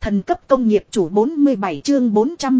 Thần cấp công nghiệp chủ 47 chương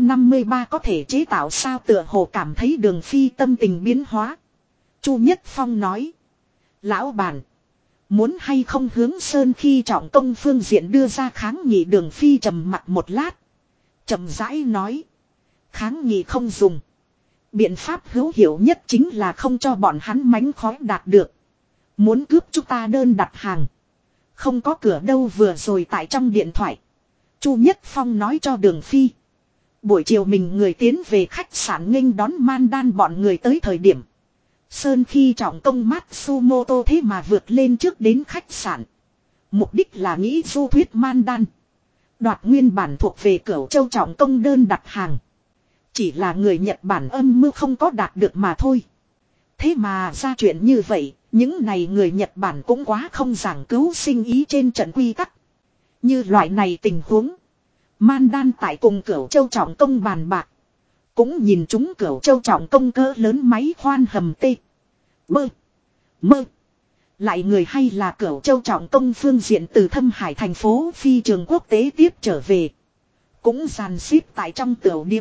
453 có thể chế tạo sao tựa hồ cảm thấy Đường Phi tâm tình biến hóa. Chu Nhất Phong nói. Lão bản. Muốn hay không hướng Sơn khi trọng công phương diện đưa ra kháng nghị. Đường Phi trầm mặt một lát. Chậm rãi nói. Kháng nghị không dùng. Biện pháp hữu hiệu nhất chính là không cho bọn hắn mánh khói đạt được. Muốn cướp chúng ta đơn đặt hàng. Không có cửa đâu. Vừa rồi tại trong điện thoại. Chu Nhất Phong nói cho Đường Phi. Buổi chiều mình người tiến về khách sạn nghênh đón man đan bọn người tới thời điểm. Sơn khi trọng công Matsumoto thế mà vượt lên trước đến khách sạn. Mục đích là nghĩ du thuyết man đan. Đoạt nguyên bản thuộc về Cửu Châu trọng công đơn đặt hàng. Chỉ là người Nhật Bản âm mưu không có đạt được mà thôi. Thế mà ra chuyện như vậy, những này người Nhật Bản cũng quá không giảng cứu sinh ý trên trận quy tắc. Như loại này tình huống. Man đan tại cùng Cửu Châu trọng công bàn bạc. Cũng nhìn chúng Cửu Châu trọng công cỡ lớn máy khoan hầm tê. Bơ. Mơ. Lại người hay là Cửu Châu trọng công phương diện từ Thâm Hải thành phố phi trường quốc tế tiếp trở về. Cũng dàn xếp tại trong tiểu điếm.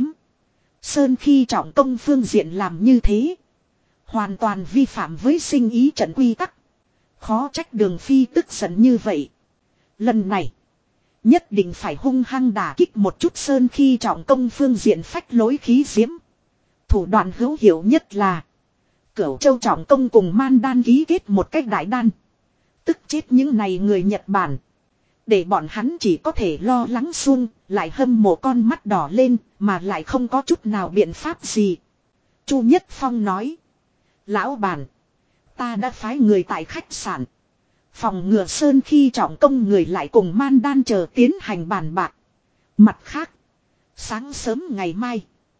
Sơn khi trọng công phương diện làm như thế. Hoàn toàn vi phạm với sinh ý trận quy tắc. Khó trách Đường Phi tức giận như vậy. Lần này. Nhất định phải hung hăng đả kích một chút Sơn khi trọng công phương diện phách lối khí diễm. Thủ đoạn hữu hiệu nhất là. Cửu Châu trọng công cùng man đan ký kết một cách đại đan. Tức chết những này người Nhật Bản. Để bọn hắn chỉ có thể lo lắng xuông. Lại hâm mộ con mắt đỏ lên. Mà lại không có chút nào biện pháp gì. Chu Nhất Phong nói. Lão bản. Ta đã phái người tại khách sạn. Phòng ngừa Sơn khi trọng công người lại cùng man đan chờ tiến hành bàn bạc. Mặt khác. Sáng sớm ngày mai.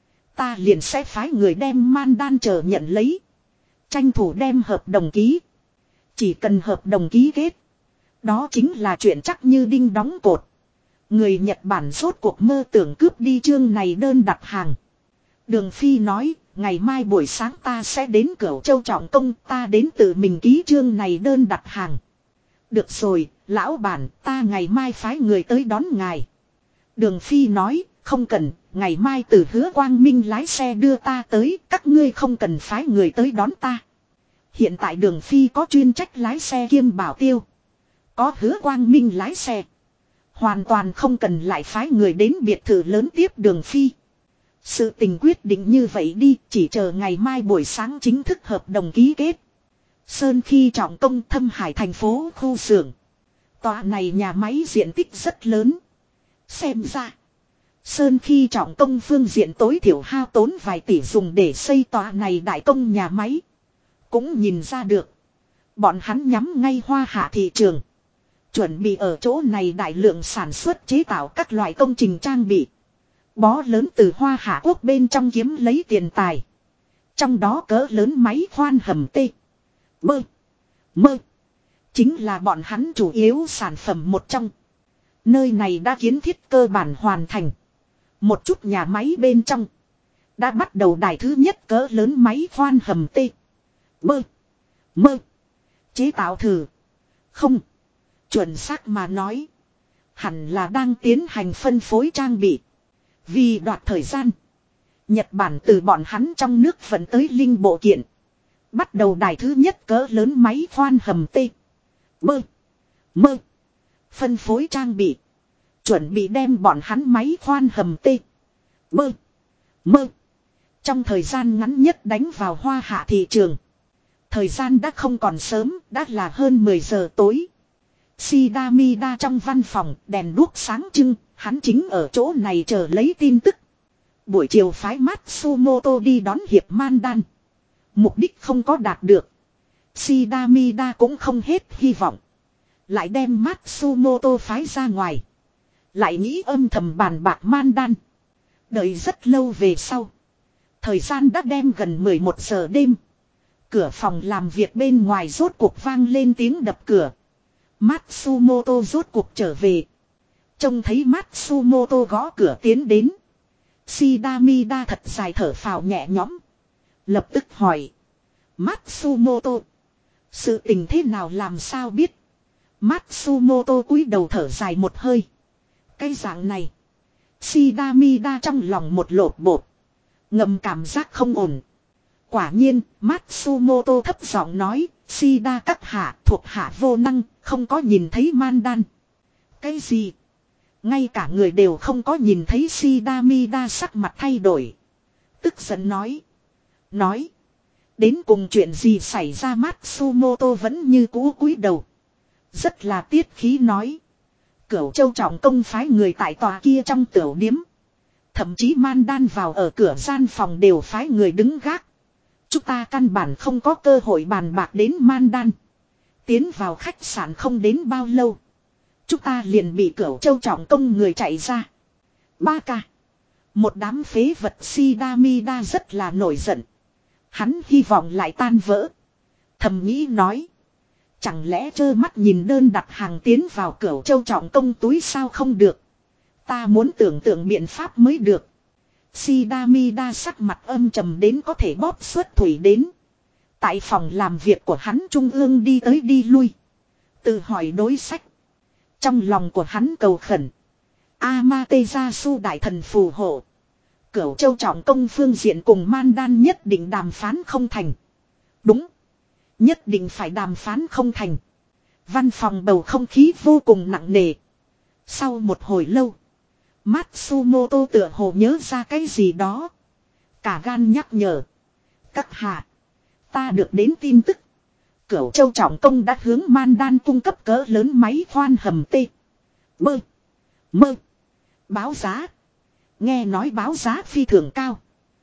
Ta liền sẽ phái người đem man đan chờ nhận lấy. Tranh thủ đem hợp đồng ký. Chỉ cần hợp đồng ký kết. Đó chính là chuyện chắc như đinh đóng cột. Người Nhật Bản rốt cuộc mơ tưởng cướp đi chương này đơn đặt hàng. Đường Phi nói. Ngày mai buổi sáng ta sẽ đến Cửu Châu trọng công. Ta đến tự mình ký chương này đơn đặt hàng. Được rồi, lão bản, ta ngày mai phái người tới đón ngài. Đường Phi nói, không cần, ngày mai từ Hứa Quang Minh lái xe đưa ta tới, các ngươi không cần phái người tới đón ta. Hiện tại Đường Phi có chuyên trách lái xe kiêm bảo tiêu. Có Hứa Quang Minh lái xe. Hoàn toàn không cần lại phái người đến biệt thự lớn tiếp Đường Phi. Sự tình quyết định như vậy đi, chỉ chờ ngày mai buổi sáng chính thức hợp đồng ký kết. Sơn khi trọng công Thâm Hải thành phố khu xưởng. Tòa này nhà máy diện tích rất lớn. Xem ra. Sơn khi trọng công phương diện tối thiểu hao tốn vài tỷ dùng để xây tòa này đại công nhà máy. Cũng nhìn ra được. Bọn hắn nhắm ngay Hoa Hạ thị trường. Chuẩn bị ở chỗ này đại lượng sản xuất chế tạo các loại công trình trang bị. Bó lớn từ Hoa Hạ quốc bên trong kiếm lấy tiền tài. Trong đó cỡ lớn máy khoan hầm tê. Bơ. Mơ. Chính là bọn hắn chủ yếu sản phẩm một trong. Nơi này đã kiến thiết cơ bản hoàn thành. Một chút nhà máy bên trong. Đã bắt đầu đài thứ nhất cỡ lớn máy khoan hầm tê. Bơ. Mơ. Chế tạo thử. Không. Chuẩn xác mà nói. Hẳn là đang tiến hành phân phối trang bị. Vì đoạt thời gian. Nhật Bản từ bọn hắn trong nước vận tới linh bộ kiện. Bắt đầu đài thứ nhất cỡ lớn máy khoan hầm tê. Bơ. Mơ. Phân phối trang bị. Chuẩn bị đem bọn hắn máy khoan hầm tê. Bơ. Mơ. Trong thời gian ngắn nhất đánh vào Hoa Hạ thị trường. Thời gian đã không còn sớm, đã là hơn 10 giờ tối. Shidamida trong văn phòng, đèn đuốc sáng trưng, hắn chính ở chỗ này chờ lấy tin tức. Buổi chiều phái Matsumoto đi đón hiệp Mandan. Mục đích không có đạt được. Shidamida cũng không hết hy vọng. Lại đem Matsumoto phái ra ngoài. Lại nghĩ âm thầm bàn bạc Mandan. Đợi rất lâu về sau. Thời gian đã đem gần 11 giờ đêm. Cửa phòng làm việc bên ngoài rốt cuộc vang lên tiếng đập cửa. Matsumoto rốt cuộc trở về. Trông thấy Matsumoto gõ cửa tiến đến. Shidamida thật dài thở phào nhẹ nhõm. Lập tức hỏi. Matsumoto. Sự tình thế nào làm sao biết. Matsumoto cúi đầu thở dài một hơi. Cái dạng này. Shidamida trong lòng một lột bột. Ngầm cảm giác không ổn. Quả nhiên, Matsumoto thấp giọng nói, Shida các hạ thuộc hạ vô năng, không có nhìn thấy Mandan. Cái gì? Ngay cả người đều không có nhìn thấy. Shidamida sắc mặt thay đổi. Tức giận nói. Đến cùng chuyện gì xảy ra? Matsumoto vẫn như cũ cúi đầu. Rất là tiết khí nói. Cửu Châu trọng công phái người tại tòa kia trong tiểu điếm. Thậm chí Mandan vào ở cửa gian phòng đều phái người đứng gác. Chúng ta căn bản không có cơ hội bàn bạc đến Mandan. Tiến vào khách sạn không đến bao lâu. Chúng ta liền bị Cửu Châu trọng công người chạy ra. Ba ca. Một đám phế vật. Shidamida rất là nổi giận. Hắn hy vọng lại tan vỡ. Thầm nghĩ nói. Chẳng lẽ trơ mắt nhìn đơn đặt hàng tiến vào Cửu Châu trọng công túi sao? Không được. Ta muốn tưởng tượng biện pháp mới được. Shidamida sắc mặt âm trầm đến có thể bóp xuất thủy đến. Tại phòng làm việc của hắn trung ương đi tới đi lui. Tự hỏi đối sách. Trong lòng của hắn cầu khẩn. Amaterasu đại thần phù hộ. Cửu Châu trọng công phương diện cùng Mandan nhất định đàm phán không thành. Đúng. Nhất định phải đàm phán không thành. Văn phòng bầu không khí vô cùng nặng nề. Sau một hồi lâu. Matsumoto tựa hồ nhớ ra cái gì đó. Cả gan nhắc nhở. Các hạ. Ta được đến tin tức. Cửu Châu trọng công đã hướng Mandan cung cấp cỡ lớn máy khoan hầm tê. Bơ. Mơ. Báo giá. Nghe nói báo giá phi thường cao.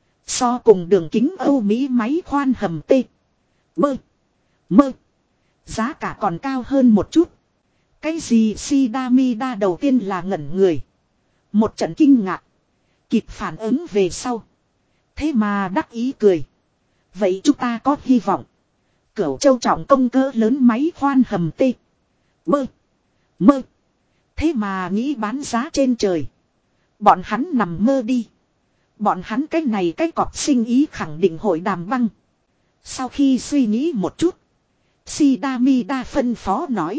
So cùng đường kính Âu Mỹ máy khoan hầm tê. Bơ. Mơ. Giá cả còn cao hơn một chút. Cái gì? Shidamida đầu tiên là ngẩn người. Một trận kinh ngạc. Kịp phản ứng về sau. Thế mà đắc ý cười. Vậy chúng ta có hy vọng. Cửu Châu trọng công cỡ lớn máy khoan hầm tê. Bơ. Mơ. Thế mà nghĩ bán giá trên trời. Bọn hắn nằm mơ đi. Bọn hắn cái này cái cọp sinh ý khẳng định hội đàm băng. Sau khi suy nghĩ một chút. Shidamida phân phó nói.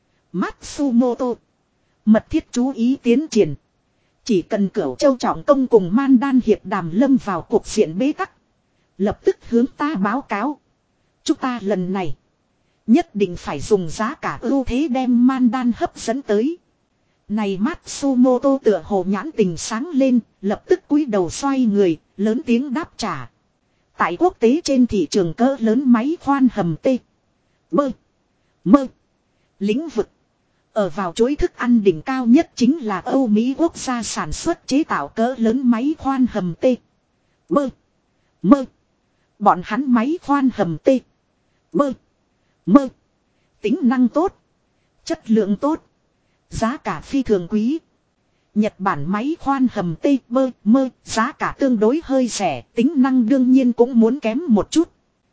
Matsumoto. Mật thiết chú ý tiến triển. Chỉ cần Cửu Châu trọng công cùng Mandan hiệp đàm lâm vào cuộc diện bế tắc. Lập tức hướng ta báo cáo. Chúng ta lần này. Nhất định phải dùng giá cả ưu thế đem Mandan hấp dẫn tới. Này Matsumoto tựa hồ nhãn tình sáng lên. Lập tức cúi đầu xoay người. Lớn tiếng đáp trả. Tại quốc tế trên thị trường cỡ lớn máy khoan hầm tê. Bơ. Mơ. Lĩnh vực. Ở vào chuỗi thức ăn đỉnh cao nhất chính là Âu Mỹ quốc gia sản xuất chế tạo cỡ lớn máy khoan hầm tê. Bơ. Mơ. Bọn hắn máy khoan hầm tê. Bơ. Mơ. Tính năng tốt. Chất lượng tốt. Giá cả phi thường quý. Nhật Bản máy khoan hầm tê bơ mơ giá cả tương đối hơi rẻ. Tính năng đương nhiên cũng muốn kém một chút.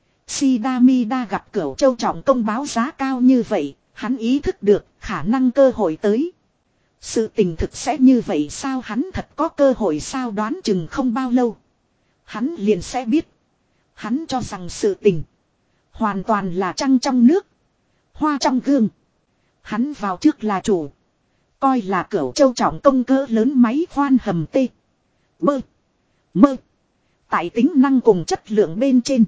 Shidamida gặp Cửu Châu trọng công báo giá cao như vậy. Hắn ý thức được khả năng cơ hội tới. Sự tình thực sẽ như vậy sao? Hắn thật có cơ hội sao? Đoán chừng không bao lâu. Hắn liền sẽ biết. Hắn cho rằng sự tình. Hoàn toàn là trăng trong nước. Hoa trong gương. Hắn vào trước là chủ. Coi là Cửu Châu trọng công cỡ lớn máy khoan hầm tê. Bơ. Mơ. Tại tính năng cùng chất lượng bên trên.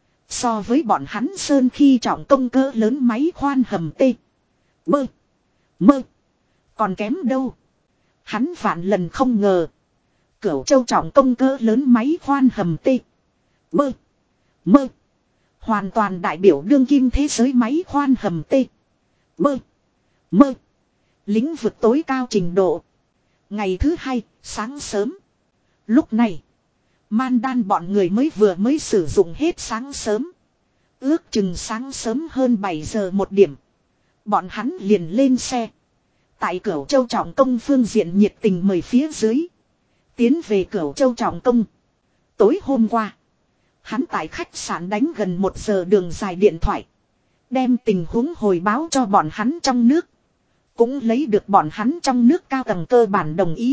So với bọn hắn sơn khi trọng công cỡ lớn máy khoan hầm tê. Bơ. Mơ. Còn kém đâu. Hắn vạn lần không ngờ. Cửu Châu trọng công cỡ lớn máy khoan hầm tê. Bơ. Mơ. Hoàn toàn đại biểu đương kim thế giới máy khoan hầm tê. Bơ. Mơ. Lĩnh vực tối cao trình độ. Ngày thứ hai, sáng sớm. Lúc này. Mandan bọn người mới sử dụng hết sáng sớm. Ước chừng sáng sớm hơn 7 giờ một điểm. Bọn hắn liền lên xe. Tại Cửu Châu trọng công phương diện nhiệt tình mời phía dưới. Tiến về Cửu Châu trọng công. Tối hôm qua. Hắn tại khách sạn đánh gần 1 giờ đường dài điện thoại. Đem tình huống hồi báo cho bọn hắn trong nước. Cũng lấy được bọn hắn trong nước cao tầng cơ bản đồng ý.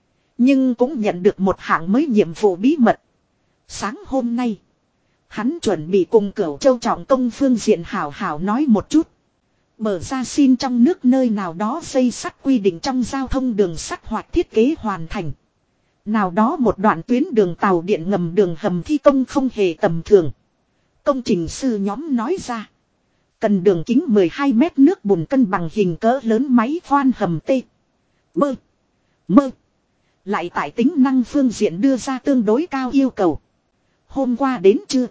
Nhưng cũng nhận được một hạng mới nhiệm vụ bí mật. Sáng hôm nay. Hắn chuẩn bị cùng Cửu Châu trọng công phương diện hảo hảo nói một chút. Bờ ra xin trong nước nơi nào đó dây sắt quy định trong giao thông đường sắt hoặc thiết kế hoàn thành. Nào đó một đoạn tuyến đường tàu điện ngầm đường hầm thi công không hề tầm thường. Công trình sư nhóm nói ra. Cần đường kính 12 mét nước bùn cân bằng hình cỡ lớn máy khoan hầm T. Bơ. Mơ. Lại tại tính năng phương diện đưa ra tương đối cao yêu cầu. Hôm qua đến trưa.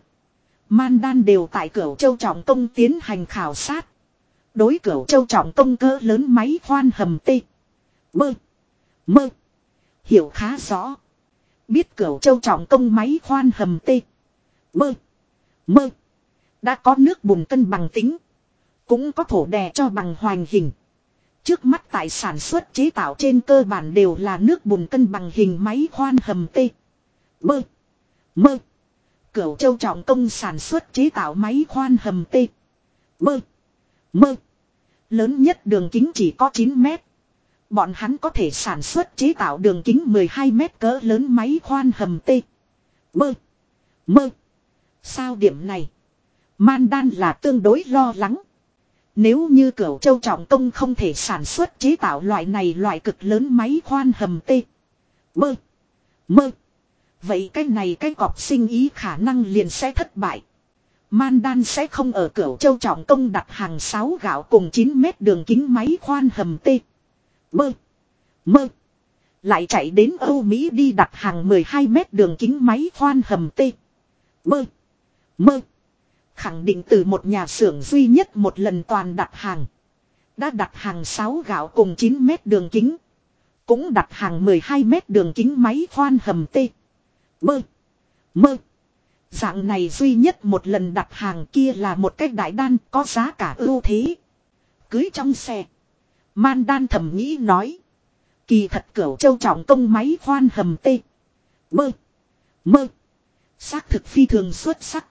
Mandan đều tại Cửu Châu Trọng Công tiến hành khảo sát. Đối Cửu Châu Trọng Công cỡ lớn máy khoan hầm T. Bơ. Mơ. Hiểu khá rõ. Biết Cửu Châu Trọng Công máy khoan hầm T. Bơ. Mơ. Đã có nước bùn cân bằng tính. Cũng có thổ đè cho bằng hoành hình. Trước mắt tại sản xuất chế tạo trên cơ bản đều là nước bùn cân bằng hình máy khoan hầm T. Bơ. Mơ. Cửu Châu Trọng Công sản xuất chế tạo máy khoan hầm T. Bơ. Mơ. Lớn nhất đường kính chỉ có 9 mét. Bọn hắn có thể sản xuất chế tạo đường kính 12 mét cỡ lớn máy khoan hầm T. Bơ. Mơ. Sao điểm này? Mandan là tương đối lo lắng. Nếu như Cửu Châu Trọng Công không thể sản xuất chế tạo loại cực lớn máy khoan hầm T. Bơ. Mơ. Vậy cái cọp sinh ý khả năng liền sẽ thất bại. Mandan sẽ không ở Cửu Châu Trọng Công đặt hàng 6 gạo cùng 9 mét đường kính máy khoan hầm T. Bơ. Mơ. Lại chạy đến Âu Mỹ đi đặt hàng 12 mét đường kính máy khoan hầm T. Bơ. Mơ. Khẳng định từ một nhà xưởng duy nhất một lần toàn đặt hàng. Đã đặt hàng 6 gạo cùng 9 mét đường kính. Cũng đặt hàng 12 mét đường kính máy khoan hầm T. Bơ. Mơ. Dạng này duy nhất một lần đặt hàng kia là một cách đại đan có giá cả ưu thế. Cưới trong xe. Mandan thầm nghĩ nói. Kỳ thật Cửu Châu Trọng Công máy khoan hầm T. Bơ. Mơ. Xác thực phi thường xuất sắc.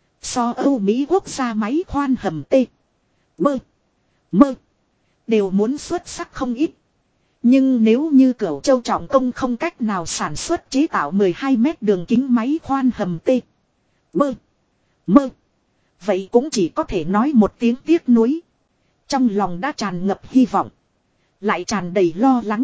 So Âu Mỹ quốc gia máy khoan hầm T. Bơ. Mơ. Đều muốn xuất sắc không ít. Nhưng nếu như Cửu Châu Trọng Công không cách nào sản xuất chế tạo 12 mét đường kính máy khoan hầm T. Bơ. Mơ. Vậy cũng chỉ có thể nói một tiếng tiếc nuối. Trong lòng đã tràn ngập hy vọng. Lại tràn đầy lo lắng.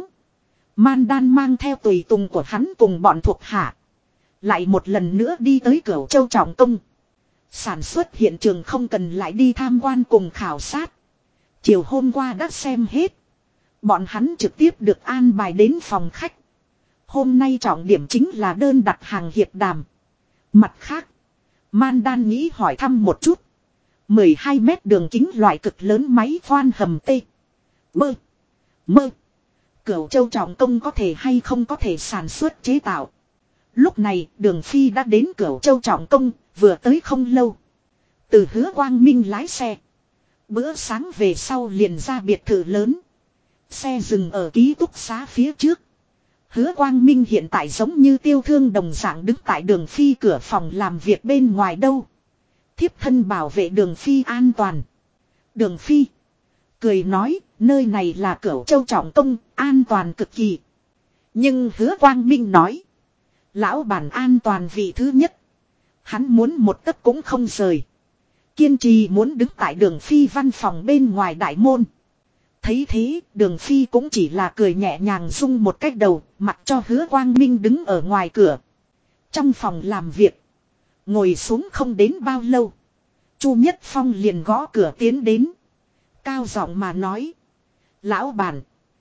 Mandan mang theo tùy tùng của hắn cùng bọn thuộc hạ. Lại một lần nữa đi tới Cửu Châu Trọng Công. Sản xuất hiện trường không cần lại đi tham quan cùng khảo sát. Chiều hôm qua đã xem hết. Bọn hắn trực tiếp được an bài đến phòng khách. Hôm nay trọng điểm chính là đơn đặt hàng hiệp đàm. Mặt khác, Mandan nghĩ hỏi thăm một chút. 12 mét đường kính loại cực lớn máy khoan hầm T. Bơ. Mơ. Cửu Châu Trọng Công có thể hay không có thể sản xuất chế tạo. Lúc này Đường Phi đã đến Cửu Châu Trọng Công, vừa tới không lâu. Từ Hứa Quang Minh lái xe. Bữa sáng về sau liền ra biệt thự lớn. Xe dừng ở ký túc xá phía trước. Hứa Quang Minh hiện tại giống như tiêu thương đồng dạng đứng tại Đường Phi cửa phòng làm việc bên ngoài đâu. Thiếp thân bảo vệ Đường Phi an toàn. Đường Phi cười nói, nơi này là Cửu Châu Trọng Công, an toàn cực kỳ. Nhưng Hứa Quang Minh nói, lão bản an toàn vị thứ nhất. Hắn muốn một tấc cũng không rời. Kiên trì muốn đứng tại Đường Phi văn phòng bên ngoài đại môn. Thấy thế, Đường Phi cũng chỉ là cười nhẹ nhàng rung một cách đầu, mặc cho Hứa Quang Minh đứng ở ngoài cửa. Trong phòng làm việc, ngồi xuống không đến bao lâu, Chu Nhất Phong liền gõ cửa tiến đến. Cao giọng mà nói, lão bản,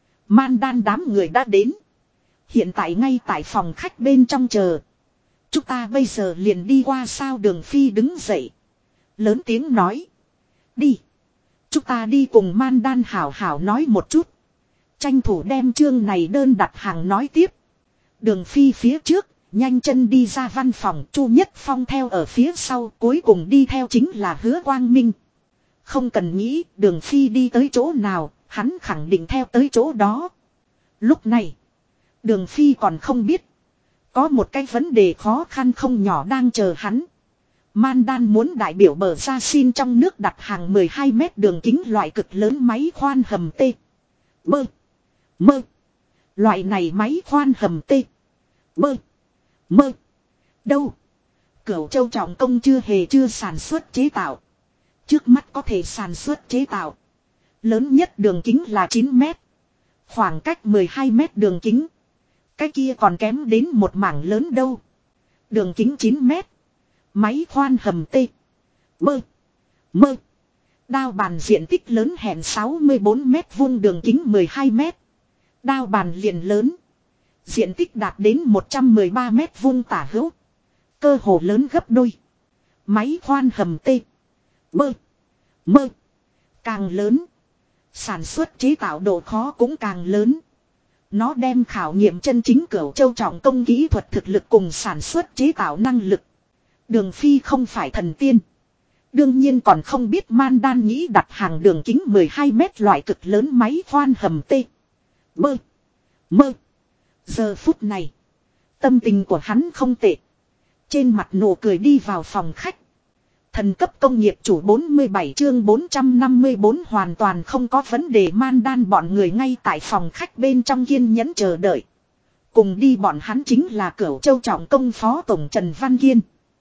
Mandan đám người đã đến. Hiện tại ngay tại phòng khách bên trong chờ. Chúng ta bây giờ liền đi qua sao? Đường Phi đứng dậy, lớn tiếng nói, đi. Chúng ta đi cùng Mandan hảo hảo nói một chút. Tranh thủ đem chương này đơn đặt hàng nói tiếp. Đường Phi phía trước, nhanh chân đi ra văn phòng. Chu Nhất Phong theo ở phía sau, cuối cùng đi theo chính là Hứa Quang Minh. Không cần nghĩ Đường Phi đi tới chỗ nào, hắn khẳng định theo tới chỗ đó. Lúc này, Đường Phi còn không biết. Có một cái vấn đề khó khăn không nhỏ đang chờ hắn. Mandan muốn đại biểu bờ ra xin trong nước đặt hàng 12 mét đường kính loại cực lớn máy khoan hầm T. Bơ. Mơ. Loại này máy khoan hầm T. Bơ. Mơ. Đâu? Cửu Châu Trọng Công chưa sản xuất chế tạo. Trước mắt có thể sản xuất chế tạo. Lớn nhất đường kính là 9 mét. Khoảng cách 12 mét đường kính. Cái kia còn kém đến một mảng lớn đâu. Đường kính 9 mét. Máy khoan hầm T. Bơ. Mơ. Đao bàn diện tích lớn hẹn 64 mét vuông, đường kính 12 mét. Đao bàn liền lớn. Diện tích đạt đến 113 mét vuông tả hữu. Cơ hồ lớn gấp đôi. Máy khoan hầm T. Bơ. Mơ. Càng lớn. Sản xuất chế tạo độ khó cũng càng lớn. Nó đem khảo nghiệm chân chính Cửu Châu trọng công kỹ thuật thực lực cùng sản xuất chế tạo năng lực. Đường Phi không phải thần tiên. Đương nhiên còn không biết Man Đan nghĩ đặt hàng đường kính 12 mét loại cực lớn máy khoan hầm T. Bơ. Mơ. Giờ phút này. Tâm tình của hắn không tệ. Trên mặt nụ cười đi vào phòng khách. Thần cấp công nghiệp chủ 47 chương 454 hoàn toàn không có vấn đề. Man Đan bọn người ngay tại phòng khách bên trong kiên nhẫn chờ đợi. Cùng đi bọn hắn chính là Cửu Châu trọng công phó tổng Trần Văn Kiên.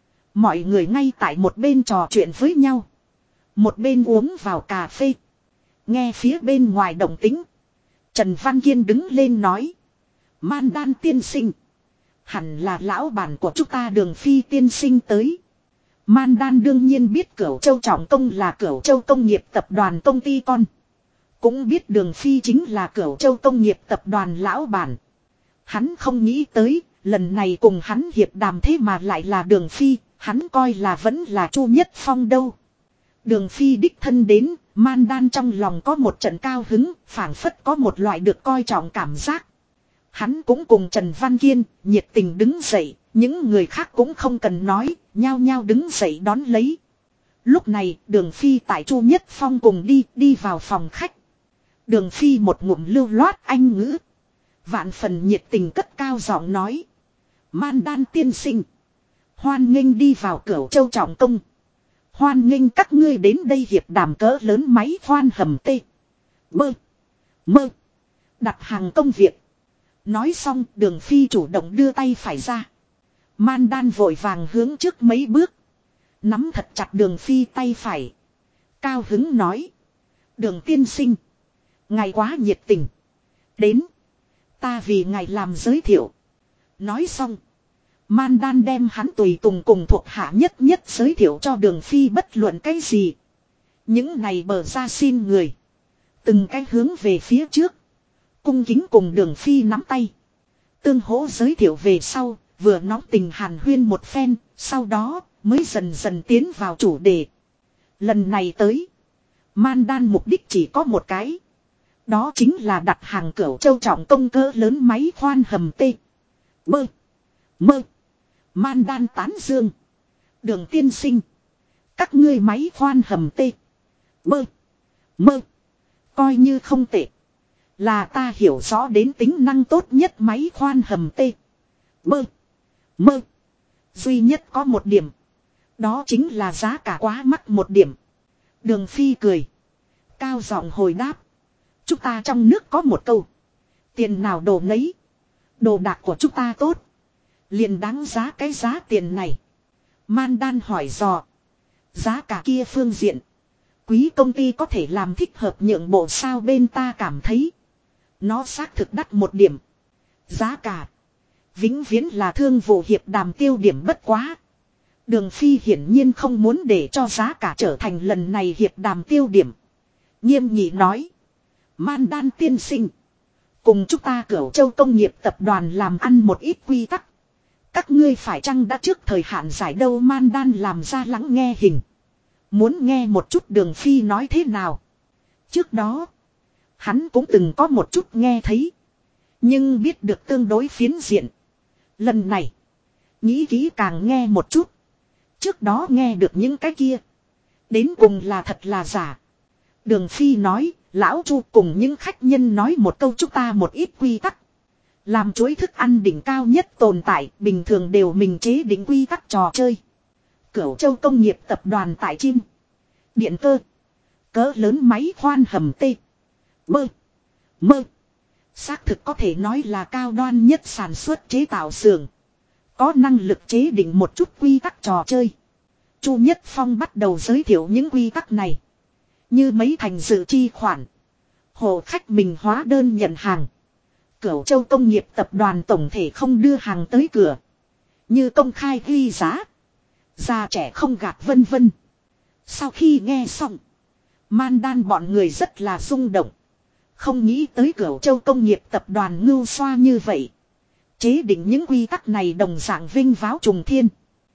Mọi người ngay tại một bên trò chuyện với nhau. Một bên uống vào cà phê. Nghe phía bên ngoài động tĩnh. Trần Văn Kiên đứng lên nói. Man Đan tiên sinh. Hẳn là lão bản của chúng ta Đường Phi tiên sinh tới. Man Đan đương nhiên biết Cửu Châu trọng công là Cửu Châu công nghiệp tập đoàn công ty con. Cũng biết Đường Phi chính là Cửu Châu công nghiệp tập đoàn lão bản. Hắn không nghĩ tới, lần này cùng hắn hiệp đàm thế mà lại là Đường Phi, hắn coi là vẫn là Chu Nhất Phong đâu. Đường Phi đích thân đến, Man Đan trong lòng có một trận cao hứng, phảng phất có một loại được coi trọng cảm giác. Hắn cũng cùng Trần Văn Kiên, nhiệt tình đứng dậy, những người khác cũng không cần nói, nhao nhao đứng dậy đón lấy. Lúc này, Đường Phi tại Chu Nhất Phong cùng đi vào phòng khách. Đường Phi một ngụm lưu loát anh ngữ. Vạn phần nhiệt tình cất cao giọng nói. Man Đan tiên sinh. Hoan nghênh đi vào Cửu Châu trọng công. Hoan nghênh các ngươi đến đây hiệp đàm cỡ lớn máy khoan hầm T. Bơ. Mơ. Đặt hàng công việc. Nói xong Đường Phi chủ động đưa tay phải ra. Man Đan vội vàng hướng trước mấy bước. Nắm thật chặt Đường Phi tay phải. Cao hứng nói. Đường tiên sinh. Ngài quá nhiệt tình. Đến. Ta vì ngài làm giới thiệu. Nói xong. Man Đan đem hắn tùy tùng cùng thuộc hạ nhất nhất giới thiệu cho Đường Phi bất luận cái gì. Những này bờ ra xin người. Từng cái hướng về phía trước. Cung kính cùng Đường Phi nắm tay. Tương hỗ giới thiệu về sau. Vừa nóng tình hàn huyên một phen. Sau đó mới dần dần tiến vào chủ đề. Lần này tới. Man Đan mục đích chỉ có một cái. Đó chính là đặt hàng Cửu Châu trọng công cỡ lớn máy khoan hầm T. Bơ. Mơ. Man Đan tán dương. Đường tiên sinh. Các ngươi máy khoan hầm T. Bơ. Mơ. Coi như không tệ. Là ta hiểu rõ đến tính năng tốt nhất máy khoan hầm T. Bơ. Mơ. Duy nhất có một điểm. Đó chính là giá cả quá mắc một điểm. Đường Phi cười. Cao giọng hồi đáp. Chúng ta trong nước có một câu. Tiền nào đồ nấy. Đồ đạc của chúng ta tốt. Liền đáng giá cái giá tiền này. Man Đan hỏi dò. Giá cả kia phương diện. Quý công ty có thể làm thích hợp nhượng bộ sao, bên ta cảm thấy. Nó xác thực đắt một điểm. Giá cả. Vĩnh viễn là thương vụ hiệp đàm tiêu điểm bất quá. Đường Phi hiển nhiên không muốn để cho giá cả trở thành lần này hiệp đàm tiêu điểm. Nghiêm nghị nói. Man Đan tiên sinh. Cùng chúng ta Cửu Châu công nghiệp tập đoàn làm ăn một ít quy tắc. Các ngươi phải chăng đã trước thời hạn giải đâu? Man Đan làm ra lắng nghe hình. Muốn nghe một chút Đường Phi nói thế nào. Trước đó. Hắn cũng từng có một chút nghe thấy. Nhưng biết được tương đối phiến diện. Lần này. Nghĩ kỹ càng nghe một chút. Trước đó nghe được những cái kia. Đến cùng là thật là giả. Đường Phi nói. Lão Chu cùng những khách nhân nói một câu chúng ta một ít quy tắc. Làm chuỗi thức ăn đỉnh cao nhất tồn tại, bình thường đều mình chế định quy tắc trò chơi. Cửu Châu công nghiệp tập đoàn tại Chim. Điện cơ. Cỡ lớn máy khoan hầm T. Bơ. Mơ. Xác thực có thể nói là cao đoan nhất sản xuất chế tạo xưởng. Có năng lực chế định một chút quy tắc trò chơi. Chu Nhất Phong bắt đầu giới thiệu những quy tắc này. Như mấy thành dự chi khoản. Hộ khách mình hóa đơn nhận hàng. Cửu Châu Công nghiệp tập đoàn tổng thể không đưa hàng tới cửa. Như công khai ghi giá. Già trẻ không gạt vân vân. Sau khi nghe xong. Man đan bọn người rất là rung động. Không nghĩ tới Cửu Châu Công nghiệp tập đoàn ngưu xoa như vậy. Chế định những quy tắc này đồng dạng vinh váo trùng thiên.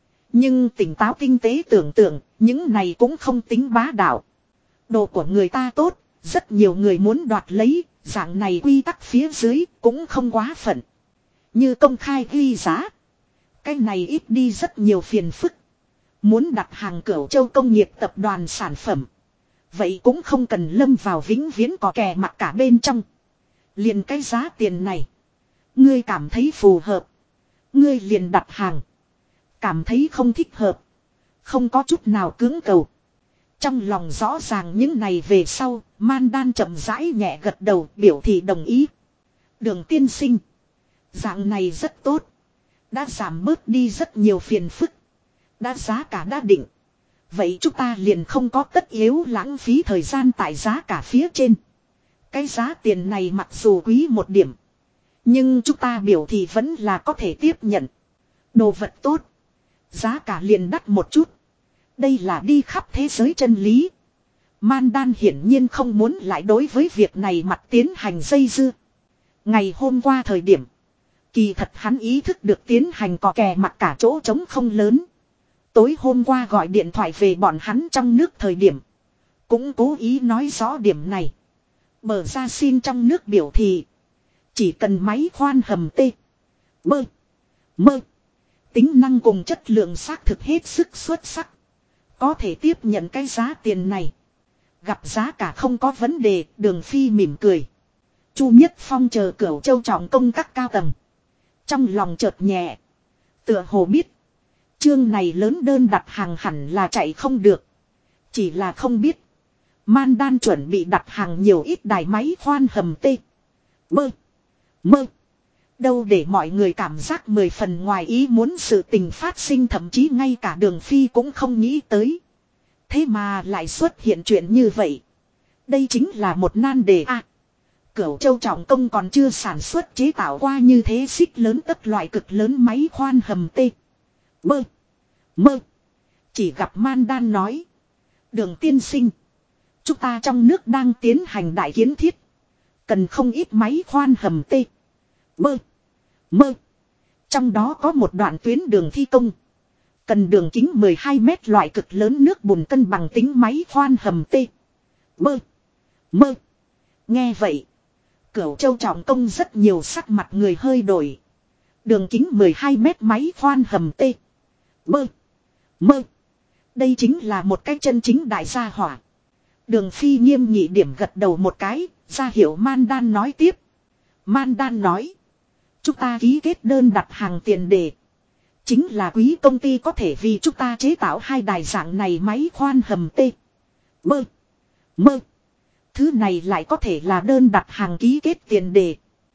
Nhưng tỉnh táo tinh tế tưởng tượng, những này cũng không tính bá đạo. Đồ của người ta tốt, rất nhiều người muốn đoạt lấy, dạng này quy tắc phía dưới cũng không quá phận. Như công khai ghi giá. Cái này ít đi rất nhiều phiền phức. Muốn đặt hàng Cửu Châu Công nghiệp tập đoàn sản phẩm. Vậy cũng không cần lâm vào vĩnh viễn có kè mặt cả bên trong. Liền cái giá tiền này. Ngươi cảm thấy phù hợp. Ngươi liền đặt hàng. Cảm thấy không thích hợp. Không có chút nào cưỡng cầu. Trong lòng rõ ràng những này về sau, Man Đan chậm rãi nhẹ gật đầu biểu thị đồng ý. Đường tiên sinh. Dạng này rất tốt. Đã giảm bớt đi rất nhiều phiền phức. Đã giá cả đã định. Vậy chúng ta liền không có tất yếu lãng phí thời gian tại giá cả phía trên. Cái giá tiền này mặc dù quý một điểm. Nhưng chúng ta biểu thị vẫn là có thể tiếp nhận. Đồ vật tốt. Giá cả liền đắt một chút. Đây là đi khắp thế giới chân lý. Man Đan hiển nhiên không muốn lại đối với việc này mặt tiến hành dây dưa. Ngày hôm qua thời điểm. Kỳ thật hắn ý thức được tiến hành cò kè mặt cả chỗ trống không lớn. Tối hôm qua gọi điện thoại về bọn hắn trong nước thời điểm. Cũng cố ý nói rõ điểm này. Bờ ra xin trong nước biểu thị. Chỉ cần máy khoan hầm tê. Bơ. Mơ. Tính năng cùng chất lượng xác thực hết sức xuất sắc. Có thể tiếp nhận cái giá tiền này. Gặp giá cả không có vấn đề, Đường Phi mỉm cười. Chu Nhất Phong chờ Cửu Châu trọng công các cao tầng. Trong lòng chợt nhẹ. Tựa hồ biết. Chương này lớn đơn đặt hàng hẳn là chạy không được. Chỉ là không biết. Man Đan chuẩn bị đặt hàng nhiều ít đài máy khoan hầm tê. Bơ. Mơ. Đâu để mọi người cảm giác 10 phần ngoài ý muốn sự tình phát sinh, thậm chí ngay cả Đường Phi cũng không nghĩ tới. Thế mà lại xuất hiện chuyện như vậy. Đây chính là một nan đề a. Cửu Châu trọng công còn chưa sản xuất chế tạo qua như thế xích lớn tất loại cực lớn máy khoan hầm tê. Bơ. Mơ. Chỉ gặp Man Đan nói. Đường tiên sinh. Chúng ta trong nước đang tiến hành đại kiến thiết. Cần không ít máy khoan hầm tê. Bơ. Mơ. Trong đó có một đoạn tuyến đường thi công. Cần đường kính 12 mét loại cực lớn nước bùn cân bằng tính máy khoan hầm tê. Bơ. Mơ. Nghe vậy. Cửu Châu trọng công rất nhiều sắc mặt người hơi đổi. Đường kính 12 mét máy khoan hầm tê. Bơ. Mơ. Đây chính là một cái chân chính đại gia hỏa. Đường Phi nghiêm nghị điểm gật đầu một cái, ra hiệu Man Đan nói tiếp. Man Đan nói. Chúng ta ký kết đơn đặt hàng tiền đề. Chính là quý công ty có thể vì chúng ta chế tạo 2 đài dạng này máy khoan hầm tê. Bơ. Mơ. Thứ này lại có thể là đơn đặt hàng ký kết tiền đề.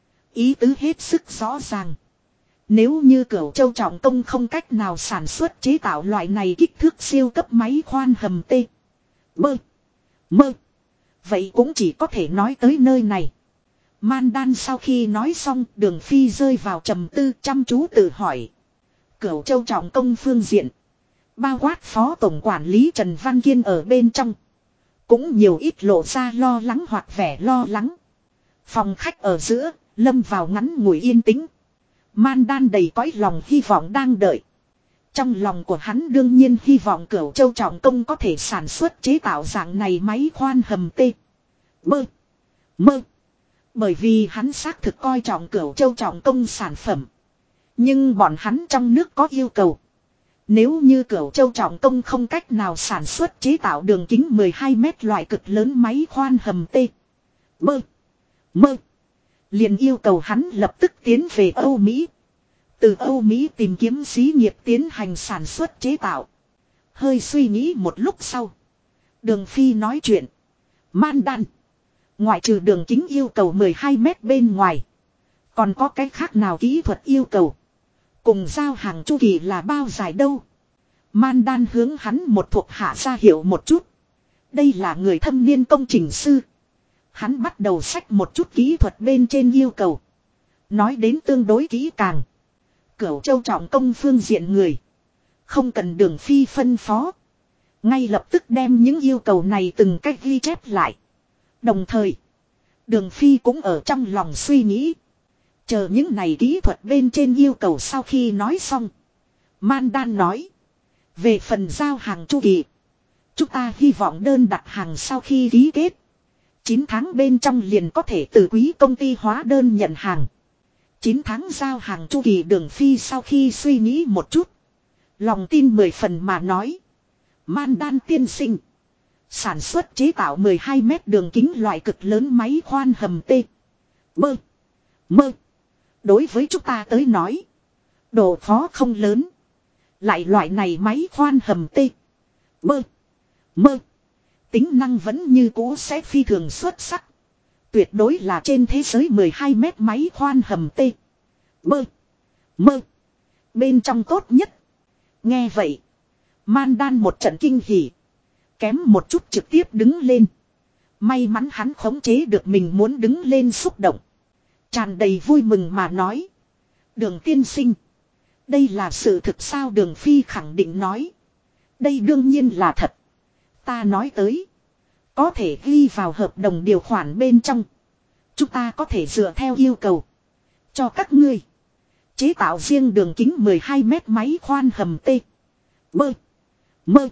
Ý tứ hết sức rõ ràng. Nếu như Cửu Châu trọng công không cách nào sản xuất chế tạo loại này kích thước siêu cấp máy khoan hầm tê. Bơ. Mơ. Vậy cũng chỉ có thể nói tới nơi này. Man Đan sau khi nói xong, Đường Phi rơi vào trầm tư chăm chú tự hỏi. Cửu Châu trọng công phương diện. Bao quát phó tổng quản lý Trần Văn Kiên ở bên trong. Cũng nhiều ít lộ ra lo lắng hoặc vẻ lo lắng. Phòng khách ở giữa, lâm vào ngắn ngủi yên tĩnh. Man Đan đầy cõi lòng hy vọng đang đợi. Trong lòng của hắn đương nhiên hy vọng Cửu Châu trọng công có thể sản xuất chế tạo dạng này máy khoan hầm tê. Bơ. Mơ. Bởi vì hắn xác thực coi trọng Cửu Châu trọng công sản phẩm. Nhưng bọn hắn trong nước có yêu cầu. Nếu như Cửu Châu trọng công không cách nào sản xuất chế tạo đường kính 12 mét loại cực lớn máy khoan hầm tê. Bơ. Mơ. Liền yêu cầu hắn lập tức tiến về Âu Mỹ. Từ Âu Mỹ tìm kiếm xí nghiệp tiến hành sản xuất chế tạo. Hơi suy nghĩ một lúc sau. Đường Phi nói chuyện. Man Đan. Ngoại trừ đường kính yêu cầu 12 mét bên ngoài. Còn có cái khác nào kỹ thuật yêu cầu. Cùng giao hàng chu kỳ là bao dài đâu. Man Đan hướng hắn một thuộc hạ ra hiệu một chút. Đây là người thâm niên công trình sư. Hắn bắt đầu xách một chút kỹ thuật bên trên yêu cầu. Nói đến tương đối kỹ càng. Cửu Châu trọng công phương diện người. Không cần Đường Phi phân phó. Ngay lập tức đem những yêu cầu này từng cách ghi chép lại. Đồng thời, Đường Phi cũng ở trong lòng suy nghĩ. Chờ những này kỹ thuật bên trên yêu cầu sau khi nói xong. Mandan nói. Về phần giao hàng chu kỳ. Chúng ta hy vọng đơn đặt hàng sau khi ký kết. 9 tháng bên trong liền có thể từ quý công ty hóa đơn nhận hàng. 9 tháng giao hàng chu kỳ. Đường Phi sau khi suy nghĩ một chút. Lòng tin 10 phần mà nói. Mandan tiên sinh. Sản xuất chế tạo 12 mét đường kính loại cực lớn máy khoan hầm T. Bơ. Mơ. Đối với chúng ta tới nói. Độ khó không lớn. Lại loại này máy khoan hầm T. Bơ. Mơ. Tính năng vẫn như cũ sẽ phi thường xuất sắc. Tuyệt đối là trên thế giới 12 mét máy khoan hầm T. Bơ. Mơ. Bên trong tốt nhất. Nghe vậy. Mandan một trận kinh hỉ. Kém một chút trực tiếp đứng lên. May mắn hắn khống chế được mình muốn đứng lên xúc động. Tràn đầy vui mừng mà nói. Đường tiên sinh. Đây là sự thực sao? Đường Phi khẳng định nói. Đây đương nhiên là thật. Ta nói tới. Có thể ghi vào hợp đồng điều khoản bên trong. Chúng ta có thể dựa theo yêu cầu. Cho các ngươi. Chế tạo riêng đường kính 12 mét máy khoan hầm T. Bơ. Mơ.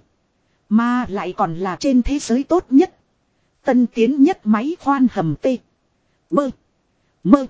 Mà lại còn là trên thế giới tốt nhất. Tân tiến nhất máy khoan hầm T. Bơ. Mơ.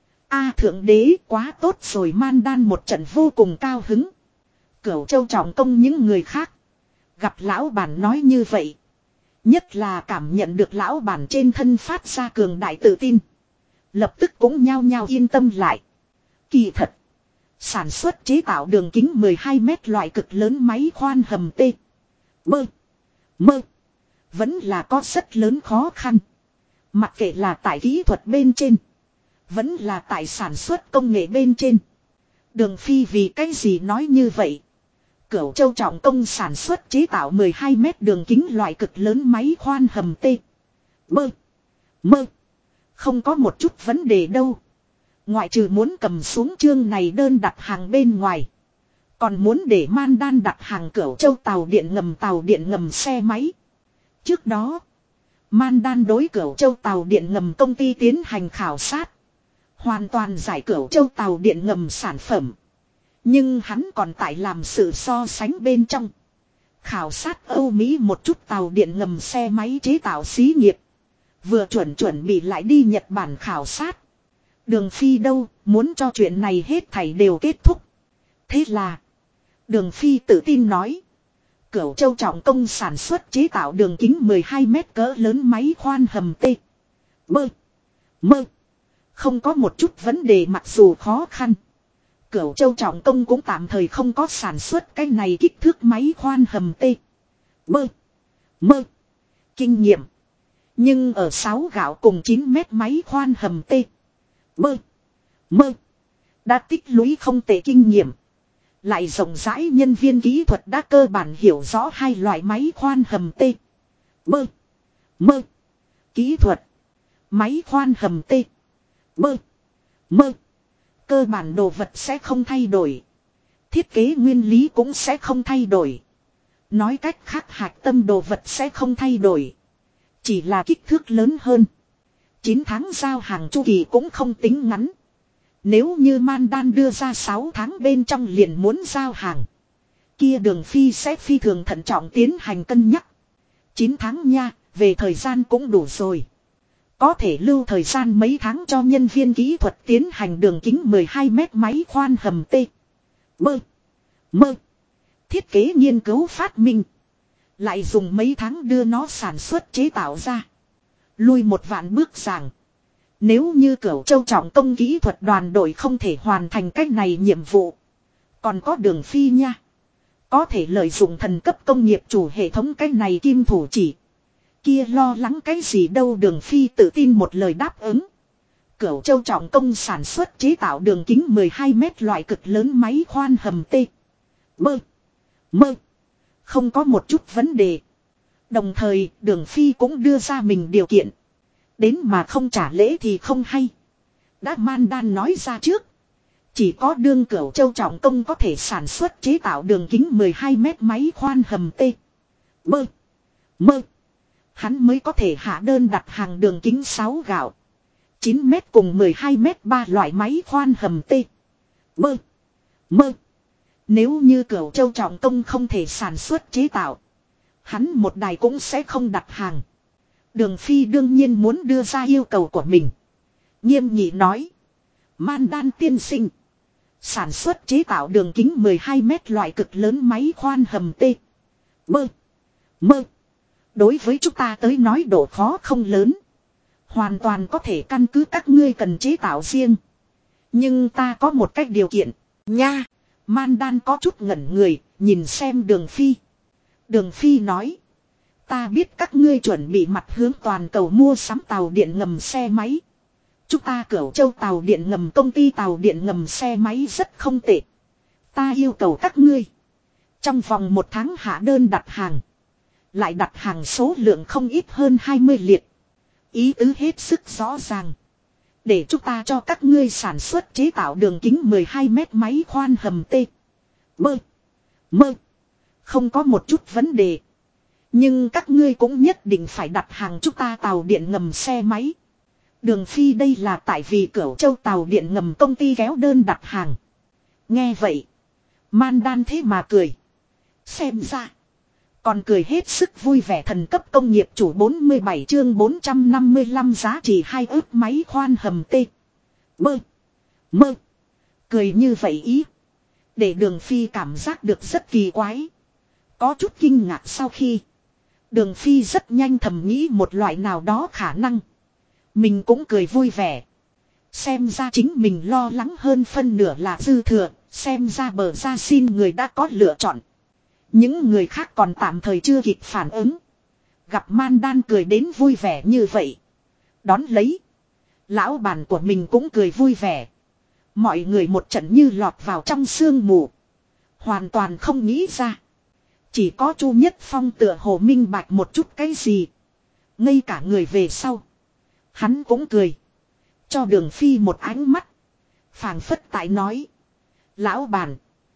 Thượng đế quá tốt rồi. Mandan một trận vô cùng cao hứng. Cửu Châu trọng công những người khác. Gặp lão bản nói như vậy. Nhất là cảm nhận được lão bản trên thân phát ra cường đại tự tin. Lập tức cũng nhao nhao yên tâm lại. Kỳ thật. Sản xuất chế tạo đường kính 12 mét loại cực lớn máy khoan hầm T. Bơ. Mơ. Vẫn là có rất lớn khó khăn. Mặc kệ là tại kỹ thuật bên trên. Vẫn là tại sản xuất công nghệ bên trên. Đường Phi vì cái gì nói như vậy? Cửu Châu trọng công sản xuất chế tạo 12 mét đường kính loại cực lớn máy khoan hầm T. Bơ. Mơ. Không có một chút vấn đề đâu. Ngoại trừ muốn cầm xuống chương này đơn đặt hàng bên ngoài. Còn muốn để Mandan đặt hàng Cửu Châu tàu điện ngầm xe máy. Trước đó. Mandan đối Cửu Châu tàu điện ngầm công ty tiến hành khảo sát. Hoàn toàn giải Cửu Châu tàu điện ngầm sản phẩm. Nhưng hắn còn tại làm sự so sánh bên trong. Khảo sát Âu Mỹ một chút tàu điện ngầm xe máy chế tạo xí nghiệp. Vừa chuẩn bị lại đi Nhật Bản khảo sát. Đường Phi đâu muốn cho chuyện này hết thảy đều kết thúc. Thế là. Đường Phi tự tin nói. Cửu Châu trọng công sản xuất chế tạo đường kính 12 mét cỡ lớn máy khoan hầm T. Bơ. Mơ. Không có một chút vấn đề mặc dù khó khăn. Cửu Châu trọng công cũng tạm thời không có sản xuất cái này kích thước máy khoan hầm T. Bơ. Mơ. Kinh nghiệm. Nhưng ở 6 gạo cùng 9 mét máy khoan hầm T. Bơ. Mơ. Đã tích lũy không tệ kinh nghiệm. Lại rộng rãi nhân viên kỹ thuật đã cơ bản hiểu rõ hai loại máy khoan hầm T. Bơ. Mơ. Kỹ thuật. Máy khoan hầm T. Bơ. Mơ. Cơ bản đồ vật sẽ không thay đổi. Thiết kế nguyên lý cũng sẽ không thay đổi. Nói cách khác hạch tâm đồ vật sẽ không thay đổi. Chỉ là kích thước lớn hơn. 9 tháng giao hàng chu kỳ cũng không tính ngắn. Nếu như Mandan đưa ra 6 tháng bên trong liền muốn giao hàng. Kia Đường Phi sẽ phi thường thận trọng tiến hành cân nhắc. 9 tháng nha, về thời gian cũng đủ rồi. Có thể lưu thời gian mấy tháng cho nhân viên kỹ thuật tiến hành đường kính 12 mét máy khoan hầm T. Bơ. Mơ. Thiết kế nghiên cứu phát minh. Lại dùng mấy tháng đưa nó sản xuất chế tạo ra. Lui một vạn bước rằng. Nếu như Cửu Châu trọng công kỹ thuật đoàn đội không thể hoàn thành cách này nhiệm vụ. Còn có Đường Phi nha. Có thể lợi dụng thần cấp công nghiệp chủ hệ thống cách này kim thủ chỉ. Kia lo lắng cái gì đâu. Đường Phi tự tin một lời đáp ứng. Cửu Châu trọng công sản xuất chế tạo đường kính 12 mét loại cực lớn máy khoan hầm T. Bơ. Mơ. Không có một chút vấn đề. Đồng thời Đường Phi cũng đưa ra mình điều kiện. Đến mà không trả lễ thì không hay. Đã Man Đan nói ra trước. Chỉ có đương Cửu Châu Trọng Công có thể sản xuất chế tạo đường kính 12 mét máy khoan hầm T. Bơ. Mơ. Hắn mới có thể hạ đơn đặt hàng đường kính 6 gạo. 9 mét cùng 12 mét ba loại máy khoan hầm T. Bơ. Mơ. Nếu như Cửu Châu Trọng Công không thể sản xuất chế tạo. Hắn một đài cũng sẽ không đặt hàng. Đường Phi đương nhiên muốn đưa ra yêu cầu của mình. Nghiêm nghị nói. Man Đan tiên sinh. Sản xuất chế tạo đường kính 12 mét loại cực lớn máy khoan hầm T. Bơ. Mơ. Đối với chúng ta tới nói độ khó không lớn. Hoàn toàn có thể căn cứ các ngươi cần chế tạo riêng. Nhưng ta có một cách điều kiện. Nha. Man Đan có chút ngẩn người. Nhìn xem Đường Phi. Đường Phi nói. Ta biết các ngươi chuẩn bị mặt hướng toàn cầu mua sắm tàu điện ngầm xe máy. Chúng ta Cửu Châu tàu điện ngầm công ty tàu điện ngầm xe máy rất không tệ. Ta yêu cầu các ngươi. Trong vòng 1 tháng hạ đơn đặt hàng. Lại đặt hàng số lượng không ít hơn 20 liệt. Ý tứ hết sức rõ ràng. Để chúng ta cho các ngươi sản xuất chế tạo đường kính 12 mét máy khoan hầm T. Bơ. Mơ. Không có một chút vấn đề. Nhưng các ngươi cũng nhất định phải đặt hàng chúng ta tàu điện ngầm xe máy. Đường Phi đây là tại vì Cửu Châu tàu điện ngầm công ty kéo đơn đặt hàng. Nghe vậy. Man Đan thế mà cười. Xem ra. Còn cười hết sức vui vẻ thần cấp công nghiệp chủ 47 chương 455 giá trị 2 ức máy khoan hầm T. Bơ. Mơ. Cười như vậy ý. Để Đường Phi cảm giác được rất kỳ quái. Có chút kinh ngạc sau khi. Đường Phi rất nhanh thầm nghĩ một loại nào đó khả năng. Mình cũng cười vui vẻ. Xem ra chính mình lo lắng hơn phân nửa là dư thừa. Xem ra bờ ra xin người đã có lựa chọn. Những người khác còn tạm thời chưa kịp phản ứng. Gặp Man Đan cười đến vui vẻ như vậy. Đón lấy. Lão bản của mình cũng cười vui vẻ. Mọi người một trận như lọt vào trong sương mù. Hoàn toàn không nghĩ ra. Chỉ có Chu Nhất Phong tựa hồ minh bạch một chút cái gì. Ngay cả người về sau. Hắn cũng cười. Cho Đường Phi một ánh mắt. Phảng phất tại nói. Lão bản.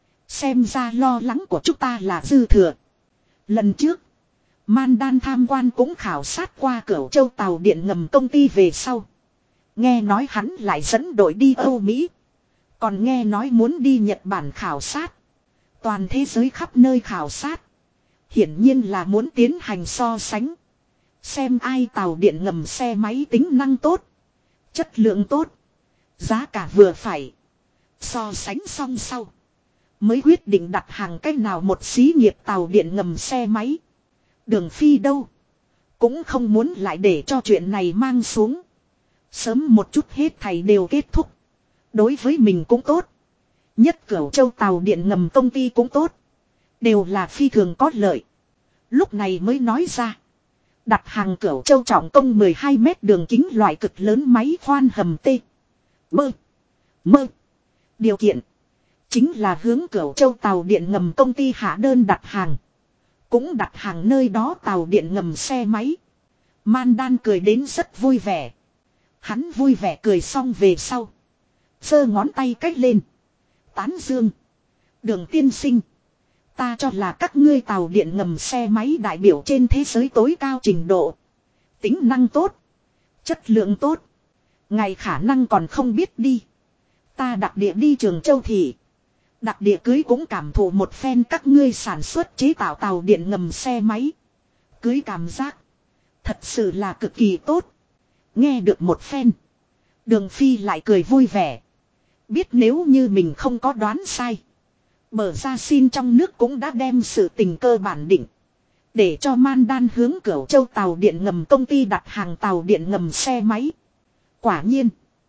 Xem ra lo lắng của chúng ta là dư thừa. Lần trước. Man Đan tham quan cũng khảo sát qua Cửu Châu tàu điện ngầm công ty về sau. Nghe nói hắn lại dẫn đội đi Âu Mỹ. Còn nghe nói muốn đi Nhật Bản khảo sát. Toàn thế giới khắp nơi khảo sát. Hiển nhiên là muốn tiến hành so sánh. Xem ai tàu điện ngầm xe máy tính năng tốt. Chất lượng tốt. Giá cả vừa phải. So sánh xong sau. Mới quyết định đặt hàng cách nào một xí nghiệp tàu điện ngầm xe máy. Đường Phi đâu. Cũng không muốn lại để cho chuyện này mang xuống. Sớm một chút hết thầy đều kết thúc. Đối với mình cũng tốt. Nhất Cửu Châu tàu điện ngầm công ty cũng tốt. Đều là phi thường có lợi. Lúc này mới nói ra. Đặt hàng Cửu Châu Trọng Công 12 mét đường kính loại cực lớn máy khoan hầm T. Bơ. Mơ. Điều kiện. Chính là hướng Cửu Châu tàu điện ngầm công ty hạ đơn đặt hàng. Cũng đặt hàng nơi đó tàu điện ngầm xe máy. Man Đan cười đến rất vui vẻ. Hắn vui vẻ cười xong về sau. Giơ ngón tay cách lên. Tán dương. Đường tiên sinh. Ta cho là các ngươi tàu điện ngầm xe máy đại biểu trên thế giới tối cao trình độ. Tính năng tốt. Chất lượng tốt. Ngày khả năng còn không biết đi. Ta đặc địa đi Trường Châu Thị. Đặc địa cưới cũng cảm thụ một phen các ngươi sản xuất chế tạo tàu điện ngầm xe máy. Cưới cảm giác. Thật sự là cực kỳ tốt. Nghe được một phen. Đường Phi lại cười vui vẻ. Biết nếu như mình không có đoán sai. Bờ ra xin trong nước cũng đã đem sự tình cơ bản định. Để cho Man Đan hướng Cửu Châu tàu điện ngầm công ty đặt hàng tàu điện ngầm xe máy. Quả nhiên.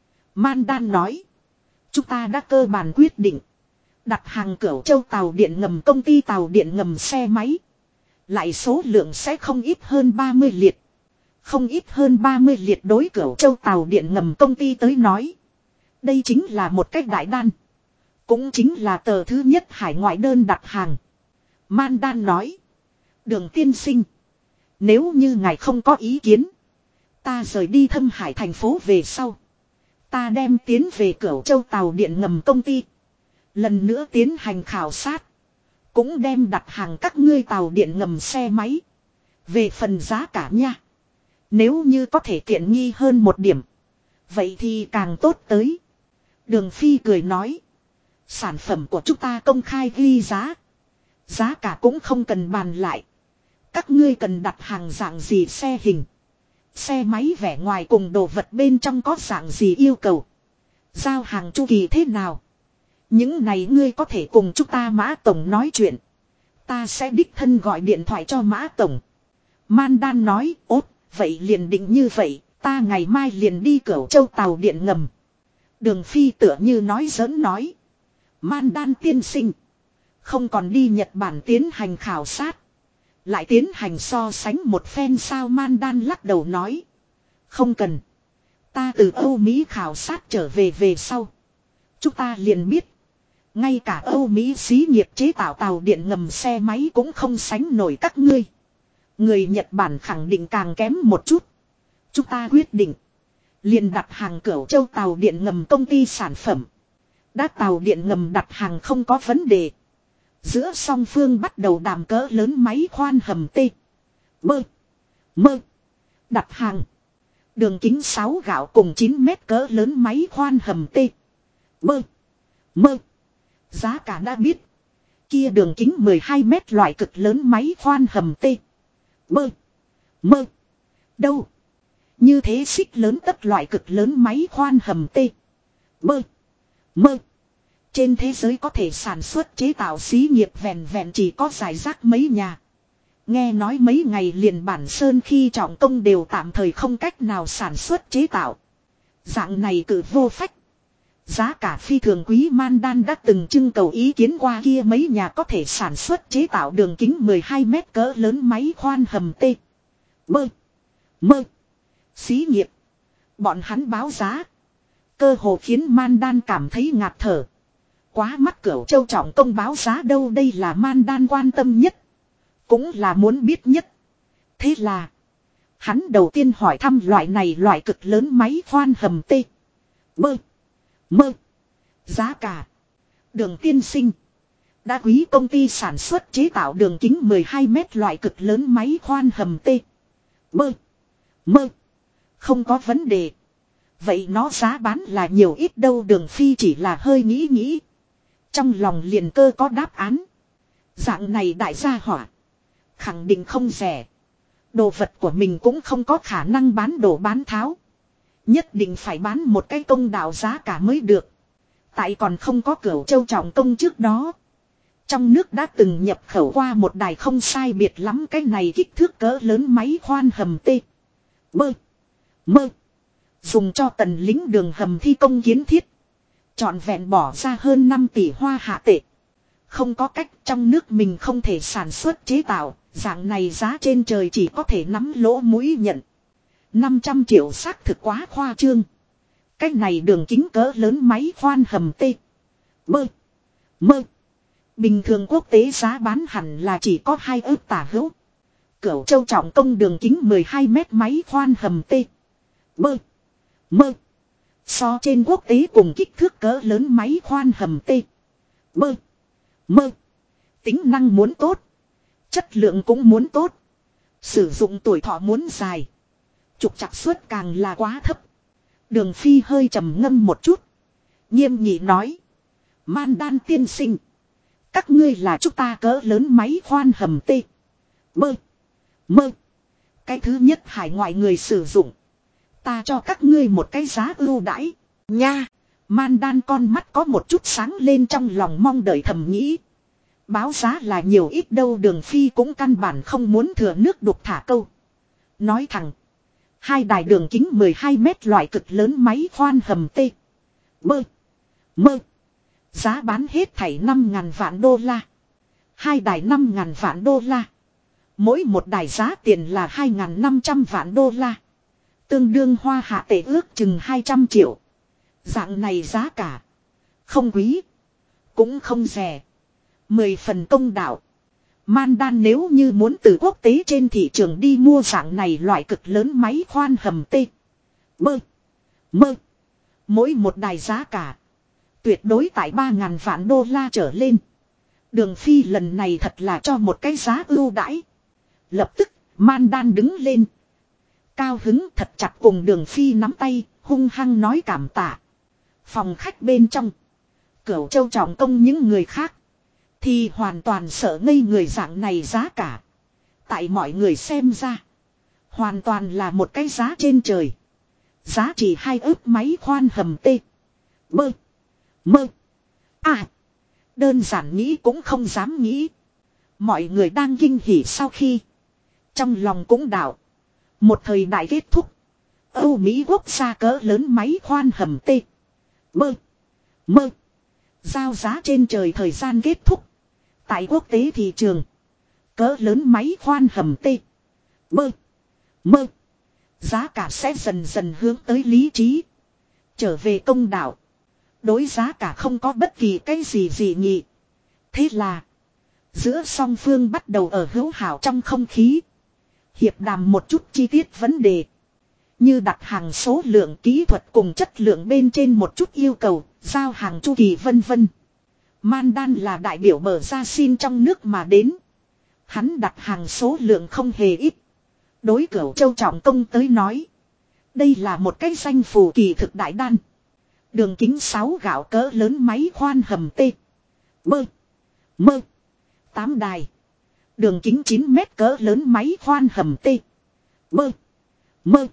Man Đan nói. Chúng ta đã cơ bản quyết định. Đặt hàng Cửu Châu tàu điện ngầm công ty tàu điện ngầm xe máy. Lại số lượng sẽ không ít hơn 30 liệt. Không ít hơn 30 liệt đối Cửu Châu tàu điện ngầm công ty tới nói. Đây chính là một cách đại đan. Cũng chính là tờ thứ nhất hải ngoại đơn đặt hàng. Man Đan nói. Đường tiên sinh. Nếu như ngài không có ý kiến. Ta rời đi Thâm Hải thành phố về sau. Ta đem tiến về Cửu Châu tàu điện ngầm công ty. Lần nữa tiến hành khảo sát. Cũng đem đặt hàng các ngươi tàu điện ngầm xe máy. Về phần giá cả nha. Nếu như có thể tiện nghi hơn một điểm. Vậy thì càng tốt tới. Đường Phi cười nói. Sản phẩm của chúng ta công khai ghi giá. Giá cả cũng không cần bàn lại. Các ngươi cần đặt hàng dạng gì xe hình. Xe máy vẻ ngoài cùng đồ vật bên trong có dạng gì yêu cầu. Giao hàng chu kỳ thế nào. Những này ngươi có thể cùng chúng ta Mã Tổng nói chuyện. Ta sẽ đích thân gọi điện thoại cho Mã Tổng. Mandan nói, ốt, vậy liền định như vậy, ta ngày mai liền đi Cửu Châu tàu điện ngầm. Đường Phi tựa như nói giỡn nói. Mandan tiên sinh. Không còn đi Nhật Bản tiến hành khảo sát. Lại tiến hành so sánh một phen sao Mandan lắc đầu nói. Không cần. Ta từ Âu Mỹ khảo sát trở về sau. Chúng ta liền biết. Ngay cả Âu Mỹ xí nghiệp chế tạo tàu điện ngầm xe máy cũng không sánh nổi các ngươi. Người Nhật Bản khẳng định càng kém một chút. Chúng ta quyết định. Liền đặt hàng Cửu Châu tàu điện ngầm công ty sản phẩm. Đã tàu điện ngầm đặt hàng không có vấn đề. Giữa song phương bắt đầu đàm cỡ lớn máy khoan hầm T. Bơ. Mơ. Đặt hàng. Đường kính 6 gạo cùng 9 mét cỡ lớn máy khoan hầm T. Bơ. Mơ. Giá cả đã biết. Kia đường kính 12 mét loại cực lớn máy khoan hầm T. Bơ. Mơ. Đâu. Như thế xích lớn tất loại cực lớn máy khoan hầm T. Bơ. Mơ. Trên thế giới có thể sản xuất chế tạo xí nghiệp vẹn chỉ có giải rác mấy nhà. Nghe nói mấy ngày liền Bản Sơn khi trọng công đều tạm thời không cách nào sản xuất chế tạo. Dạng này cử vô phách. Giá cả phi thường quý Mandan đã từng trưng cầu ý kiến qua kia mấy nhà có thể sản xuất chế tạo đường kính 12 mét cỡ lớn máy khoan hầm T. Bơ. Mơ. Xí nghiệp. Bọn hắn báo giá. Cơ hồ khiến Mandan cảm thấy ngạt thở. Quá mắt Cửu Châu trọng công báo giá đâu đây là Mandan quan tâm nhất. Cũng là muốn biết nhất. Thế là. Hắn đầu tiên hỏi thăm loại cực lớn máy khoan hầm T. Bơ. Mơ. Giá cả. Đường tiên sinh. Đá quý công ty sản xuất chế tạo đường kính 12 mét loại cực lớn máy khoan hầm T. Bơ. Mơ. Không có vấn đề. Vậy nó giá bán là nhiều ít đâu Đường Phi chỉ là hơi nghĩ. Trong lòng liền cơ có đáp án. Dạng này đại gia hỏa. Khẳng định không rẻ. Đồ vật của mình cũng không có khả năng bán đổ bán tháo. Nhất định phải bán một cái công đạo giá cả mới được. Tại còn không có Cửu Châu trọng công trước đó. Trong nước đã từng nhập khẩu qua một đài không sai biệt lắm cái này kích thước cỡ lớn máy khoan hầm T. Bơ. Mơ. Dùng cho tần lính đường hầm thi công kiến thiết. Trọn vẹn bỏ ra hơn 5 tỷ hoa hạ tệ. Không có cách trong nước mình không thể sản xuất chế tạo. Dạng này giá trên trời chỉ có thể nắm lỗ mũi nhận. 500 triệu xác thực quá khoa trương. Cái này đường kính cỡ lớn máy khoan hầm T. Bơ. Mơ. Bình thường quốc tế giá bán hẳn là chỉ có 2 ức tả hữu. Cửu Châu trọng công đường kính 12 mét máy khoan hầm T. Bơ. Mơ. So trên quốc tế cùng kích thước cỡ lớn máy khoan hầm T. Bơ. Mơ. Tính năng muốn tốt. Chất lượng cũng muốn tốt. Sử dụng tuổi thọ muốn dài. Trục trặc suất càng là quá thấp. Đường Phi hơi trầm ngâm một chút. Nghiêm nghị nói. Mandan tiên sinh. Các ngươi là chúng ta cỡ lớn máy khoan hầm T. Bơ. Mơ. Cái thứ nhất hải ngoại người sử dụng. Ta cho các ngươi một cái giá ưu đãi. Nha. Mandan con mắt có một chút sáng lên trong lòng mong đợi thầm nghĩ. Báo giá là nhiều ít đâu Đường Phi cũng căn bản không muốn thừa nước đục thả câu. Nói thẳng. 2 đài đường kính 12 mét loại cực lớn máy khoan hầm T. Bơ. Mơ. Giá bán hết thảy 5.000 vạn đô la. 2 đài 5.000 vạn đô la. Mỗi một đài giá tiền là 2.500 vạn đô la. Tương đương hoa hạ tệ ước chừng 200 triệu. Dạng này giá cả. Không quý. Cũng không rẻ. 10 phần công đạo. Mandan nếu như muốn từ quốc tế trên thị trường đi mua dạng này loại cực lớn máy khoan hầm T. Bơ. Mơ. Mỗi một đài giá cả. Tuyệt đối tại 3.000 vạn đô la trở lên. Đường Phi lần này thật là cho một cái giá ưu đãi. Lập tức, Mandan đứng lên. Cao hứng thật chặt cùng Đường Phi nắm tay, hung hăng nói cảm tạ. Phòng khách bên trong. Cửu Châu Trọng Công những người khác. Thì hoàn toàn sợ ngây người dạng này giá cả. Tại mọi người xem ra. Hoàn toàn là một cái giá trên trời. Giá trị 2 ức máy khoan hầm T. Bơ. Mơ. À. Đơn giản nghĩ cũng không dám nghĩ. Mọi người đang kinh hỉ sau khi. Trong lòng cũng đảo. Một thời đại kết thúc. Âu Mỹ quốc gia cỡ lớn máy khoan hầm T. Bơ. Mơ. Giao giá trên trời thời gian kết thúc. Tại quốc tế thị trường. Cỡ lớn máy khoan hầm T. Bơ. Mơ. Giá cả sẽ dần dần hướng tới lý trí. Trở về công đạo. Đối giá cả không có bất kỳ cái gì dị nghị. Thế là. Giữa song phương bắt đầu ở hữu hảo trong không khí. Hiệp đàm một chút chi tiết vấn đề. Như đặt hàng số lượng kỹ thuật cùng chất lượng bên trên một chút yêu cầu. Giao hàng chu kỳ vân vân. Mandan là đại biểu bờ ra xin trong nước mà đến. Hắn đặt hàng số lượng không hề ít. Đối Cửu Châu Trọng Công tới nói. Đây là một cái danh phù kỳ thực đại đan. Đường kính 6 gạo cỡ lớn máy khoan hầm T. Bơ. Mơ. 8 đài. Đường kính 9 mét cỡ lớn máy khoan hầm T. Bơ. Mơ.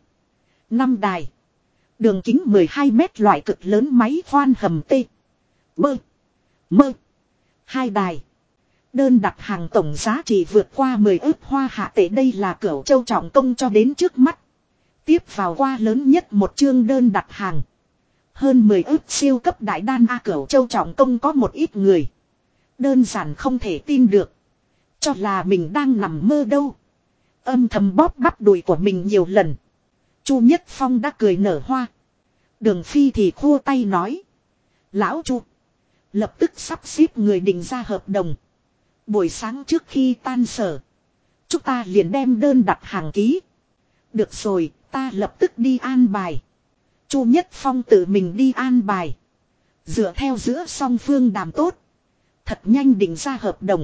5 đài. Đường kính 12 mét loại cực lớn máy khoan hầm T. Bơ. Mơ. 2 đài. Đơn đặt hàng tổng giá trị vượt qua 10 ức hoa hạ tệ, đây là Cửu Châu Trọng Công cho đến trước mắt. Tiếp vào qua lớn nhất một chương đơn đặt hàng. Hơn 10 ức siêu cấp đại đan A. Cửu Châu Trọng Công có một ít người. Đơn giản không thể tin được. Cho là mình đang nằm mơ đâu. Âm thầm bóp bắp đùi của mình nhiều lần. Chu Nhất Phong đã cười nở hoa. Đường Phi thì khua tay nói. Lão Chu. Lập tức sắp xếp người định ra hợp đồng. Buổi sáng trước khi tan sở. Chúng ta liền đem đơn đặt hàng ký. Được rồi, ta lập tức đi an bài. Chu Nhất Phong tự mình đi an bài. Dựa theo giữa song phương đàm tốt. Thật nhanh định ra hợp đồng.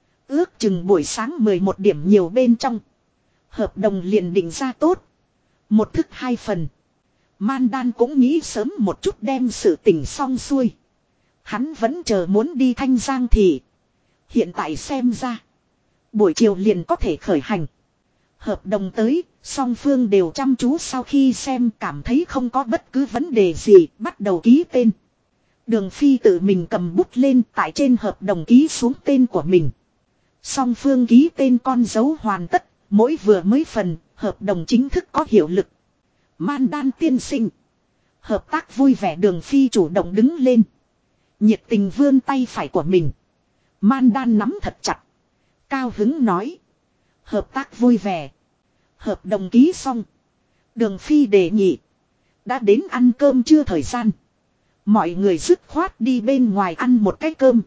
Ước chừng buổi sáng 11 điểm nhiều bên trong. Hợp đồng liền định ra tốt. Một thức 2 phần. Mandan cũng nghĩ sớm một chút đem sự tình xong xuôi. Hắn vẫn chờ muốn đi Thanh Giang thì. Hiện tại xem ra. Buổi chiều liền có thể khởi hành. Hợp đồng tới, song phương đều chăm chú sau khi xem cảm thấy không có bất cứ vấn đề gì, bắt đầu ký tên. Đường Phi tự mình cầm bút lên tại trên hợp đồng ký xuống tên của mình. Song phương ký tên con dấu hoàn tất, mỗi vừa mới phần, hợp đồng chính thức có hiệu lực. Mandan tiên sinh. Hợp tác vui vẻ. Đường Phi chủ động đứng lên. Nhiệt tình vươn tay phải của mình. Mandan nắm thật chặt. Cao hứng nói. Hợp tác vui vẻ. Hợp đồng ký xong. Đường Phi đề nghị. Đã đến ăn cơm trưa thời gian. Mọi người dứt khoát đi bên ngoài ăn một cái cơm.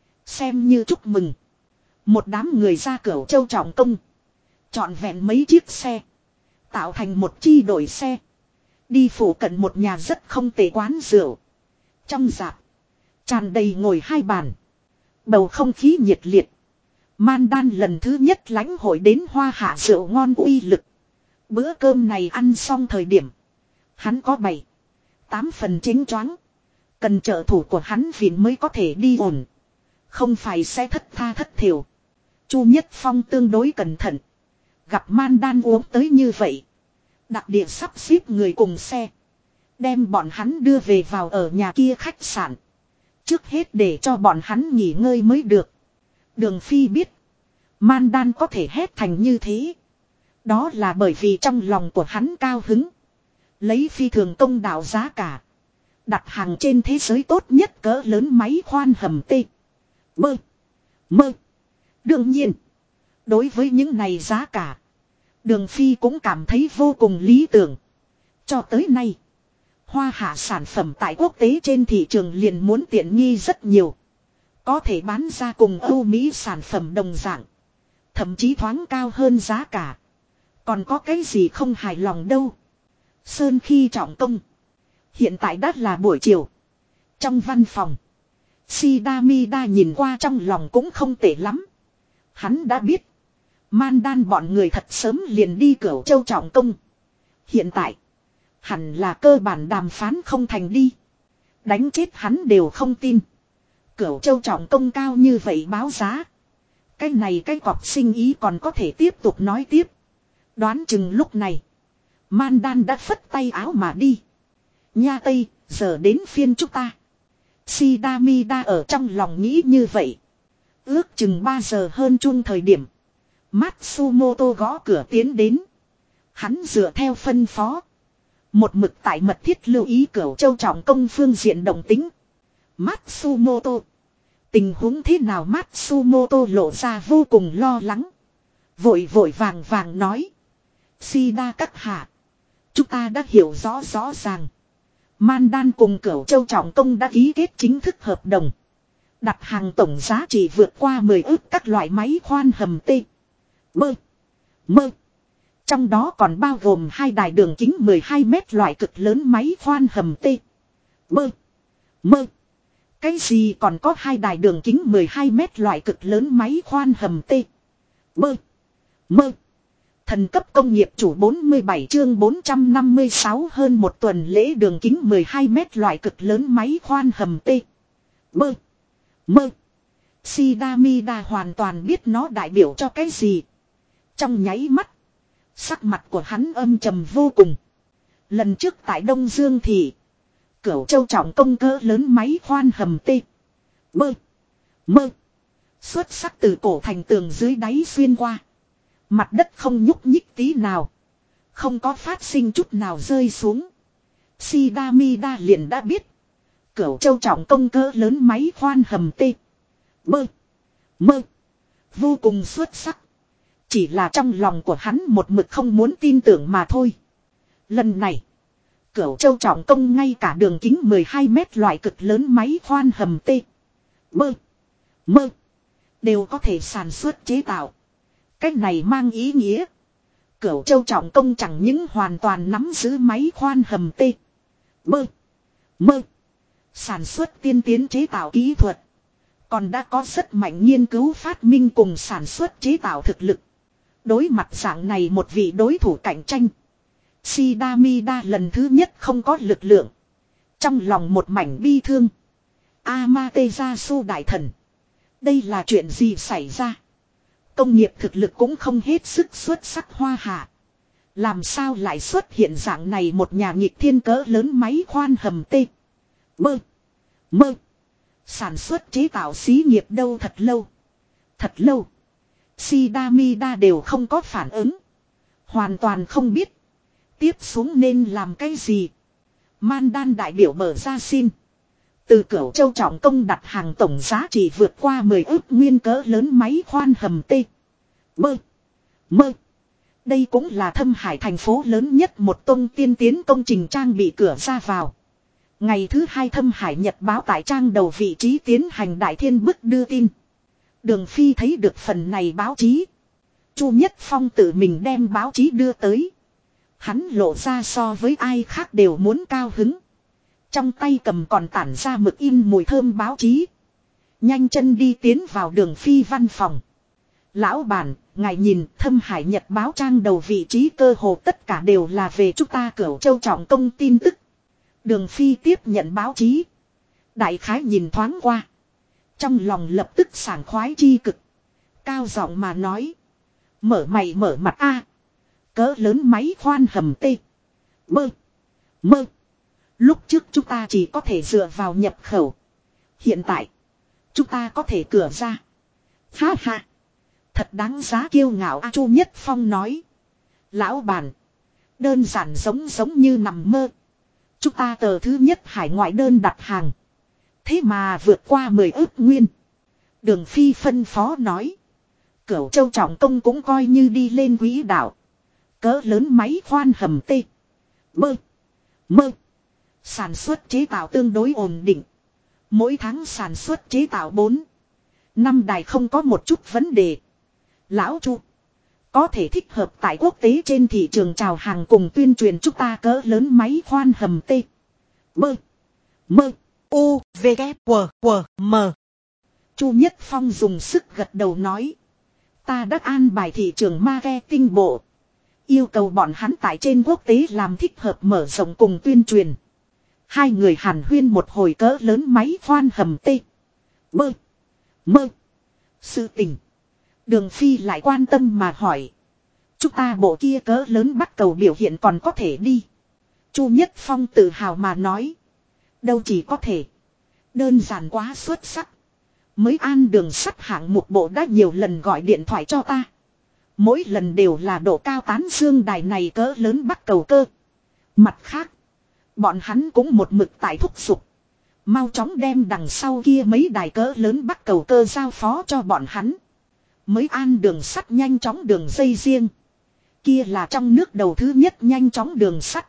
Xem như chúc mừng. Một đám người ra Cửu Châu Trọng Công. Chọn vẹn mấy chiếc xe. Tạo thành một chi đội xe. Đi phụ cận một nhà rất không tệ quán rượu. Trong rạp. Tràn đầy ngồi 2 bàn. Bầu không khí nhiệt liệt. Mandan lần thứ nhất lãnh hội đến hoa hạ rượu ngon uy lực. Bữa cơm này ăn xong thời điểm. Hắn có 7-8 phần chính choáng. Cần trợ thủ của hắn viện mới có thể đi ổn. Không phải sẽ thất tha thất thiểu. Chu Nhất Phong tương đối cẩn thận. Gặp Mandan uống tới như vậy. Đặc địa sắp xếp người cùng xe. Đem bọn hắn đưa về vào ở nhà kia khách sạn. Trước hết để cho bọn hắn nghỉ ngơi mới được. Đường Phi biết. Mandan có thể hét thành như thế. Đó là bởi vì trong lòng của hắn cao hứng. Lấy phi thường công đạo giá cả. Đặt hàng trên thế giới tốt nhất cỡ lớn máy khoan hầm T. Bơ. Mơ. Đương nhiên. Đối với những này giá cả. Đường Phi cũng cảm thấy vô cùng lý tưởng. Cho tới nay. Hoa hạ sản phẩm tại quốc tế trên thị trường liền muốn tiện nghi rất nhiều. Có thể bán ra cùng Âu Mỹ sản phẩm đồng dạng. Thậm chí thoáng cao hơn giá cả. Còn có cái gì không hài lòng đâu. Sơn khi trọng công. Hiện tại đã là buổi chiều. Trong văn phòng. Shidamida nhìn qua trong lòng cũng không tệ lắm. Hắn đã biết. Mandan bọn người thật sớm liền đi Cửu Châu trọng công. Hiện tại. Hẳn là cơ bản đàm phán không thành đi. Đánh chết hắn đều không tin. Cửu Châu trọng công cao như vậy báo giá. Cái này cái cọc sinh ý còn có thể tiếp tục nói tiếp. Đoán chừng lúc này. Mandan đã phất tay áo mà đi. Nha Tây, giờ đến phiên chúng ta. Shidamida ở trong lòng nghĩ như vậy. Ước chừng 3 giờ hơn chung thời điểm. Matsumoto gõ cửa tiến đến. Hắn dựa theo phân phó. Một mực tại mật thiết lưu ý Cửu Châu trọng công phương diện động tính. Matsumoto. Tình huống thế nào Matsumoto lộ ra vô cùng lo lắng. Vội vội vàng vàng nói. Shida các hạ. Chúng ta đã hiểu rõ ràng. Mandan cùng Cửu Châu trọng công đã ký kết chính thức hợp đồng. Đặt hàng tổng giá trị vượt qua 10 ức các loại máy khoan hầm T. Bơ. Mơ. Trong đó còn bao gồm 2 đài đường kính 12 mét loại cực lớn máy khoan hầm T. Bơ. Mơ. Cái gì còn có 2 đài đường kính 12 mét loại cực lớn máy khoan hầm T. Bơ. Mơ. Thần cấp công nghiệp chủ 47 chương 456 hơn một tuần lễ đường kính 12 mét loại cực lớn máy khoan hầm T. Bơ. Mơ. Shidamida hoàn toàn biết nó đại biểu cho cái gì. Trong nháy mắt. Sắc mặt của hắn âm trầm vô cùng. Lần trước tại Đông Dương thì. Cửu Châu trọng công cỡ lớn máy khoan hầm T. Bơ. Mơ. Xuất sắc từ cổ thành tường dưới đáy xuyên qua. Mặt đất không nhúc nhích tí nào. Không có phát sinh chút nào rơi xuống. Shidamida liền đã biết. Cửu Châu trọng công cỡ lớn máy khoan hầm T. Bơ. Mơ. Vô cùng xuất sắc. Chỉ là trong lòng của hắn một mực không muốn tin tưởng mà thôi. Lần này. Cửu Châu trọng công ngay cả đường kính 12 mét loại cực lớn máy khoan hầm T. Bơ. Mơ. Đều có thể sản xuất chế tạo. Cách này mang ý nghĩa. Cửu Châu trọng công chẳng những hoàn toàn nắm giữ máy khoan hầm T. Bơ. Mơ. Sản xuất tiên tiến chế tạo kỹ thuật. Còn đã có rất mạnh nghiên cứu phát minh cùng sản xuất chế tạo thực lực. Đối mặt dạng này một vị đối thủ cạnh tranh. Shidamida lần thứ nhất không có lực lượng. Trong lòng một mảnh bi thương. Amaterasu đại thần. Đây là chuyện gì xảy ra? Công nghiệp thực lực cũng không hết sức xuất sắc hoa hạ. Làm sao lại xuất hiện dạng này một nhà nghịch thiên cỡ lớn máy khoan hầm T. Bơ. Mơ. Sản xuất chế tạo xí nghiệp đâu thật lâu. Thật lâu. Shidamida đều không có phản ứng. Hoàn toàn không biết. Tiếp xuống nên làm cái gì. Mandan đại biểu mở ra xin. Từ Cửu Châu trọng công đặt hàng tổng giá trị vượt qua 10 ức nguyên cỡ lớn máy khoan hầm T. Bơ. Mơ. Đây cũng là Thâm Hải thành phố lớn nhất một tông tiên tiến công trình trang bị cửa ra vào. Ngày thứ 2 Thâm Hải Nhật báo tại trang đầu vị trí tiến hành đại thiên bức đưa tin. Đường Phi thấy được phần này báo chí. Chu Nhất Phong tự mình đem báo chí đưa tới. Hắn lộ ra so với ai khác đều muốn cao hứng. Trong tay cầm còn tản ra mực in mùi thơm báo chí. Nhanh chân đi tiến vào Đường Phi văn phòng. Lão bản, ngài nhìn Thâm Hải Nhật báo trang đầu vị trí cơ hồ tất cả đều là về chúng ta Cửu Châu trọng công tin tức. Đường Phi tiếp nhận báo chí. Đại khái nhìn thoáng qua. Trong lòng lập tức sảng khoái chi cực. Cao giọng mà nói. Mở mày mở mặt a. Cỡ lớn máy khoan hầm T. Bơ. Mơ. Lúc trước chúng ta chỉ có thể dựa vào nhập khẩu. Hiện tại. Chúng ta có thể cửa ra. Ha ha. Thật đáng giá kiêu ngạo a. Chu Nhất Phong nói. Lão bản. Đơn giản giống như nằm mơ. Chúng ta tờ thứ nhất hải ngoại đơn đặt hàng. Thế mà vượt qua 10 ức nguyên. Đường Phi phân phó nói. Cửu Châu trọng công cũng coi như đi lên quỹ đạo. Cỡ lớn máy khoan hầm T. Bơ. Mơ. Sản xuất chế tạo tương đối ổn định. Mỗi tháng sản xuất chế tạo 4. 5 đài không có một chút vấn đề. Lão Chu. Có thể thích hợp tại quốc tế trên thị trường chào hàng cùng tuyên truyền chúng ta cỡ lớn máy khoan hầm T. Bơ. Mơ. U. V. K. W. W. M. Chu Nhất Phong dùng sức gật đầu nói. Ta đã an bài thị trường marketing bộ. Yêu cầu bọn hắn tại trên quốc tế làm thích hợp mở rộng cùng tuyên truyền. Hai người hàn huyên một hồi cỡ lớn máy khoan hầm T. Bơ. Mơ. Sự tình. Đường Phi lại quan tâm mà hỏi. Chúng ta bộ kia cỡ lớn bắt cầu biểu hiện còn có thể đi. Chu Nhất Phong tự hào mà nói. Đâu chỉ có thể. Đơn giản quá xuất sắc. Mới an đường sắt hạng mục bộ đã nhiều lần gọi điện thoại cho ta. Mỗi lần đều là độ cao tán dương đài này cỡ lớn bắt cầu cơ. Mặt khác. Bọn hắn cũng một mực tại thúc giục. Mau chóng đem đằng sau kia mấy đài cỡ lớn bắt cầu cơ giao phó cho bọn hắn. Mới an đường sắt nhanh chóng đường dây riêng. Kia là trong nước đầu thứ nhất nhanh chóng đường sắt.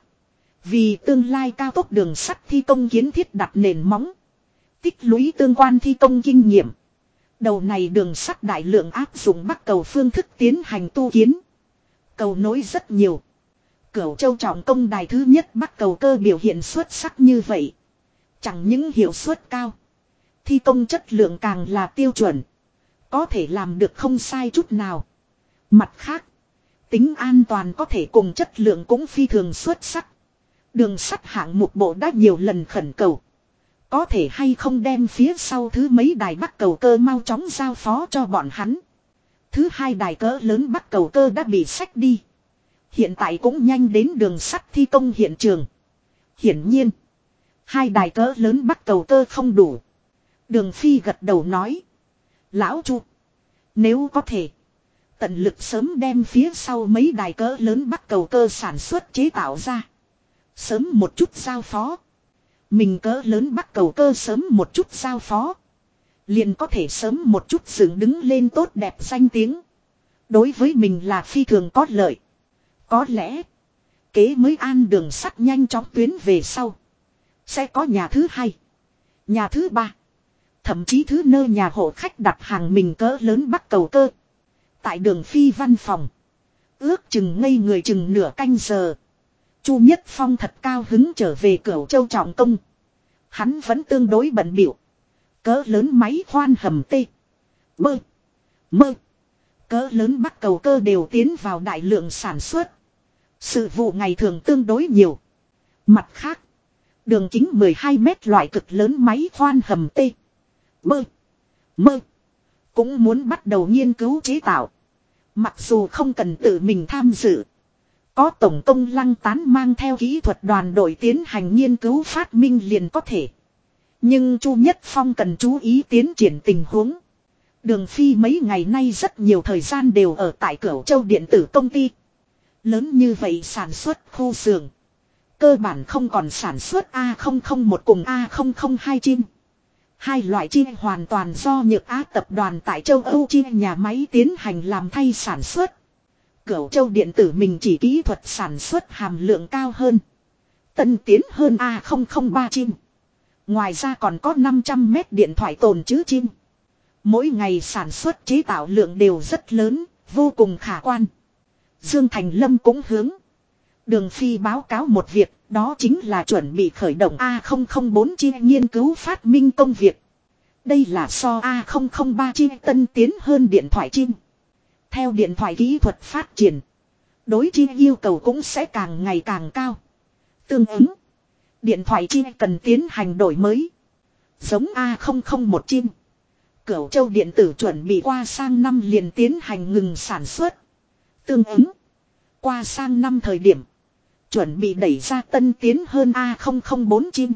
Vì tương lai cao tốc đường sắt thi công kiến thiết đặt nền móng. Tích lũy tương quan thi công kinh nghiệm. Đầu này đường sắt đại lượng áp dụng bắc cầu phương thức tiến hành tu kiến. Cầu nối rất nhiều. Cửu Châu trọng công đài thứ nhất bắc cầu cơ biểu hiện xuất sắc như vậy. Chẳng những hiệu suất cao. Thi công chất lượng càng là tiêu chuẩn. Có thể làm được không sai chút nào. Mặt khác. Tính an toàn có thể cùng chất lượng cũng phi thường xuất sắc. Đường sắt hạng mục bộ đã nhiều lần khẩn cầu. Có thể hay không đem phía sau thứ mấy đài bắc cầu cơ mau chóng giao phó cho bọn hắn. Thứ hai đài cỡ lớn bắc cầu cơ đã bị xách đi. Hiện tại cũng nhanh đến đường sắt thi công hiện trường. Hiển nhiên. Hai đài cỡ lớn bắc cầu cơ không đủ. Đường Phi gật đầu nói. Lão Chu. Nếu có thể. Tận lực sớm đem phía sau mấy đài cỡ lớn bắc cầu cơ sản xuất chế tạo ra. Sớm một chút giao phó. Mình cỡ lớn bắc cầu cơ sớm một chút giao phó. Liền có thể sớm một chút dựng đứng lên tốt đẹp danh tiếng. Đối với mình là phi thường có lợi. Có lẽ. Kế mới an đường sắt nhanh chóng tuyến về sau. Sẽ có nhà thứ hai. Nhà thứ ba. Thậm chí thứ nơi nhà hộ khách đặt hàng mình cỡ lớn bắc cầu cơ. Tại đường Phi văn phòng. Ước chừng ngây người chừng nửa canh giờ. Chu Nhất Phong thật cao hứng trở về Cửu Châu trọng công. Hắn vẫn tương đối bận bịu. Cỡ lớn máy khoan hầm T. Bơ. Mơ. Cỡ lớn bắc cầu cơ đều tiến vào đại lượng sản xuất. Sự vụ ngày thường tương đối nhiều. Mặt khác. Đường kính 12 mét loại cực lớn máy khoan hầm T. Bơ. Mơ. Cũng muốn bắt đầu nghiên cứu chế tạo. Mặc dù không cần tự mình tham dự. Có tổng công Lăng Tán mang theo kỹ thuật đoàn đội tiến hành nghiên cứu phát minh liền có thể. Nhưng Chu Nhất Phong cần chú ý tiến triển tình huống. Đường Phi mấy ngày nay rất nhiều thời gian đều ở tại Cửu Châu điện tử công ty. Lớn như vậy sản xuất khu xưởng. Cơ bản không còn sản xuất A001 cùng A002 chim. Hai loại chim hoàn toàn do Nhược Á tập đoàn tại châu Âu chi nhà máy tiến hành làm thay sản xuất. Cửu Châu điện tử mình chỉ kỹ thuật sản xuất hàm lượng cao hơn. Tân tiến hơn A003 chim. Ngoài ra còn có 500 mét điện thoại tồn trữ chim. Mỗi ngày sản xuất chế tạo lượng đều rất lớn, vô cùng khả quan. Dương Thành Lâm cũng hướng Đường Phi báo cáo một việc, đó chính là chuẩn bị khởi động A004 chi nghiên cứu phát minh công việc. Đây là so A003 chi tân tiến hơn điện thoại chim. Theo điện thoại kỹ thuật phát triển, đối chi yêu cầu cũng sẽ càng ngày càng cao. Tương ứng, điện thoại chi cần tiến hành đổi mới. Giống A001 chim. Cửu Châu điện tử chuẩn bị qua sang năm liền tiến hành ngừng sản xuất. Tương ứng, qua sang năm thời điểm, chuẩn bị đẩy ra tân tiến hơn A004 chim.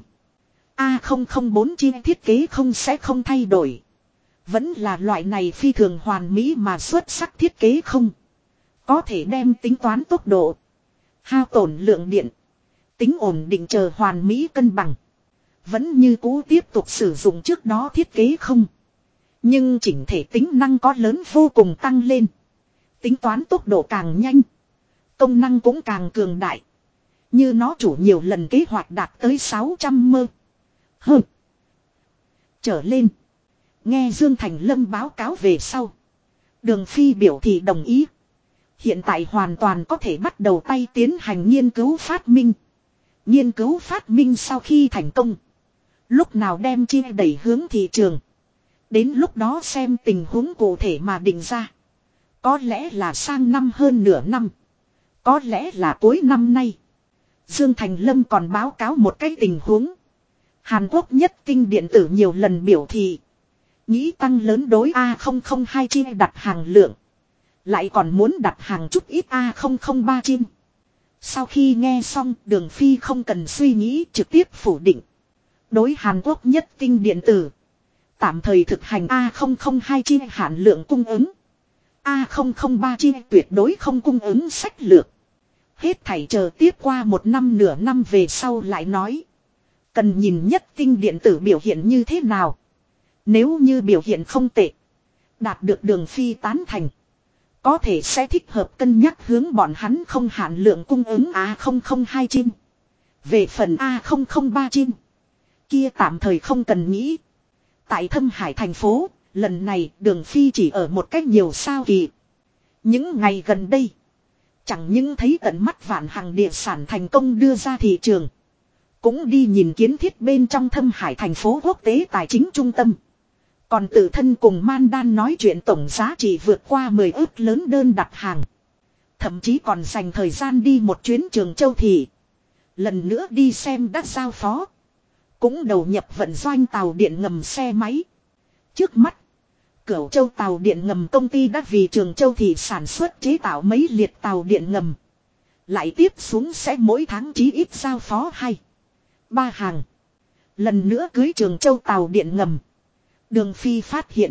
A004 chim thiết kế sẽ không thay đổi. Vẫn là loại này phi thường hoàn mỹ mà xuất sắc thiết kế không. Có thể đem tính toán tốc độ, hao tổn lượng điện, tính ổn định chờ hoàn mỹ cân bằng. Vẫn như cũ tiếp tục sử dụng trước đó thiết kế không. Nhưng chỉnh thể tính năng có lớn vô cùng tăng lên. Tính toán tốc độ càng nhanh. Công năng cũng càng cường đại. Như nó chủ nhiều lần kế hoạch đạt tới 600 mơ. Hơ. Trở lên. Nghe Dương Thành Lâm báo cáo về sau. Đường Phi biểu thị đồng ý. Hiện tại hoàn toàn có thể bắt đầu tay tiến hành nghiên cứu phát minh. Nghiên cứu phát minh sau khi thành công. Lúc nào đem chia đẩy hướng thị trường. Đến lúc đó xem tình huống cụ thể mà định ra. Có lẽ là sang năm hơn nửa năm. Có lẽ là cuối năm nay. Dương Thành Lâm còn báo cáo một cái tình huống. Hàn Quốc nhất tinh điện tử nhiều lần biểu thị. Nghĩ tăng lớn đối A002 chia đặt hàng lượng. Lại còn muốn đặt hàng chút ít A003 chim. Sau khi nghe xong Đường Phi không cần suy nghĩ trực tiếp phủ định. Đối Hàn Quốc nhất tinh điện tử. Tạm thời thực hành A002 chi hạn lượng cung ứng. A003 chi tuyệt đối không cung ứng sách lược. Hết thảy chờ tiếp qua một năm nửa năm về sau lại nói. Cần nhìn nhất tinh điện tử biểu hiện như thế nào. Nếu như biểu hiện không tệ. Đạt được Đường Phi tán thành. Có thể sẽ thích hợp cân nhắc hướng bọn hắn không hạn lượng cung ứng A002 chim. Về phần A003 chim. Kia tạm thời không cần nghĩ. Tại Thâm Hải thành phố, lần này Đường Phi chỉ ở một cách nhiều sao kỳ. Những ngày gần đây, chẳng những thấy tận mắt Vạn Hằng địa sản thành công đưa ra thị trường. Cũng đi nhìn kiến thiết bên trong Thâm Hải thành phố quốc tế tài chính trung tâm. Còn tự thân cùng Mandan nói chuyện tổng giá trị vượt qua 10 ức lớn đơn đặt hàng. Thậm chí còn dành thời gian đi một chuyến Trường Châu thị. Lần nữa đi xem đã giao phó. Cũng đầu nhập vận doanh tàu điện ngầm xe máy. Trước mắt, Cửu Châu tàu điện ngầm công ty đã vì Trường Châu thị sản xuất chế tạo mấy liệt tàu điện ngầm. Lại tiếp xuống sẽ mỗi tháng chí ít giao phó 2-3 hàng. Lần nữa cưới Trường Châu tàu điện ngầm. Đường Phi phát hiện.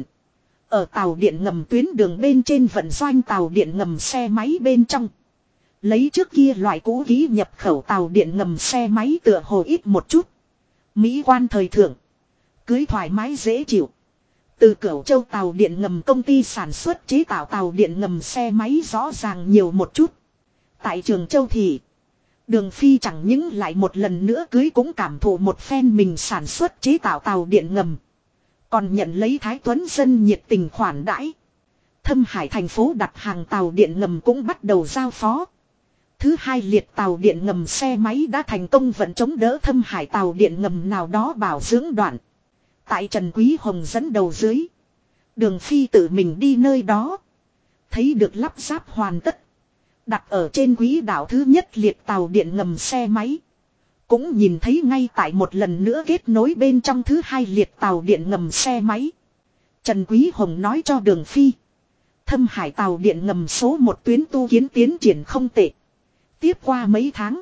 Ở tàu điện ngầm tuyến đường bên trên vận doanh tàu điện ngầm xe máy bên trong. Lấy trước kia loại cũ kỹ nhập khẩu tàu điện ngầm xe máy tựa hồ ít một chút. Mỹ quan thời thượng. Cưới thoải mái dễ chịu. Từ Cửu Châu tàu điện ngầm công ty sản xuất chế tạo tàu điện ngầm xe máy rõ ràng nhiều một chút. Tại Trường Châu thì Đường Phi chẳng những lại một lần nữa cưới cũng cảm thụ một phen mình sản xuất chế tạo tàu điện ngầm. Còn nhận lấy Thái Tuấn Dân nhiệt tình khoản đãi. Thâm Hải thành phố đặt hàng tàu điện ngầm cũng bắt đầu giao phó. Thứ hai liệt tàu điện ngầm xe máy đã thành công vận chống đỡ Thâm Hải tàu điện ngầm nào đó bảo dưỡng đoạn. Tại Trần Quý Hồng dẫn đầu dưới. Đường Phi tự mình đi nơi đó. Thấy được lắp ráp hoàn tất. Đặt ở trên quỹ đạo thứ nhất liệt tàu điện ngầm xe máy. Cũng nhìn thấy ngay tại một lần nữa kết nối bên trong thứ hai liệt tàu điện ngầm xe máy. Trần Quý Hồng nói cho Đường Phi. Thâm Hải tàu điện ngầm số 1 tuyến tu kiến tiến triển không tệ. Tiếp qua mấy tháng.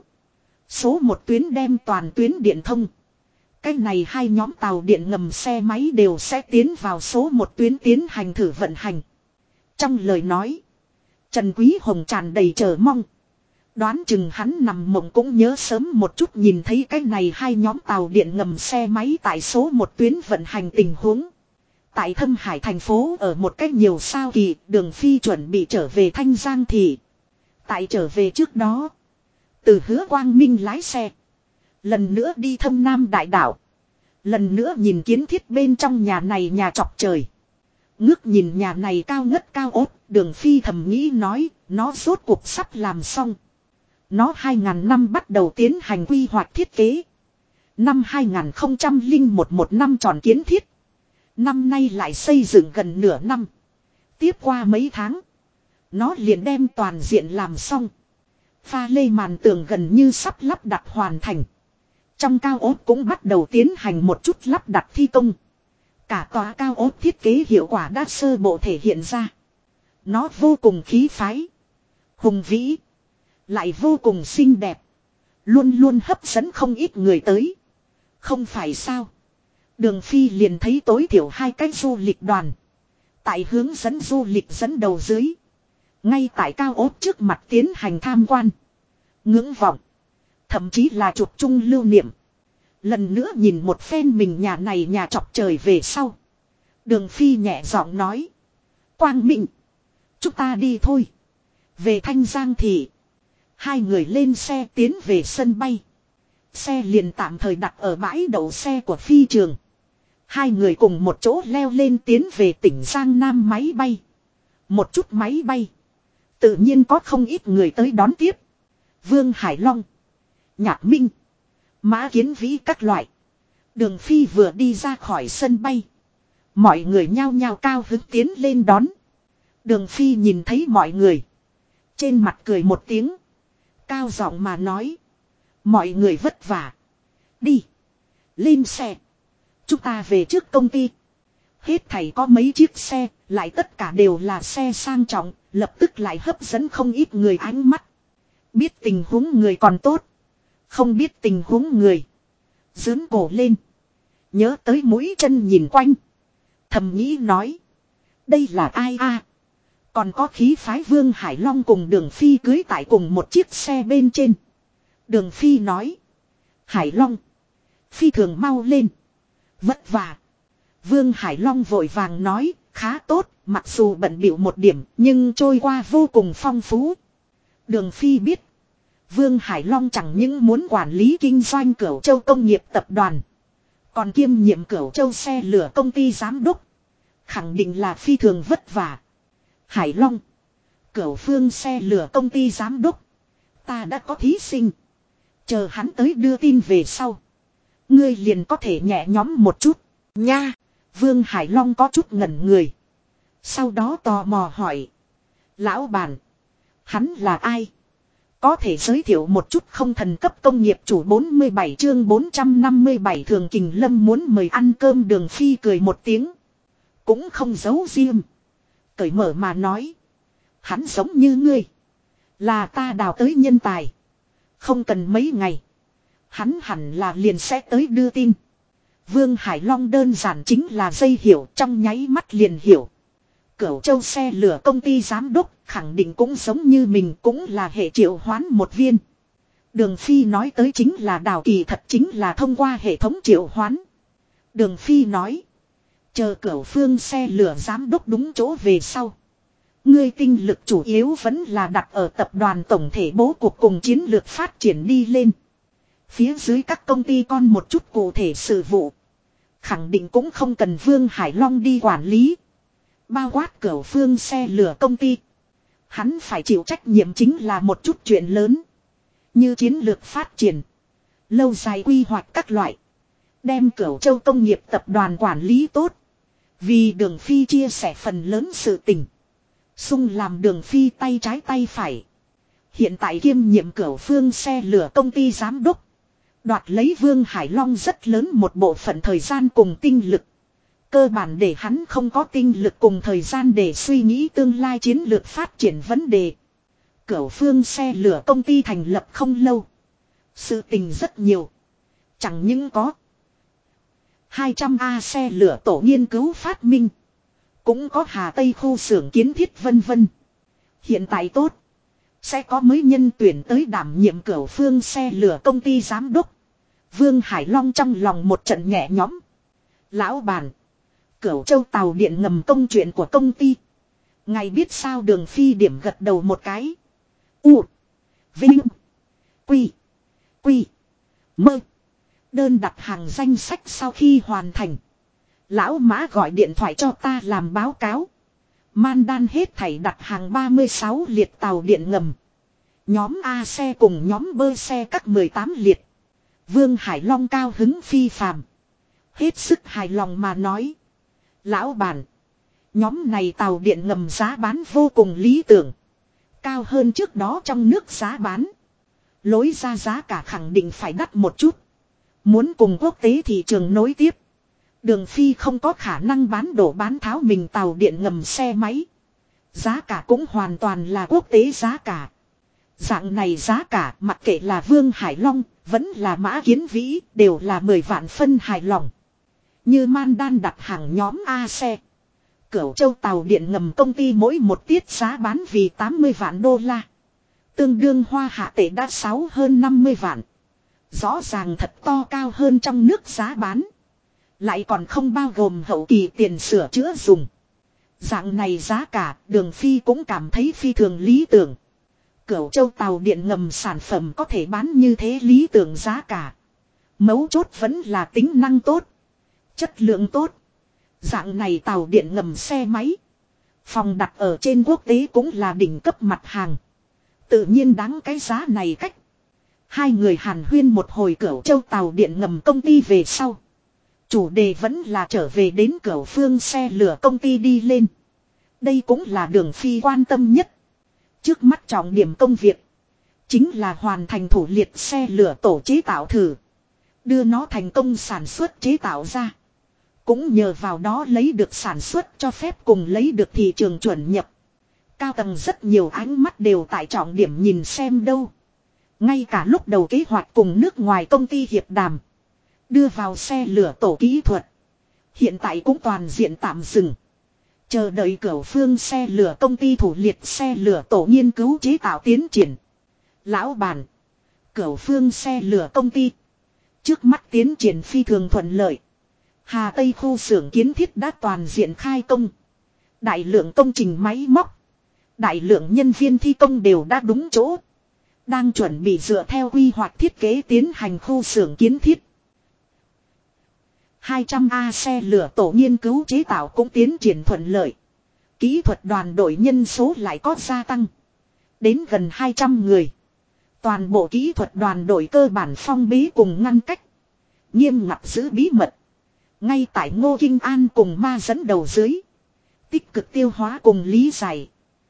Số 1 tuyến đem toàn tuyến điện thông. Cái này hai nhóm tàu điện ngầm xe máy đều sẽ tiến vào số 1 tuyến tiến hành thử vận hành. Trong lời nói. Trần Quý Hồng tràn đầy chờ mong. Đoán chừng hắn nằm mộng cũng nhớ sớm một chút nhìn thấy cái này hai nhóm tàu điện ngầm xe máy tại số 1 tuyến vận hành tình huống. Tại Thâm Hải thành phố ở một cách nhiều sao kỳ, Đường Phi chuẩn bị trở về Thanh Giang thị. Tại trở về trước đó, từ Hứa Quang Minh lái xe. Lần nữa đi Thâm Nam đại đảo. Lần nữa nhìn kiến thiết bên trong nhà này nhà chọc trời. Ngước nhìn nhà này cao ngất cao ốt, Đường Phi thầm nghĩ nói, nó rốt cuộc sắp làm xong. Nó 2000 năm bắt đầu tiến hành quy hoạch thiết kế. Năm 2001 một năm tròn kiến thiết. Năm nay lại xây dựng gần nửa năm. Tiếp qua mấy tháng. Nó liền đem toàn diện làm xong. Pha lê màn tường gần như sắp lắp đặt hoàn thành. Trong cao ốt cũng bắt đầu tiến hành một chút lắp đặt thi công. Cả tòa cao ốt thiết kế hiệu quả đã sơ bộ thể hiện ra. Nó vô cùng khí phái. Hùng vĩ. Lại vô cùng xinh đẹp. Luôn luôn hấp dẫn không ít người tới. Không phải sao. Đường Phi liền thấy tối thiểu hai cái du lịch đoàn. Tại hướng dẫn du lịch dẫn đầu dưới. Ngay tại cao ốt trước mặt tiến hành tham quan. Ngưỡng vọng. Thậm chí là chụp chung lưu niệm. Lần nữa nhìn một phen mình nhà này nhà chọc trời về sau. Đường Phi nhẹ giọng nói. Quang Minh. Chúng ta đi thôi. Về Thanh Giang thị. Hai người lên xe tiến về sân bay. Xe liền tạm thời đặt ở bãi đậu xe của phi trường. Hai người cùng một chỗ leo lên tiến về tỉnh Giang Nam máy bay. Một chút máy bay. Tự nhiên có không ít người tới đón tiếp. Vương Hải Long, Nhạc Minh, Mã Kiến Vĩ các loại. Đường Phi vừa đi ra khỏi sân bay. Mọi người nhao nhao cao hứng tiến lên đón. Đường Phi nhìn thấy mọi người. Trên mặt cười một tiếng. Cao giọng mà nói. Mọi người vất vả. Đi. Lên xe. Chúng ta về trước công ty. Hết thảy có mấy chiếc xe. Lại tất cả đều là xe sang trọng. Lập tức lại hấp dẫn không ít người ánh mắt. Biết tình huống người còn tốt. Không biết tình huống người. Dướn cổ lên. Nhớ tới mũi chân nhìn quanh. Thầm nghĩ nói. Đây là ai a? Còn có khí phái Vương Hải Long cùng Đường Phi cưới tại cùng một chiếc xe bên trên. Đường Phi nói. Hải Long. Phi thường mau lên. Vất vả. Vương Hải Long vội vàng nói. Khá tốt. Mặc dù bận bịu một điểm. Nhưng trôi qua vô cùng phong phú. Đường Phi biết. Vương Hải Long chẳng những muốn quản lý kinh doanh Cửu Châu Công nghiệp tập đoàn. Còn kiêm nhiệm Cửu Châu xe lửa công ty giám đốc. Khẳng định là phi thường vất vả. Hải Long. Cửu Phương xe lửa công ty giám đốc. Ta đã có thí sinh. Chờ hắn tới đưa tin về sau. Ngươi liền có thể nhẹ nhõm một chút. Nha. Vương Hải Long có chút ngẩn người. Sau đó tò mò hỏi. Lão bản. Hắn là ai? Có thể giới thiệu một chút không? Thần cấp công nghiệp chủ 47 chương 457 Thường Kình Lâm muốn mời ăn cơm. Đường Phi cười một tiếng. Cũng không giấu riêng. Cởi mở mà nói. Hắn giống như ngươi. Là ta đào tới nhân tài. Không cần mấy ngày. Hắn hẳn là liền sẽ tới đưa tin. Vương Hải Long đơn giản chính là dây hiểu, trong nháy mắt liền hiểu. Cửu Châu xe lửa công ty giám đốc khẳng định cũng giống như mình, cũng là hệ triệu hoán một viên. Đường Phi nói tới chính là đào, kỳ thật chính là thông qua hệ thống triệu hoán. Đường Phi nói. Chờ Cửu Phương xe lửa giám đốc đúng chỗ về sau. Ngươi tinh lực chủ yếu vẫn là đặt ở tập đoàn tổng thể bố cục cùng chiến lược phát triển đi lên. Phía dưới các công ty con một chút cụ thể sự vụ. Khẳng định cũng không cần Vương Hải Long đi quản lý. Bao quát Cửu Phương xe lửa công ty. Hắn phải chịu trách nhiệm chính là một chút chuyện lớn. Như chiến lược phát triển. Lâu dài quy hoạch các loại. Đem Cửu Châu công nghiệp tập đoàn quản lý tốt. Vì Đường Phi chia sẻ phần lớn sự tình. Xung làm Đường Phi tay trái tay phải. Hiện tại kiêm nhiệm Cửu Phương xe lửa công ty giám đốc. Đoạt lấy Vương Hải Long rất lớn một bộ phận thời gian cùng tinh lực. Cơ bản để hắn không có tinh lực cùng thời gian để suy nghĩ tương lai chiến lược phát triển vấn đề. Cửu Phương xe lửa công ty thành lập không lâu. Sự tình rất nhiều. Chẳng những có 200A xe lửa tổ nghiên cứu phát minh. Cũng có Hà Tây khu xưởng kiến thiết vân vân. Hiện tại tốt. Sẽ có mới nhân tuyển tới đảm nhiệm Cửu Phương xe lửa công ty giám đốc. Vương Hải Long trong lòng một trận nhẹ nhõm. Lão bản. Cửu Châu tàu điện ngầm công chuyện của công ty. Ngài biết sao? Đường Phi điểm gật đầu một cái. U. Vinh. Quy. Quy. Mơ. Đơn đặt hàng danh sách sau khi hoàn thành. Lão Mã gọi điện thoại cho ta làm báo cáo. Mandan hết thảy đặt hàng 36 liệt tàu điện ngầm. Nhóm A xe cùng nhóm B xe các 18 liệt. Vương Hải Long cao hứng phi phàm. Hết sức hài lòng mà nói. Lão bản. Nhóm này tàu điện ngầm giá bán vô cùng lý tưởng. Cao hơn trước đó trong nước giá bán. Lối ra giá cả khẳng định phải đắt một chút. Muốn cùng quốc tế thị trường nối tiếp. Đường Phi không có khả năng bán đổ bán tháo mình tàu điện ngầm xe máy. Giá cả cũng hoàn toàn là quốc tế giá cả. Dạng này giá cả mặc kệ là Vương Hải Long, vẫn là Mã Kiến Vĩ, đều là 10 vạn phân hài lòng. Như Mandan đặt hàng nhóm A xe. Cửu Châu tàu điện ngầm công ty mỗi một tiết giá bán vì 80 vạn đô la. Tương đương hoa hạ tệ đã 6 hơn 50 vạn. Rõ ràng thật to cao hơn trong nước giá bán. Lại còn không bao gồm hậu kỳ tiền sửa chữa dùng. Dạng này giá cả, Đường Phi cũng cảm thấy phi thường lý tưởng. Cửu Châu tàu điện ngầm sản phẩm có thể bán như thế lý tưởng giá cả. Mấu chốt vẫn là tính năng tốt. Chất lượng tốt. Dạng này tàu điện ngầm xe máy. Phòng đặt ở trên quốc tế cũng là đỉnh cấp mặt hàng. Tự nhiên đáng cái giá này cách. Hai người hàn huyên một hồi Cửu Châu tàu điện ngầm công ty về sau. Chủ đề vẫn là trở về đến Cửu Phương xe lửa công ty đi lên. Đây cũng là Đường Phi quan tâm nhất. Trước mắt trọng điểm công việc. Chính là hoàn thành thủ liệt xe lửa tổ chế tạo thử. Đưa nó thành công sản xuất chế tạo ra. Cũng nhờ vào đó lấy được sản xuất cho phép cùng lấy được thị trường chuẩn nhập. Cao tầng rất nhiều ánh mắt đều tại trọng điểm nhìn xem đâu. Ngay cả lúc đầu kế hoạch cùng nước ngoài công ty hiệp đàm. Đưa vào xe lửa tổ kỹ thuật. Hiện tại cũng toàn diện tạm dừng. Chờ đợi Cửu Phương xe lửa công ty thủ liệt xe lửa tổ nghiên cứu chế tạo tiến triển. Lão bản. Cửu Phương xe lửa công ty. Trước mắt tiến triển phi thường thuận lợi. Hà Tây khu xưởng kiến thiết đã toàn diện khai công. Đại lượng công trình máy móc. Đại lượng nhân viên thi công đều đã đúng chỗ. Đang chuẩn bị dựa theo quy hoạch thiết kế tiến hành khu xưởng kiến thiết. 200A xe lửa tổ nghiên cứu chế tạo cũng tiến triển thuận lợi. Kỹ thuật đoàn đội nhân số lại có gia tăng. Đến gần 200 người. Toàn bộ kỹ thuật đoàn đội cơ bản phong bế cùng ngăn cách. Nghiêm ngặt giữ bí mật. Ngay tại Ngô Kinh An cùng ma dẫn đầu dưới. Tích cực tiêu hóa cùng lý giải.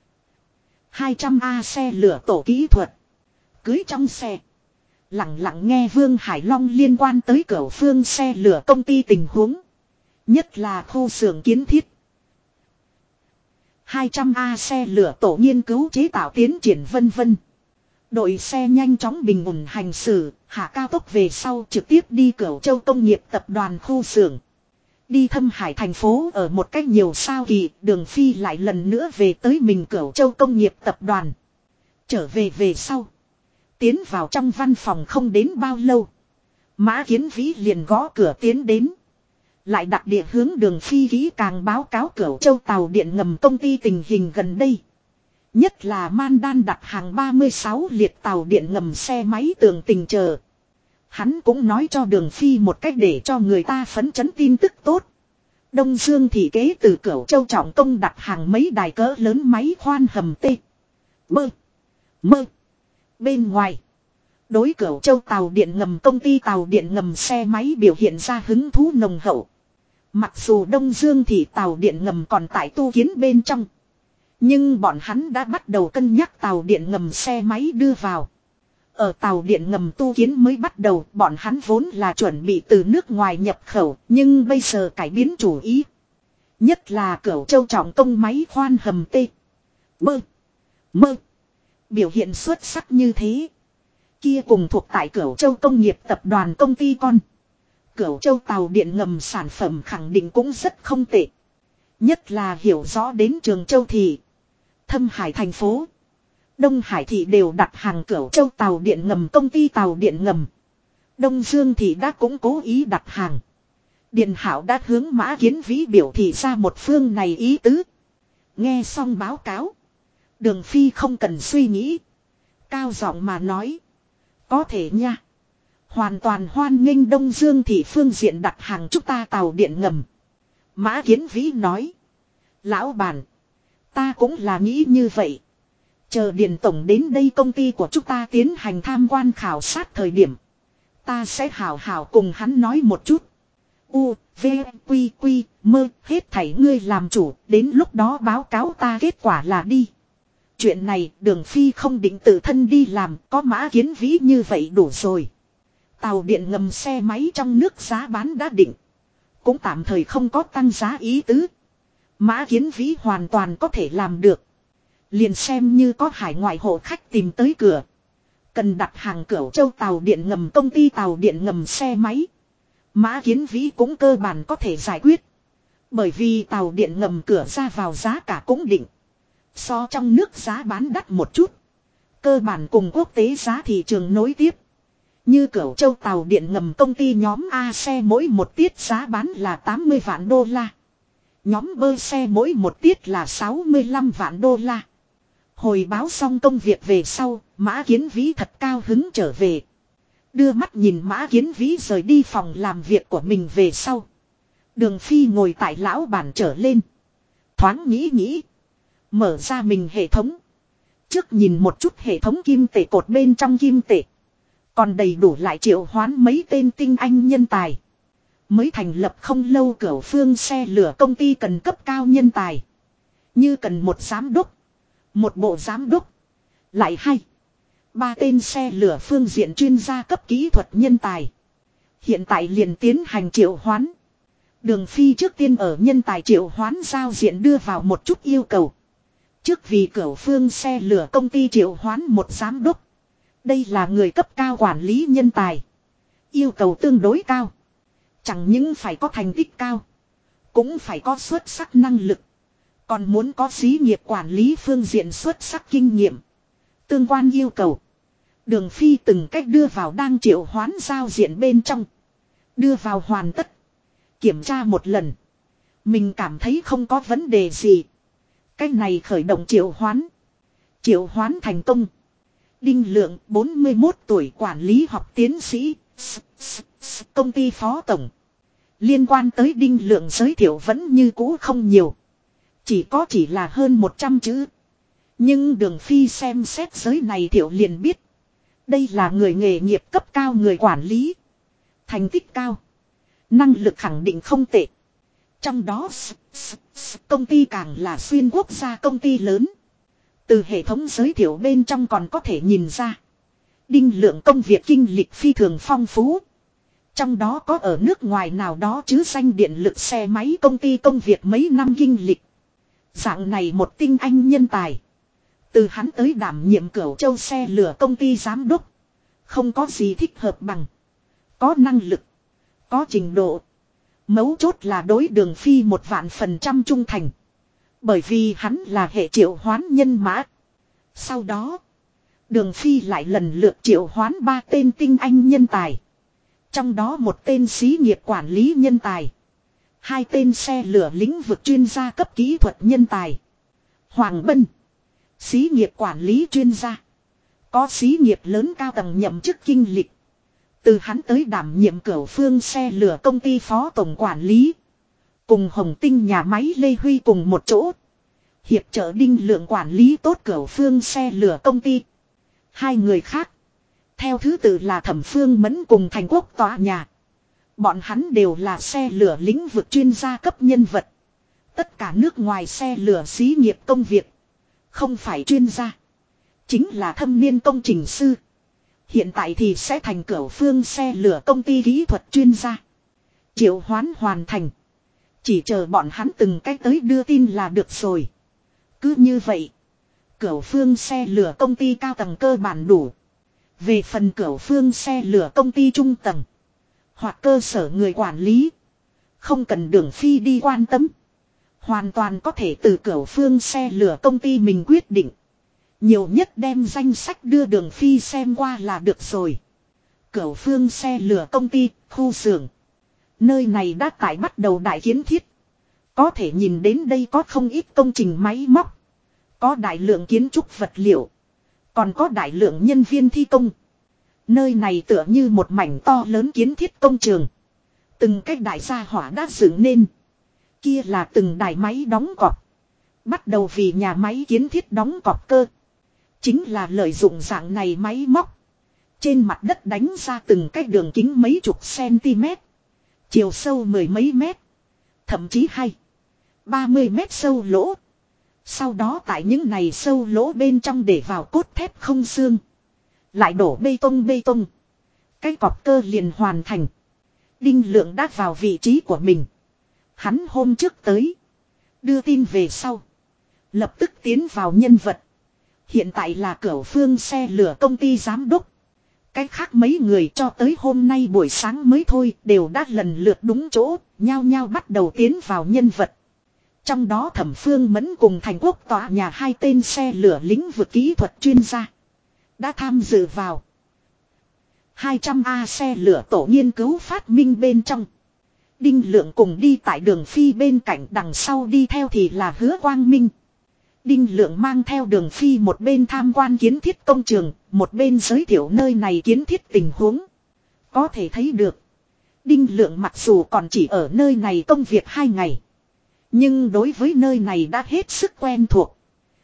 200A xe lửa tổ kỹ thuật. Cưới trong xe. Lặng lặng nghe Vương Hải Long liên quan tới Cửu Phương xe lửa công ty tình huống. Nhất là khu xưởng kiến thiết. 200A xe lửa tổ nghiên cứu chế tạo tiến triển vân vân. Đội xe nhanh chóng bình ổn hành xử, hạ cao tốc về sau trực tiếp đi Cửu Châu công nghiệp tập đoàn khu xưởng. Đi Thâm Hải thành phố ở một cách nhiều sao kỳ, Đường Phi lại lần nữa về tới mình Cửu Châu công nghiệp tập đoàn. Trở về sau. Tiến vào trong văn phòng không đến bao lâu. Mã Kiến Vĩ liền gõ cửa tiến đến. Lại đặc địa hướng Đường Phi kỹ càng báo cáo Cửu Châu tàu điện ngầm công ty tình hình gần đây. Nhất là man đan đặt hàng 36 liệt tàu điện ngầm xe máy tường tình chờ. Hắn cũng nói cho Đường Phi một cách để cho người ta phấn chấn tin tức tốt. Đông Dương thị kế từ Cửu Châu trọng công đặt hàng mấy đài cỡ lớn máy khoan hầm tê. Bơ. Mơ. Bên ngoài. Đối Cửu Châu tàu điện ngầm công ty tàu điện ngầm xe máy biểu hiện ra hứng thú nồng hậu. Mặc dù Đông Dương thị tàu điện ngầm còn tại tu kiến bên trong. Nhưng bọn hắn đã bắt đầu cân nhắc tàu điện ngầm xe máy đưa vào. Ở tàu điện ngầm tu kiến mới bắt đầu, bọn hắn vốn là chuẩn bị từ nước ngoài nhập khẩu, nhưng bây giờ cải biến chủ ý. Nhất là Cửu Châu trọng công máy khoan hầm tê. Bơ. Mơ. Biểu hiện xuất sắc như thế. Kia cùng thuộc tại Cửu Châu công nghiệp tập đoàn công ty con. Cửu Châu tàu điện ngầm sản phẩm khẳng định cũng rất không tệ. Nhất là hiểu rõ đến Trường Châu thị, Thâm Hải thành phố, Đông Hải thị đều đặt hàng Cửu Châu tàu điện ngầm công ty tàu điện ngầm. Đông Dương thị đã cũng cố ý đặt hàng. Điền Hảo đã hướng Mã Kiến Vĩ biểu thị ra một phương này ý tứ. Nghe xong báo cáo, Đường Phi không cần suy nghĩ, cao giọng mà nói. Có thể nha. Hoàn toàn hoan nghênh Đông Dương thị phương diện đặt hàng chúng ta tàu điện ngầm. Mã Kiến Vĩ nói. Lão bản. Ta cũng là nghĩ như vậy. Chờ Điền Tổng đến đây công ty của chúng ta tiến hành tham quan khảo sát thời điểm. Ta sẽ hào hào cùng hắn nói một chút. U, V, Quy, Quy, mơ, hết thảy ngươi làm chủ, đến lúc đó báo cáo ta kết quả là đi. Chuyện này Đường Phi không định tự thân đi làm, có Mã Kiến Vĩ như vậy đủ rồi. Tàu điện ngầm xe máy trong nước giá bán đã định. Cũng tạm thời không có tăng giá ý tứ. Mã Kiến Vĩ hoàn toàn có thể làm được. Liền xem như có hải ngoại hộ khách tìm tới cửa. Cần đặt hàng Cửu Châu tàu điện ngầm công ty tàu điện ngầm xe máy. Mã Kiến Vĩ cũng cơ bản có thể giải quyết. Bởi vì tàu điện ngầm cửa ra vào giá cả cũng định. So trong nước giá bán đắt một chút. Cơ bản cùng quốc tế giá thị trường nối tiếp. Như Cửu Châu tàu điện ngầm công ty nhóm A xe mỗi một tiết giá bán là 80 vạn đô la. Nhóm B xe mỗi một tiết là 65 vạn đô la. Hồi báo xong công việc về sau, Mã Kiến Vĩ thật cao hứng trở về. Đưa mắt nhìn Mã Kiến Vĩ rời đi phòng làm việc của mình về sau. Đường Phi ngồi tại lão bản trở lên. Thoáng nghĩ nghĩ. Mở ra mình hệ thống. Trước nhìn một chút hệ thống kim tệ cột bên trong kim tệ. Còn đầy đủ lại triệu hoán mấy tên tinh anh nhân tài. Mới thành lập không lâu Cửu Phương xe lửa công ty cần cấp cao nhân tài. Như cần một giám đốc. Một bộ giám đốc. Lại hay. 3 tên xe lửa phương diện chuyên gia cấp kỹ thuật nhân tài. Hiện tại liền tiến hành triệu hoán. Đường Phi trước tiên ở nhân tài triệu hoán giao diện đưa vào một chút yêu cầu. Trước vì Cửu Phương xe lửa công ty triệu hoán một giám đốc. Đây là người cấp cao quản lý nhân tài. Yêu cầu tương đối cao. Chẳng những phải có thành tích cao. Cũng phải có xuất sắc năng lực. Còn muốn có xí nghiệp quản lý phương diện xuất sắc kinh nghiệm. Tương quan yêu cầu. Đường Phi từng cách đưa vào đang triệu hoán giao diện bên trong. Đưa vào hoàn tất. Kiểm tra một lần. Mình cảm thấy không có vấn đề gì. Cái này khởi động triệu hoán. Triệu hoán thành công. Đinh Lượng 41 tuổi quản lý học tiến sĩ. Công ty phó tổng. Liên quan tới Đinh Lượng giới thiệu vẫn như cũ không nhiều. Chỉ là hơn 100 chữ. Nhưng Đường Phi xem xét giới này thiệu liền biết. Đây là người nghề nghiệp cấp cao người quản lý. Thành tích cao. Năng lực khẳng định không tệ. Trong đó công ty càng là xuyên quốc gia công ty lớn. Từ hệ thống giới thiệu bên trong còn có thể nhìn ra. Đinh Lượng công việc kinh lịch phi thường phong phú. Trong đó có ở nước ngoài nào đó chứ danh điện lực xe máy công ty công việc mấy năm kinh lịch. Dạng này một tinh anh nhân tài. Từ hắn tới đảm nhiệm Cửu Châu xe lửa công ty giám đốc. Không có gì thích hợp bằng. Có năng lực. Có trình độ. Mấu chốt là đối Đường Phi 100% trung thành. Bởi vì hắn là hệ triệu hoán nhân mã. Sau đó. Đường Phi lại lần lượt triệu hoán 3 tên tinh anh nhân tài. Trong đó một tên xí nghiệp quản lý nhân tài. 2 tên xe lửa lĩnh vực chuyên gia cấp kỹ thuật nhân tài. Hoàng Bân. Xí nghiệp quản lý chuyên gia. Có xí nghiệp lớn cao tầng nhậm chức kinh lịch. Từ hắn tới đảm nhiệm Cửu Phương xe lửa công ty phó tổng quản lý. Cùng Hồng Tinh nhà máy Lê Huy cùng một chỗ. Hiệp trợ Đinh Lượng quản lý tốt Cửu Phương xe lửa công ty. 2 người khác. Theo thứ tự là Thẩm Phương Mẫn cùng Thành Quốc tòa nhà. Bọn hắn đều là xe lửa lĩnh vực chuyên gia cấp nhân vật. Tất cả nước ngoài xe lửa xí nghiệp công việc. Không phải chuyên gia. Chính là thâm niên công trình sư. Hiện tại thì sẽ thành Cửu Phương xe lửa công ty kỹ thuật chuyên gia. Triệu hoán hoàn thành. Chỉ chờ bọn hắn từng cách tới đưa tin là được rồi. Cứ như vậy. Cửu Phương xe lửa công ty cao tầng cơ bản đủ. Về phần Cửu Phương xe lửa công ty trung tầng. Hoặc cơ sở người quản lý. Không cần Đường Phi đi quan tâm. Hoàn toàn có thể từ Cửu Phương xe lửa công ty mình quyết định. Nhiều nhất đem danh sách đưa Đường Phi xem qua là được rồi. Cửu Phương xe lửa công ty, khu xưởng. Nơi này đã tải bắt đầu đại kiến thiết. Có thể nhìn đến đây có không ít công trình máy móc. Có đại lượng kiến trúc vật liệu. Còn có đại lượng nhân viên thi công. Nơi này tựa như một mảnh to lớn kiến thiết công trường. Từng cái đại gia hỏa đã dựng nên. Kia là từng đài máy đóng cọp. Bắt đầu vì nhà máy kiến thiết đóng cọp cơ. Chính là lợi dụng dạng này máy móc. Trên mặt đất đánh ra từng cái đường kính mấy chục cm. Chiều sâu 10 mấy mét. Thậm chí 30 mét sâu lỗ. Sau đó tại những này sâu lỗ bên trong để vào cốt thép không xương. Lại đổ bê tông. Cái cọp cơ liền hoàn thành. Đinh Lượng đã vào vị trí của mình. Hắn hôm trước tới. Đưa tin về sau. Lập tức tiến vào nhân vật. Hiện tại là Cửu Phương xe lửa công ty giám đốc. Cái khác mấy người cho tới hôm nay buổi sáng mới thôi đều đã lần lượt đúng chỗ, nhao nhao bắt đầu tiến vào nhân vật. Trong đó Thẩm Phương Mẫn cùng Thành Quốc tòa nhà 2 tên xe lửa lĩnh vực kỹ thuật chuyên gia. Đã tham dự vào 200A xe lửa tổ nghiên cứu phát minh bên trong. Đinh Lượng cùng đi tại Đường Phi bên cạnh, đằng sau đi theo thì là Hứa Quang Minh. Đinh Lượng mang theo Đường Phi một bên tham quan kiến thiết công trường, một bên giới thiệu nơi này kiến thiết tình huống. Có thể thấy được, Đinh Lượng mặc dù còn chỉ ở nơi này công việc 2 ngày. Nhưng đối với nơi này đã hết sức quen thuộc.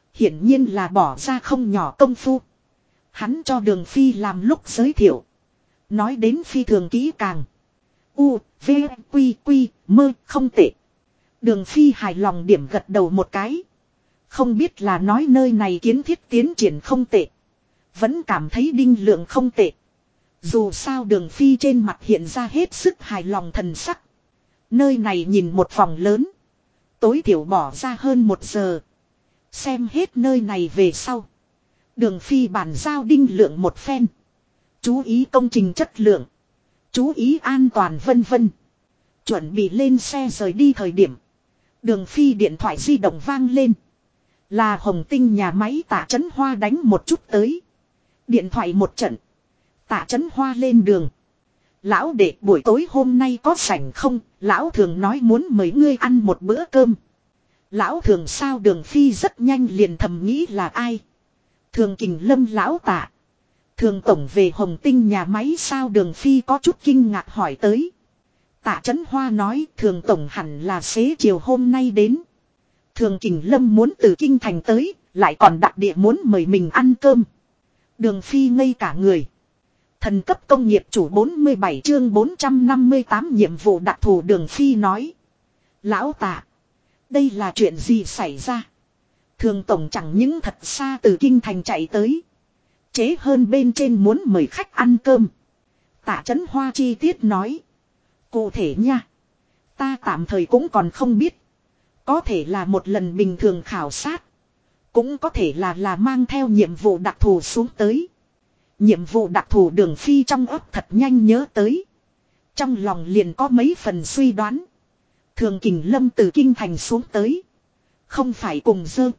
Hiển nhiên là bỏ ra không nhỏ công phu. Hắn cho Đường Phi làm lúc giới thiệu. Nói đến phi thường kỹ càng. U, V, Quy, Quy, Mơ, không tệ. Đường Phi hài lòng điểm gật đầu một cái. Không biết là nói nơi này kiến thiết tiến triển không tệ. Vẫn cảm thấy đinh lượng không tệ. Dù sao Đường Phi trên mặt hiện ra hết sức hài lòng thần sắc. Nơi này nhìn một vòng lớn. Tối thiểu bỏ ra hơn 1 giờ. Xem hết nơi này về sau. Đường Phi bàn giao đinh lượng một phen. Chú ý công trình chất lượng. Chú ý an toàn vân vân. Chuẩn bị lên xe rời đi thời điểm. Đường Phi điện thoại di động vang lên. Là Hồng Tinh nhà máy Tạ Chấn Hoa đánh một chút tới. Điện thoại một trận. Tạ Chấn Hoa lên đường. Lão đệ buổi tối hôm nay có rảnh không? Lão thường nói muốn mời ngươi ăn một bữa cơm. Lão thường sao? Đường Phi rất nhanh liền thầm nghĩ là ai? Thường Kình Lâm lão Tạ. Thường tổng về Hồng Tinh nhà máy sao? Đường Phi có chút kinh ngạc hỏi tới. Tạ Chấn Hoa nói thường tổng hẳn là xế chiều hôm nay đến. Thường Kình Lâm muốn từ Kinh Thành tới, lại còn đặc địa muốn mời mình ăn cơm. Đường Phi ngây cả người. Thần cấp công nghiệp chủ 47 chương 458 nhiệm vụ đặc thù. Đường Phi nói. Lão Tạ, đây là chuyện gì xảy ra? Thường tổng chẳng những thật xa từ Kinh Thành chạy tới. Chế hơn bên trên muốn mời khách ăn cơm. Tạ Chấn Hoa chi tiết nói. Cụ thể nha. Ta tạm thời cũng còn không biết. Có thể là một lần bình thường khảo sát. Cũng có thể là mang theo nhiệm vụ đặc thù xuống tới. Nhiệm vụ đặc thù. Đường Phi trong ấp thật nhanh nhớ tới. Trong lòng liền có mấy phần suy đoán. Thường Kình Lâm từ Kinh Thành xuống tới. Không phải cùng dơ.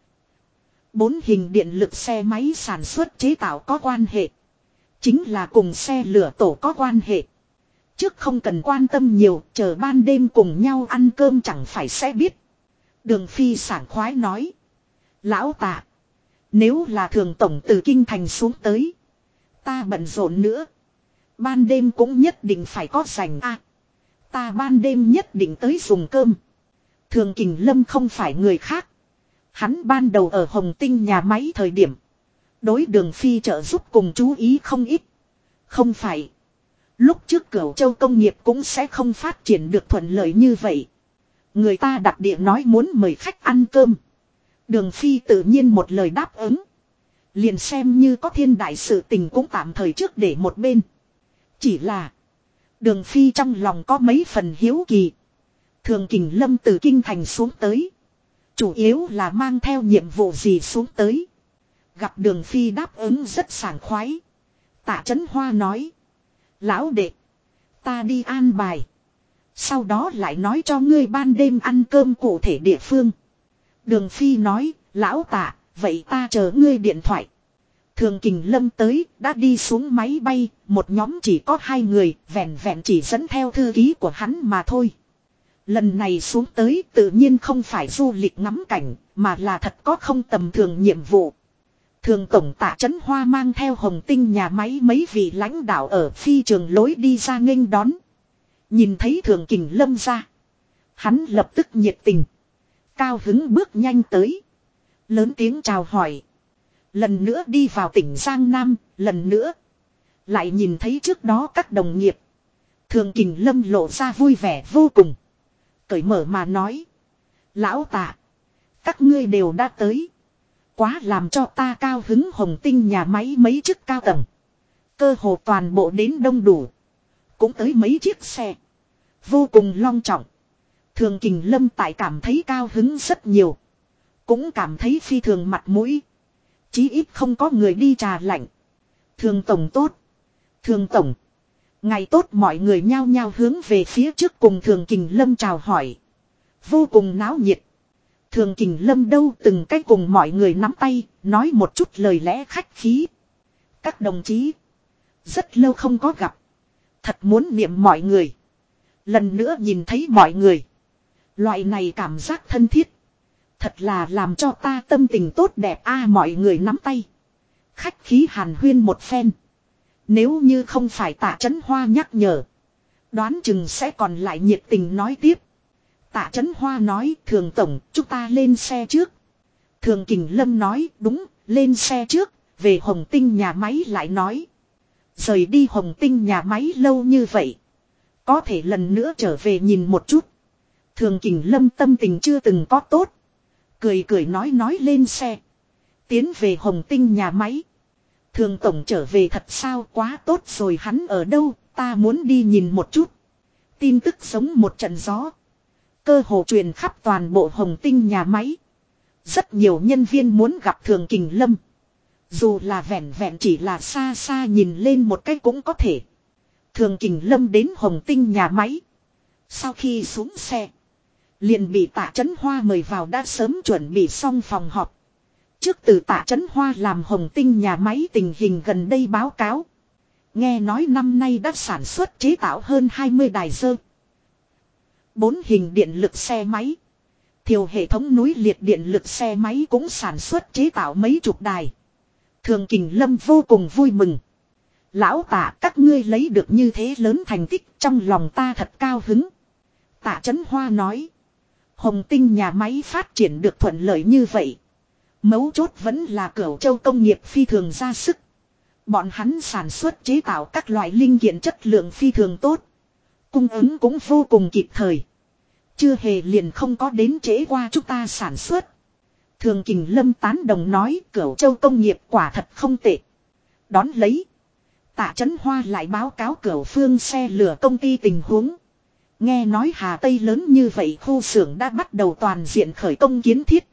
4 hình điện lực xe máy sản xuất chế tạo có quan hệ. Chính là cùng xe lửa tổ có quan hệ. Trước không cần quan tâm nhiều, chờ ban đêm cùng nhau ăn cơm chẳng phải sẽ biết. Đường Phi sảng khoái nói. Lão Tạ, nếu là thường tổng từ Kinh Thành xuống tới, ta bận rộn nữa. Ban đêm cũng nhất định phải có rảnh a. Ta ban đêm nhất định tới dùng cơm. Thường Kình Lâm không phải người khác. Hắn ban đầu ở Hồng Tinh nhà máy thời điểm. Đối Đường Phi trợ giúp cùng chú ý không ít. Không phải. Lúc trước Cửu Châu công nghiệp cũng sẽ không phát triển được thuận lợi như vậy. Người ta đặc địa nói muốn mời khách ăn cơm. Đường Phi tự nhiên một lời đáp ứng. Liền xem như có thiên đại sự tình cũng tạm thời trước để một bên. Chỉ là Đường Phi trong lòng có mấy phần hiếu kỳ. Thường Kình Lâm từ Kinh Thành xuống tới. Chủ yếu là mang theo nhiệm vụ gì xuống tới. Gặp Đường Phi đáp ứng rất sảng khoái. Tạ Chấn Hoa nói. Lão đệ, ta đi an bài. Sau đó lại nói cho ngươi ban đêm ăn cơm cụ thể địa phương. Đường Phi nói. Lão Tạ, vậy ta chờ ngươi điện thoại. Thường Kình Lâm tới, đã đi xuống máy bay. Một nhóm chỉ có 2 người, vẹn vẹn chỉ dẫn theo thư ký của hắn mà thôi. Lần này xuống tới tự nhiên không phải du lịch ngắm cảnh, mà là thật có không tầm thường nhiệm vụ. Thường tổng Tạ Chấn Hoa mang theo Hồng Tinh nhà máy mấy vị lãnh đạo ở phi trường lối đi ra nghênh đón. Nhìn thấy Thường Kình Lâm ra. Hắn lập tức nhiệt tình. Cao hứng bước nhanh tới. Lớn tiếng chào hỏi. Lần nữa đi vào tỉnh Giang Nam, lần nữa. Lại nhìn thấy trước đó các đồng nghiệp. Thường Kình Lâm lộ ra vui vẻ vô cùng. Cởi mở mà nói. Lão Tạ, các ngươi đều đã tới. Quá làm cho ta cao hứng. Hồng Tinh nhà máy mấy chức cao tầng. Cơ hồ toàn bộ đến đông đủ. Cũng tới mấy chiếc xe. Vô cùng long trọng. Thường Kình Lâm tại cảm thấy cao hứng rất nhiều. Cũng cảm thấy phi thường mặt mũi. Chí ít không có người đi trà lạnh. Thường tổng tốt. Thường tổng. Ngày tốt. Mọi người nhao nhao hướng về phía trước cùng Thường Kình Lâm chào hỏi. Vô cùng náo nhiệt. Thường Kình Lâm đâu từng cách cùng mọi người nắm tay, nói một chút lời lẽ khách khí. Các đồng chí. Rất lâu không có gặp. Thật muốn niệm mọi người. Lần nữa nhìn thấy mọi người. Loại này cảm giác thân thiết. Thật là làm cho ta tâm tình tốt đẹp a. Mọi người nắm tay. Khách khí hàn huyên một phen. Nếu như không phải Tạ Chấn Hoa nhắc nhở. Đoán chừng sẽ còn lại nhiệt tình nói tiếp. Tạ Chấn Hoa nói. Thường tổng chúng ta lên xe trước. Thường Kình Lâm nói đúng, lên xe trước, về Hồng Tinh nhà máy lại nói. Rời đi Hồng Tinh nhà máy lâu như vậy. Có thể lần nữa trở về nhìn một chút. Thường Kình Lâm tâm tình chưa từng có tốt. Cười cười nói lên xe. Tiến về Hồng Tinh nhà máy. Thường tổng trở về thật sao, quá tốt rồi, hắn ở đâu, ta muốn đi nhìn một chút. Tin tức giống một trận gió. Cơ hồ truyền khắp toàn bộ Hồng Tinh nhà máy. Rất nhiều nhân viên muốn gặp Thường Kình Lâm. Dù là vẹn vẹn chỉ là xa xa nhìn lên một cái cũng có thể. Thường Kình Lâm đến Hồng Tinh nhà máy. Sau khi xuống xe, liền bị Tạ Chấn Hoa mời vào đã sớm chuẩn bị xong phòng họp. Trước từ Tạ Chấn Hoa làm Hồng Tinh nhà máy tình hình gần đây báo cáo. Nghe nói năm nay đã sản xuất chế tạo hơn 20 đài dơ. 4 hình điện lực xe máy. Thiều hệ thống núi liệt điện lực xe máy cũng sản xuất chế tạo mấy chục đài. Thường Kình Lâm vô cùng vui mừng. Lão Tạ, các ngươi lấy được như thế lớn thành tích, trong lòng ta thật cao hứng. Tạ Chấn Hoa nói. Hồng Tinh nhà máy phát triển được thuận lợi như vậy. Mấu chốt vẫn là Cửu Châu công nghiệp phi thường ra sức. Bọn hắn sản xuất chế tạo các loại linh kiện chất lượng phi thường tốt. Cung ứng cũng vô cùng kịp thời. Chưa hề liền không có đến trễ qua chúng ta sản xuất. Thường Kình Lâm tán đồng nói Cửu Châu công nghiệp quả thật không tệ. Đón lấy. Tạ Chấn Hoa lại báo cáo Cửu Phương xe lửa công ty tình huống. Nghe nói Hà Tây lớn như vậy khu xưởng đã bắt đầu toàn diện khởi công kiến thiết.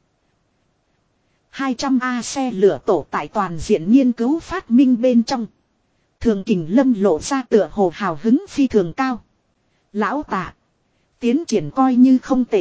200A xe lửa tổ tại toàn diện nghiên cứu phát minh bên trong. Thường Kình Lâm lộ ra tựa hồ hào hứng phi thường cao. Lão Tạ, tiến triển coi như không tệ.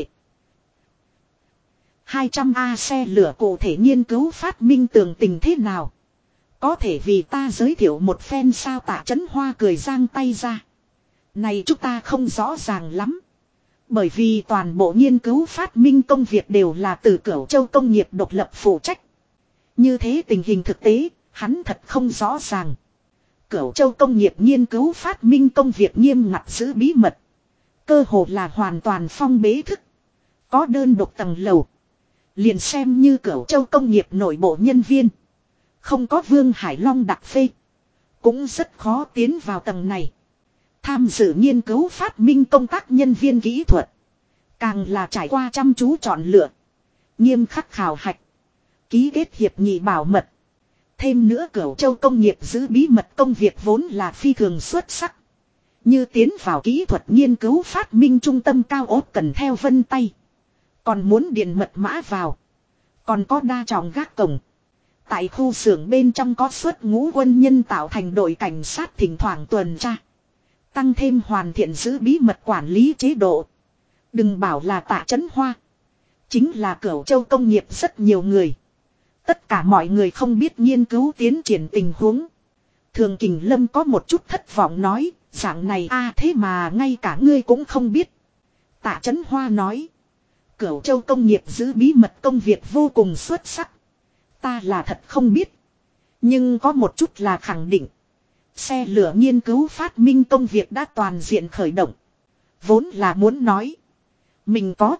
200A xe lửa cụ thể nghiên cứu phát minh tường tình thế nào? Có thể vì ta giới thiệu một phen sao? Tạ Chấn Hoa cười giang tay ra. Này chúng ta không rõ ràng lắm. Bởi vì toàn bộ nghiên cứu phát minh công việc đều là từ Cửu Châu công nghiệp độc lập phụ trách. Như thế tình hình thực tế, hắn thật không rõ ràng. Cửu Châu công nghiệp nghiên cứu phát minh công việc nghiêm ngặt giữ bí mật. Cơ hồ là hoàn toàn phong bế thức. Có đơn độc tầng lầu. Liền xem như Cửu Châu công nghiệp nội bộ nhân viên. Không có Vương Hải Long đặc phê. Cũng rất khó tiến vào tầng này. Tham dự nghiên cứu phát minh công tác nhân viên kỹ thuật. Càng là trải qua chăm chú chọn lựa. Nghiêm khắc khảo hạch. Ký kết hiệp nghị bảo mật. Thêm nữa Cửu Châu công nghiệp giữ bí mật công việc vốn là phi thường xuất sắc. Như tiến vào kỹ thuật nghiên cứu phát minh trung tâm cao ốt cần theo vân tay. Còn muốn điền mật mã vào. Còn có đa trọng gác cổng. Tại khu xưởng bên trong có xuất ngũ quân nhân tạo thành đội cảnh sát thỉnh thoảng tuần tra. Tăng thêm hoàn thiện giữ bí mật quản lý chế độ. Đừng bảo là Tạ Chấn Hoa. Chính là Cửu Châu công nghiệp rất nhiều người. Tất cả mọi người không biết nghiên cứu tiến triển tình huống. Thường Kình Lâm có một chút thất vọng nói. Dạng này thế mà ngay cả ngươi cũng không biết. Tạ Chấn Hoa nói. Cửu Châu công nghiệp giữ bí mật công việc vô cùng xuất sắc. Ta là thật không biết. Nhưng có một chút là khẳng định. Xe lửa nghiên cứu phát minh công việc đã toàn diện khởi động. Vốn là muốn nói. Mình có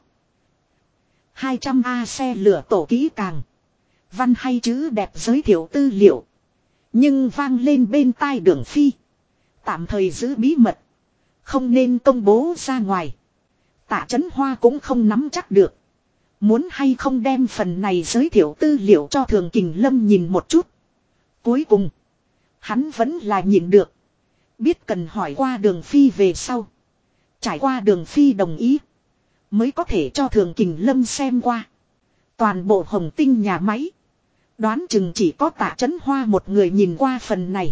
200A xe lửa tổ kỹ càng. Văn hay chữ đẹp giới thiệu tư liệu. Nhưng vang lên bên tai Đường Phi. Tạm thời giữ bí mật. Không nên công bố ra ngoài. Tạ Chấn Hoa cũng không nắm chắc được. Muốn hay không đem phần này giới thiệu tư liệu cho Thường Kình Lâm nhìn một chút. Cuối cùng. Hắn vẫn là nhìn được. Biết cần hỏi qua Đường Phi về sau. Trải qua Đường Phi đồng ý. Mới có thể cho Thường Kình Lâm xem qua. Toàn bộ Hồng Tinh nhà máy. Đoán chừng chỉ có Tạ Chấn Hoa một người nhìn qua phần này.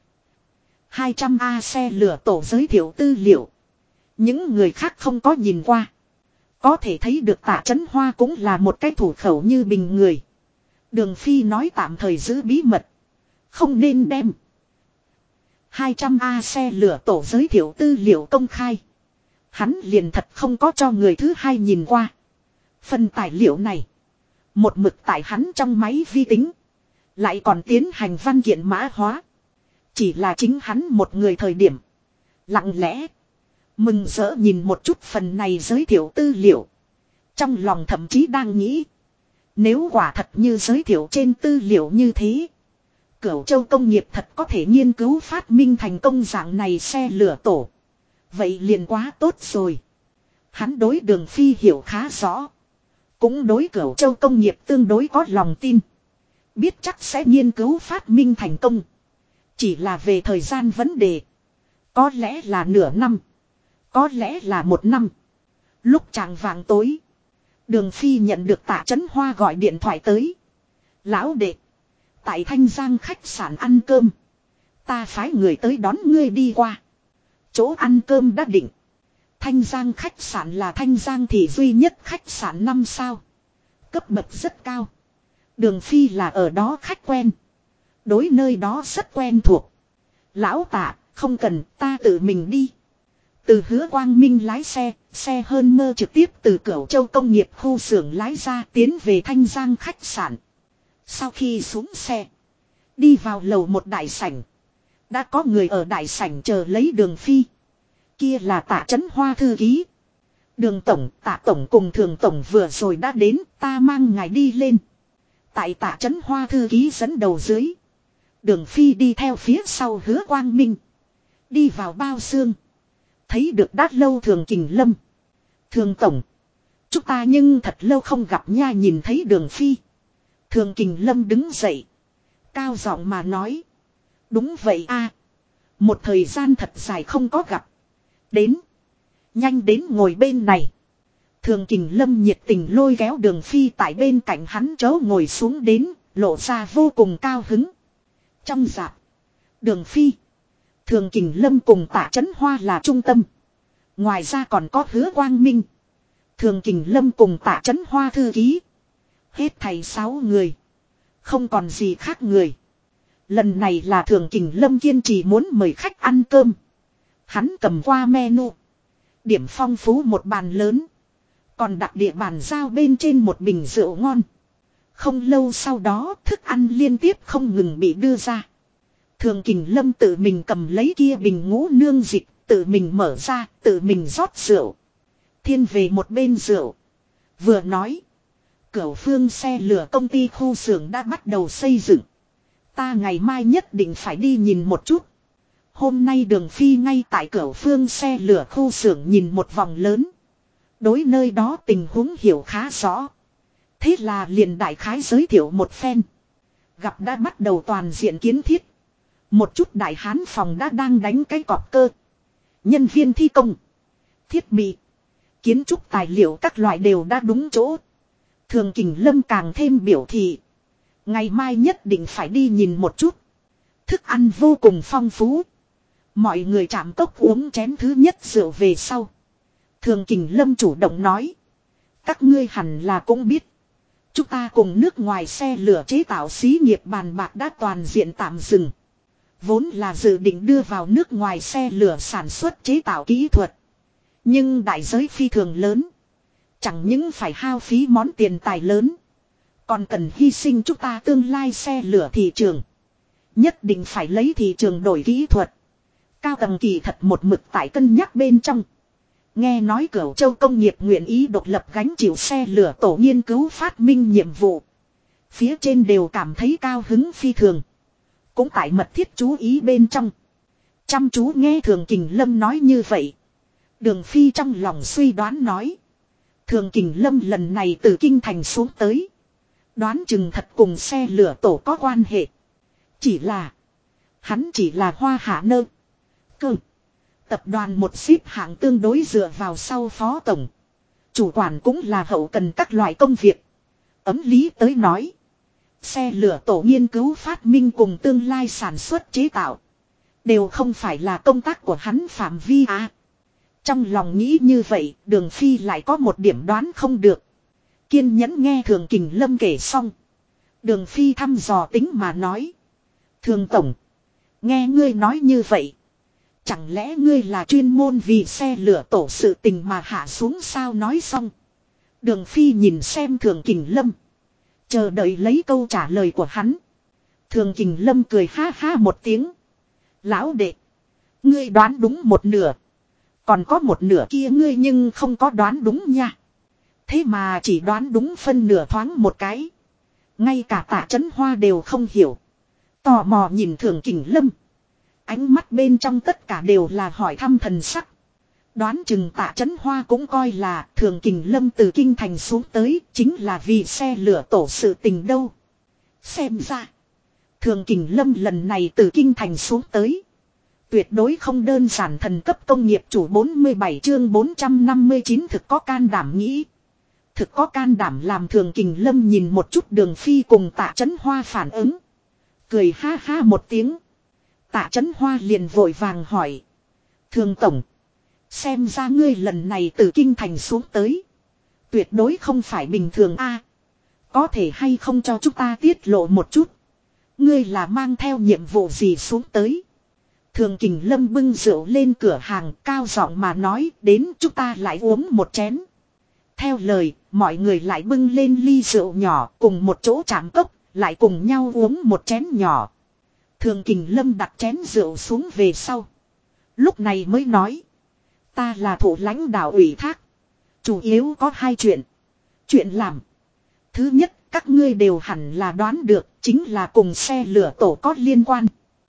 200A xe lửa tổ giới thiệu tư liệu. Những người khác không có nhìn qua. Có thể thấy được Tạ Chấn Hoa cũng là một cái thủ khẩu như bình người. Đường Phi nói tạm thời giữ bí mật. Không nên đem 200A xe lửa tổ giới thiệu tư liệu công khai. Hắn liền thật không có cho người thứ hai nhìn qua. Phần tài liệu này. Một mực tại hắn trong máy vi tính. Lại còn tiến hành văn kiện mã hóa. Chỉ là chính hắn một người thời điểm. Lặng lẽ. Mừng rỡ nhìn một chút phần này giới thiệu tư liệu. Trong lòng thậm chí đang nghĩ. Nếu quả thật như giới thiệu trên tư liệu như thế. Cửu Châu công nghiệp thật có thể nghiên cứu phát minh thành công dạng này xe lửa tổ. Vậy liền quá tốt rồi. Hắn đối Đường Phi hiểu khá rõ. Cũng đối Cửu Châu công nghiệp tương đối có lòng tin. Biết chắc sẽ nghiên cứu phát minh thành công. Chỉ là về thời gian vấn đề. Có lẽ là nửa năm. Có lẽ là 1 năm. Lúc chạng vạng tối. Đường Phi nhận được Tạ Chấn Hoa gọi điện thoại tới. Lão đệ. Tại Thanh Giang khách sạn ăn cơm. Ta phái người tới đón ngươi đi qua. Chỗ ăn cơm đã định. Thanh Giang khách sạn là Thanh Giang thì duy nhất khách sạn 5 sao. Cấp bậc rất cao. Đường Phi là ở đó khách quen. Đối nơi đó rất quen thuộc. Lão Tạ, không cần, ta tự mình đi. Từ Hứa Quang Minh lái xe hơn mơ trực tiếp từ Cửu Châu công nghiệp khu xưởng lái ra tiến về Thanh Giang khách sạn. Sau khi xuống xe, đi vào lầu 1 đại sảnh. Đã có người ở đại sảnh chờ lấy Đường Phi. Kia là Tạ Chấn Hoa thư ký. Đường tổng, Tạ tổng cùng Thường tổng vừa rồi đã đến, ta mang ngài đi lên. Tại Tạ Chấn Hoa thư ký dẫn đầu dưới. Đường Phi đi theo phía sau Hứa Quang Minh. Đi vào bao xương. Thấy được đã lâu Thường Kình Lâm. Thường tổng. Chúng ta nhưng thật lâu không gặp nha, nhìn thấy Đường Phi. Thường Kình Lâm đứng dậy. Cao giọng mà nói. Đúng vậy a, một thời gian thật dài không có gặp. Đến. Nhanh đến ngồi bên này. Thường Kình Lâm nhiệt tình lôi kéo Đường Phi tại bên cạnh hắn chỗ ngồi xuống đến. Lộ ra vô cùng cao hứng. Trong dạp. Đường Phi. Thường Kình Lâm cùng Tạ Chấn Hoa là trung tâm. Ngoài ra còn có Hứa Quang Minh. Thường Kình Lâm cùng Tạ Chấn Hoa thư ký. Hết thảy 6 người. Không còn gì khác người. Lần này là Thường Kình Lâm kiên trì muốn mời khách ăn cơm. Hắn cầm qua menu. Điểm phong phú một bàn lớn. Còn đặt địa bàn giao bên trên một bình rượu ngon. Không lâu sau đó thức ăn liên tiếp không ngừng bị đưa ra. Thường Kình Lâm tự mình cầm lấy kia bình ngũ nương dịch. Tự mình mở ra, tự mình rót rượu. Thiên về một bên rượu. Vừa nói. Cửu Phương xe lửa công ty khu xưởng đã bắt đầu xây dựng. Ta ngày mai nhất định phải đi nhìn một chút. Hôm nay Đường Phi ngay tại Cửu Phương xe lửa khu xưởng nhìn một vòng lớn. Đối nơi đó tình huống hiểu khá rõ. Thế là liền đại khái giới thiệu một phen. Gặp đã bắt đầu toàn diện kiến thiết. Một chút đại hán phòng đã đang đánh cái cọp cơ. Nhân viên thi công. Thiết bị. Kiến trúc tài liệu các loại đều đã đúng chỗ. Thường Kình Lâm càng thêm biểu thị. Ngày mai nhất định phải đi nhìn một chút. Thức ăn vô cùng phong phú. Mọi người chạm cốc uống chén thứ nhất rượu về sau. Thường Kình Lâm chủ động nói. Các ngươi hẳn là cũng biết. Chúng ta cùng nước ngoài xe lửa chế tạo xí nghiệp bàn bạc đã toàn diện tạm dừng. Vốn là dự định đưa vào nước ngoài xe lửa sản xuất chế tạo kỹ thuật. Nhưng đại giới phi thường lớn. Chẳng những phải hao phí món tiền tài lớn. Còn cần hy sinh chúng ta tương lai xe lửa thị trường. Nhất định phải lấy thị trường đổi kỹ thuật. Cao tầng kỳ thật một mực tại cân nhắc bên trong. Nghe nói Cửu Châu công nghiệp nguyện ý độc lập gánh chịu xe lửa tổ nghiên cứu phát minh nhiệm vụ. Phía trên đều cảm thấy cao hứng phi thường. Cũng tại mật thiết chú ý bên trong. Chăm chú nghe Thường Kình Lâm nói như vậy. Đường Phi trong lòng suy đoán nói. Thường Kình Lâm lần này từ kinh thành xuống tới. Đoán chừng thật cùng xe lửa tổ có quan hệ. Chỉ là. Hắn chỉ là hoa hạ nơ. Cơ. Tập đoàn một xếp hạng tương đối dựa vào sau phó tổng. Chủ quản cũng là hậu cần các loại công việc. Ấm lý tới nói. Xe lửa tổ nghiên cứu phát minh cùng tương lai sản xuất chế tạo. Đều không phải là công tác của hắn phạm vi à. Trong lòng nghĩ như vậy, Đường Phi lại có một điểm đoán không được. Kiên nhẫn nghe Thường Kình Lâm kể xong. Đường Phi thăm dò tính mà nói. Thường tổng. Nghe ngươi nói như vậy. Chẳng lẽ ngươi là chuyên môn vì xe lửa tổ sự tình mà hạ xuống sao nói xong. Đường Phi nhìn xem Thường Kình Lâm. Chờ đợi lấy câu trả lời của hắn. Thường Kình Lâm cười ha ha một tiếng. Lão đệ. Ngươi đoán đúng một nửa. Còn có một nửa kia ngươi nhưng không có đoán đúng nha. Thế mà chỉ đoán đúng phân nửa thoáng một cái. Ngay cả Tạ Chấn Hoa đều không hiểu. Tò mò nhìn Thường Kình Lâm. Ánh mắt bên trong tất cả đều là hỏi thăm thần sắc. Đoán chừng Tạ Chấn Hoa cũng coi là Thường Kình Lâm từ kinh thành xuống tới chính là vì xe lửa tổ sự tình đâu. Xem ra Thường Kình Lâm lần này từ kinh thành xuống tới tuyệt đối không đơn giản. Thần cấp công nghiệp chủ 47 chương 459 thực có can đảm nghĩ. Thực có can đảm làm. Thường Kình Lâm nhìn một chút Đường Phi cùng Tạ Chấn Hoa phản ứng. Cười ha ha một tiếng. Tạ Chấn Hoa liền vội vàng hỏi. Thường tổng. Xem ra ngươi lần này từ kinh thành xuống tới. Tuyệt đối không phải bình thường a. Có thể hay không cho chúng ta tiết lộ một chút. Ngươi là mang theo nhiệm vụ gì xuống tới. Thường Kình Lâm bưng rượu lên cửa hàng cao giọng mà nói đến chúng ta lại uống một chén. Theo lời, mọi người lại bưng lên ly rượu nhỏ cùng một chỗ chạm cốc, lại cùng nhau uống một chén nhỏ. Thường Kình Lâm đặt chén rượu xuống về sau. Lúc này mới nói. Ta là thủ lãnh đạo ủy thác. Chủ yếu có hai chuyện. Chuyện làm. Thứ nhất, các ngươi đều hẳn là đoán được, chính là cùng xe lửa tổ có liên quan.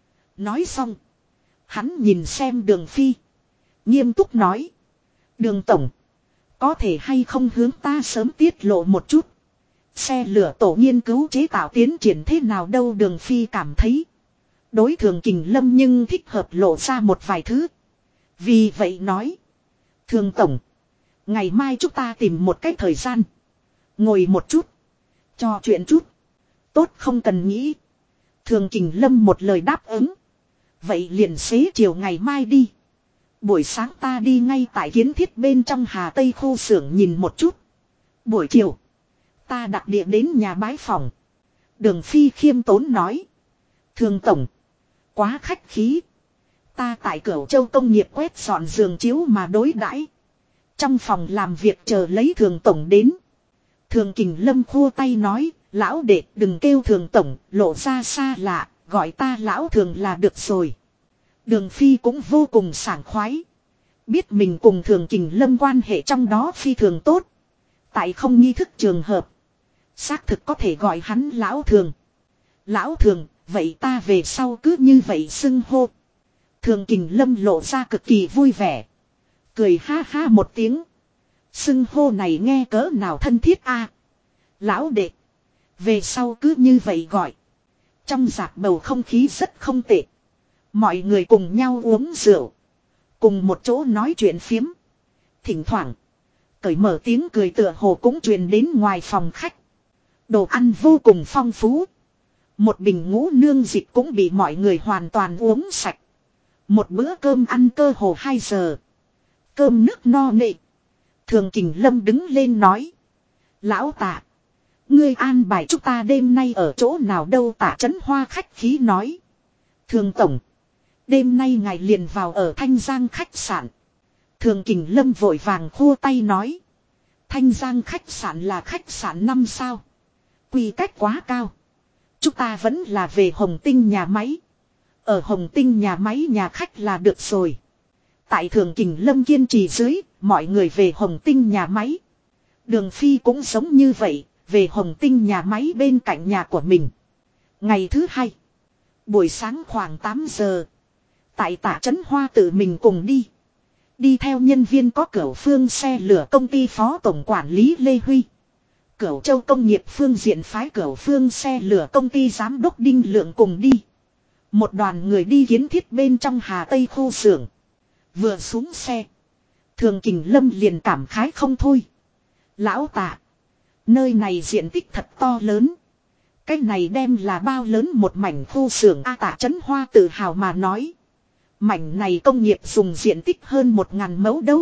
Nói xong. Hắn nhìn xem Đường Phi. Nghiêm túc nói. Đường tổng. Có thể hay không hướng ta sớm tiết lộ một chút. Xe lửa tổ nghiên cứu chế tạo tiến triển thế nào đâu. Đường Phi cảm thấy. Đối Thường Kình Lâm nhưng thích hợp lộ ra một vài thứ. Vì vậy nói. Thường tổng. Ngày mai chúng ta tìm một cái thời gian. Ngồi một chút. Trò chuyện chút. Tốt không cần nghĩ. Thường Kình Lâm một lời đáp ứng. Vậy liền xế chiều ngày mai đi. Buổi sáng ta đi ngay tại Kiến Thiết bên trong Hà Tây khu xưởng nhìn một chút. Buổi chiều. Ta đặc địa đến nhà bái phòng. Đường Phi khiêm tốn nói. Thường tổng. Quá khách khí. Ta tại Cửu Châu công nghiệp quét dọn giường chiếu mà đối đãi. Trong phòng làm việc chờ lấy Thường tổng đến. Thường Kình Lâm khua tay nói. Lão đệ đừng kêu Thường tổng, lộ ra xa lạ, gọi ta lão Thường là được rồi. Đường Phi cũng vô cùng sảng khoái. Biết mình cùng Thường Kình Lâm quan hệ trong đó phi thường tốt. Tại không nghi thức trường hợp. Xác thực có thể gọi hắn lão Thường. Lão Thường, vậy ta về sau cứ như vậy xưng hô. Thường Kình Lâm lộ ra cực kỳ vui vẻ. Cười ha ha một tiếng. Xưng hô này nghe cỡ nào thân thiết a. Lão đệ. Về sau cứ như vậy gọi. Trong dạp bầu không khí rất không tệ. Mọi người cùng nhau uống rượu. Cùng một chỗ nói chuyện phiếm. Thỉnh thoảng. Cởi mở tiếng cười tựa hồ cũng truyền đến ngoài phòng khách. Đồ ăn vô cùng phong phú. Một bình ngũ nương dịch cũng bị mọi người hoàn toàn uống sạch. Một bữa cơm ăn cơ hồ 2 giờ. Cơm nước no nệ. Thường Kình Lâm đứng lên nói. Lão Tạ. Ngươi an bài chúng ta đêm nay ở chỗ nào đâu. Tạ Chấn Hoa khách khí nói. Thường tổng. Đêm nay ngài liền vào ở Thanh Giang khách sạn. Thường Kình Lâm vội vàng khua tay nói. Thanh Giang khách sạn là khách sạn 5 sao. Quy cách quá cao. Chúng ta vẫn là về Hồng Tinh nhà máy. Ở Hồng Tinh nhà máy nhà khách là được rồi. Tại Thường Kình Lâm kiên trì dưới, mọi người về Hồng Tinh nhà máy. Đường Phi cũng giống như vậy, về Hồng Tinh nhà máy bên cạnh nhà của mình. Ngày thứ hai. Buổi sáng khoảng 8 giờ. Tại Tạ Chấn Hoa tự mình cùng đi. Đi theo nhân viên có Cửu Phương xe lửa công ty phó tổng quản lý Lê Huy. Cửu Châu công nghiệp phương diện phái Cửu Phương xe lửa công ty giám đốc Đinh Lượng cùng đi. Một đoàn người đi Kiến Thiết bên trong Hà Tây khu xưởng. Vừa xuống xe. Thường Kình Lâm liền cảm khái không thôi. Lão Tạ. Nơi này diện tích thật to lớn. Cái này đem là bao lớn một mảnh khu xưởng A. Tạ Chấn Hoa tự hào mà nói. Mảnh này công nghiệp dùng diện tích hơn 1000 mẫu đâu.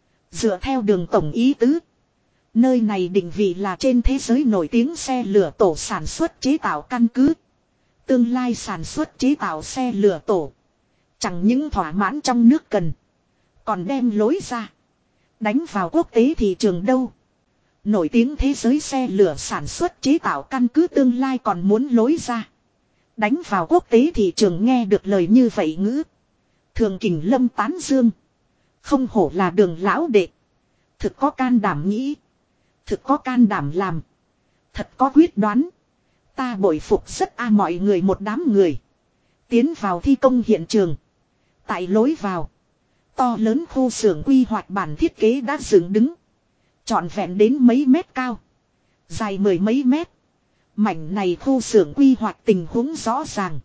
Dựa theo đường tổng ý tứ. Nơi này định vị là trên thế giới nổi tiếng xe lửa tổ sản xuất chế tạo căn cứ. Tương lai sản xuất chế tạo xe lửa tổ. Chẳng những thỏa mãn trong nước cần. Còn đem lối ra. Đánh vào quốc tế thị trường đâu. Nổi tiếng thế giới xe lửa sản xuất chế tạo căn cứ tương lai còn muốn lối ra. Đánh vào quốc tế thị trường nghe được lời như vậy ngữ. Thường Kình Lâm tán dương. Không hổ là đường lão đệ. Thực có can đảm nghĩ. Thực có can đảm làm. Thật có quyết đoán. Ta bội phục rất mọi người một đám người. Tiến vào thi công hiện trường. Tại lối vào. To lớn khu xưởng quy hoạch bản thiết kế đã dựng đứng. Trọn vẹn đến mấy mét cao. Dài mười mấy mét. Mảnh này khu xưởng quy hoạch tình huống rõ ràng.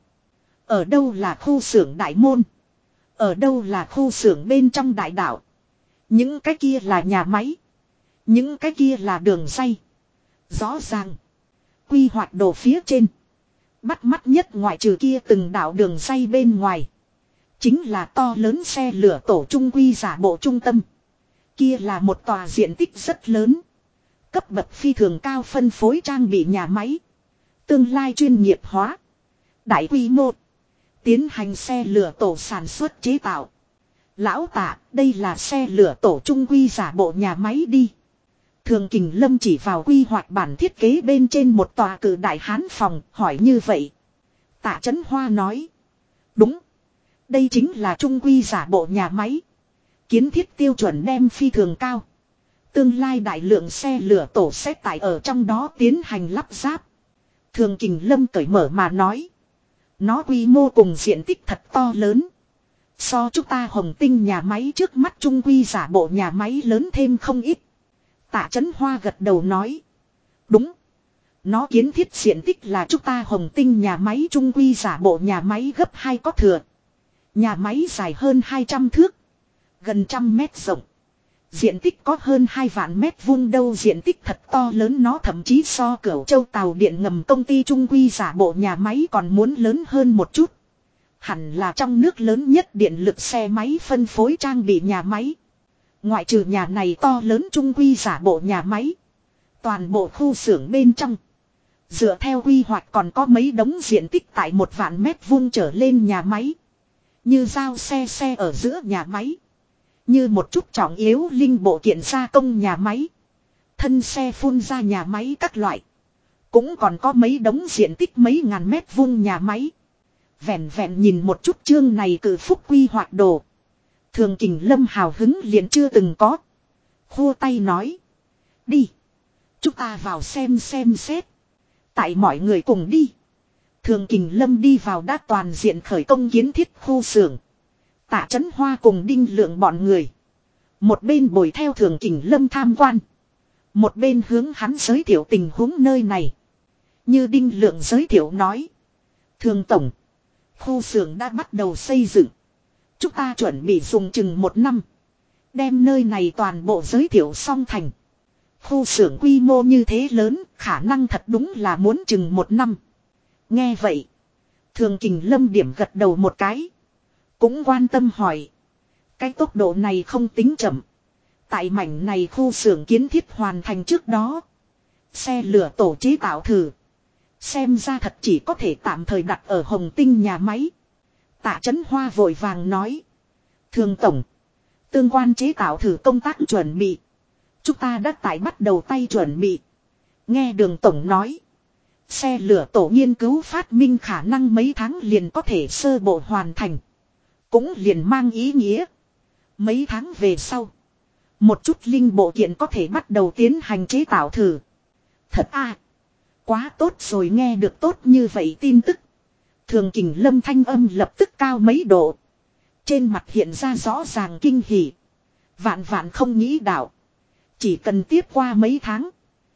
Ở đâu là khu xưởng đại môn. Ở đâu là khu xưởng bên trong đại đạo. Những cái kia là nhà máy. Những cái kia là đường ray. Rõ ràng. Quy hoạch đồ phía trên. Bắt mắt nhất ngoại trừ kia từng đạo đường ray bên ngoài. Chính là to lớn xe lửa tổ trung quy giả bộ trung tâm. Kia là một tòa diện tích rất lớn. Cấp bậc phi thường cao phân phối trang bị nhà máy. Tương lai chuyên nghiệp hóa. Đại quy mô. Tiến hành xe lửa tổ sản xuất chế tạo. Lão Tạ, đây là xe lửa tổ trung quy giả bộ nhà máy đi. Thường Kình Lâm chỉ vào quy hoạch bản thiết kế bên trên một tòa cự đại hán phòng, hỏi như vậy. Tạ Chấn Hoa nói. Đúng. Đây chính là trung quy giả bộ nhà máy. Kiến thiết tiêu chuẩn đem phi thường cao. Tương lai đại lượng xe lửa tổ sẽ tải ở trong đó tiến hành lắp ráp. Thường Kình Lâm cởi mở mà nói. Nó quy mô cùng diện tích thật to lớn. So chúng ta Hồng Tinh nhà máy trước mắt trung quy giả bộ nhà máy lớn thêm không ít. Tạ Chấn Hoa gật đầu nói. Đúng. Nó kiến thiết diện tích là chúng ta Hồng Tinh nhà máy trung quy giả bộ nhà máy gấp 2 có thừa. Nhà máy dài hơn 200 thước. Gần 100 mét rộng. Diện tích có hơn 2 vạn mét vuông đâu, diện tích thật to lớn, nó thậm chí so Cửu Châu tàu điện ngầm công ty trung quy giả bộ nhà máy còn muốn lớn hơn một chút. Hẳn là trong nước lớn nhất điện lực xe máy phân phối trang bị nhà máy. Ngoại trừ nhà này to lớn trung quy giả bộ nhà máy. Toàn bộ khu xưởng bên trong. Dựa theo quy hoạch còn có mấy đống diện tích tại 1 vạn mét vuông trở lên nhà máy. Như giao xe ở giữa nhà máy. Như một chút trọng yếu linh bộ kiện gia công nhà máy. Thân xe phun ra nhà máy các loại. Cũng còn có mấy đống diện tích mấy ngàn mét vuông nhà máy. Vẹn vẹn nhìn một chút chương này cử phúc quy hoạch đồ. Thường Kình Lâm hào hứng liền chưa từng có. Khua tay nói. Đi. Chúng ta vào xem xét. Tại mọi người cùng đi. Thường Kình Lâm đi vào đã toàn diện khởi công kiến thiết khu xưởng. Tạ Chấn Hoa cùng Đinh Lượng bọn người. Một bên bồi theo Thường Kình Lâm tham quan. Một bên hướng hắn giới thiệu tình huống nơi này. Như Đinh Lượng giới thiệu nói. Thường Tổng. Khu xưởng đã bắt đầu xây dựng. Chúng ta chuẩn bị dùng chừng 1 năm. Đem nơi này toàn bộ giới thiệu xong thành. Khu xưởng quy mô như thế lớn, khả năng thật đúng là muốn chừng 1 năm. Nghe vậy. Thường Kình Lâm điểm gật đầu một cái. Cũng quan tâm hỏi. Cái tốc độ này không tính chậm. Tại mảnh này khu xưởng kiến thiết hoàn thành trước đó. Xe lửa tổ chế tạo thử. Xem ra thật chỉ có thể tạm thời đặt ở Hồng Tinh nhà máy. Tạ Chấn Hoa vội vàng nói. Thường Tổng. Tương quan chế tạo thử công tác chuẩn bị. Chúng ta đã tại bắt đầu tay chuẩn bị. Nghe Đường Tổng nói. Xe lửa tổ nghiên cứu phát minh khả năng mấy tháng liền có thể sơ bộ hoàn thành. Cũng liền mang ý nghĩa. Mấy tháng về sau. Một chút linh bộ kiện có thể bắt đầu tiến hành chế tạo thử. Thật à. Quá tốt rồi, nghe được tốt như vậy tin tức. Thường Kình Lâm thanh âm lập tức cao mấy độ. Trên mặt hiện ra rõ ràng kinh hỉ. Vạn vạn không nghĩ đạo. Chỉ cần tiếp qua mấy tháng.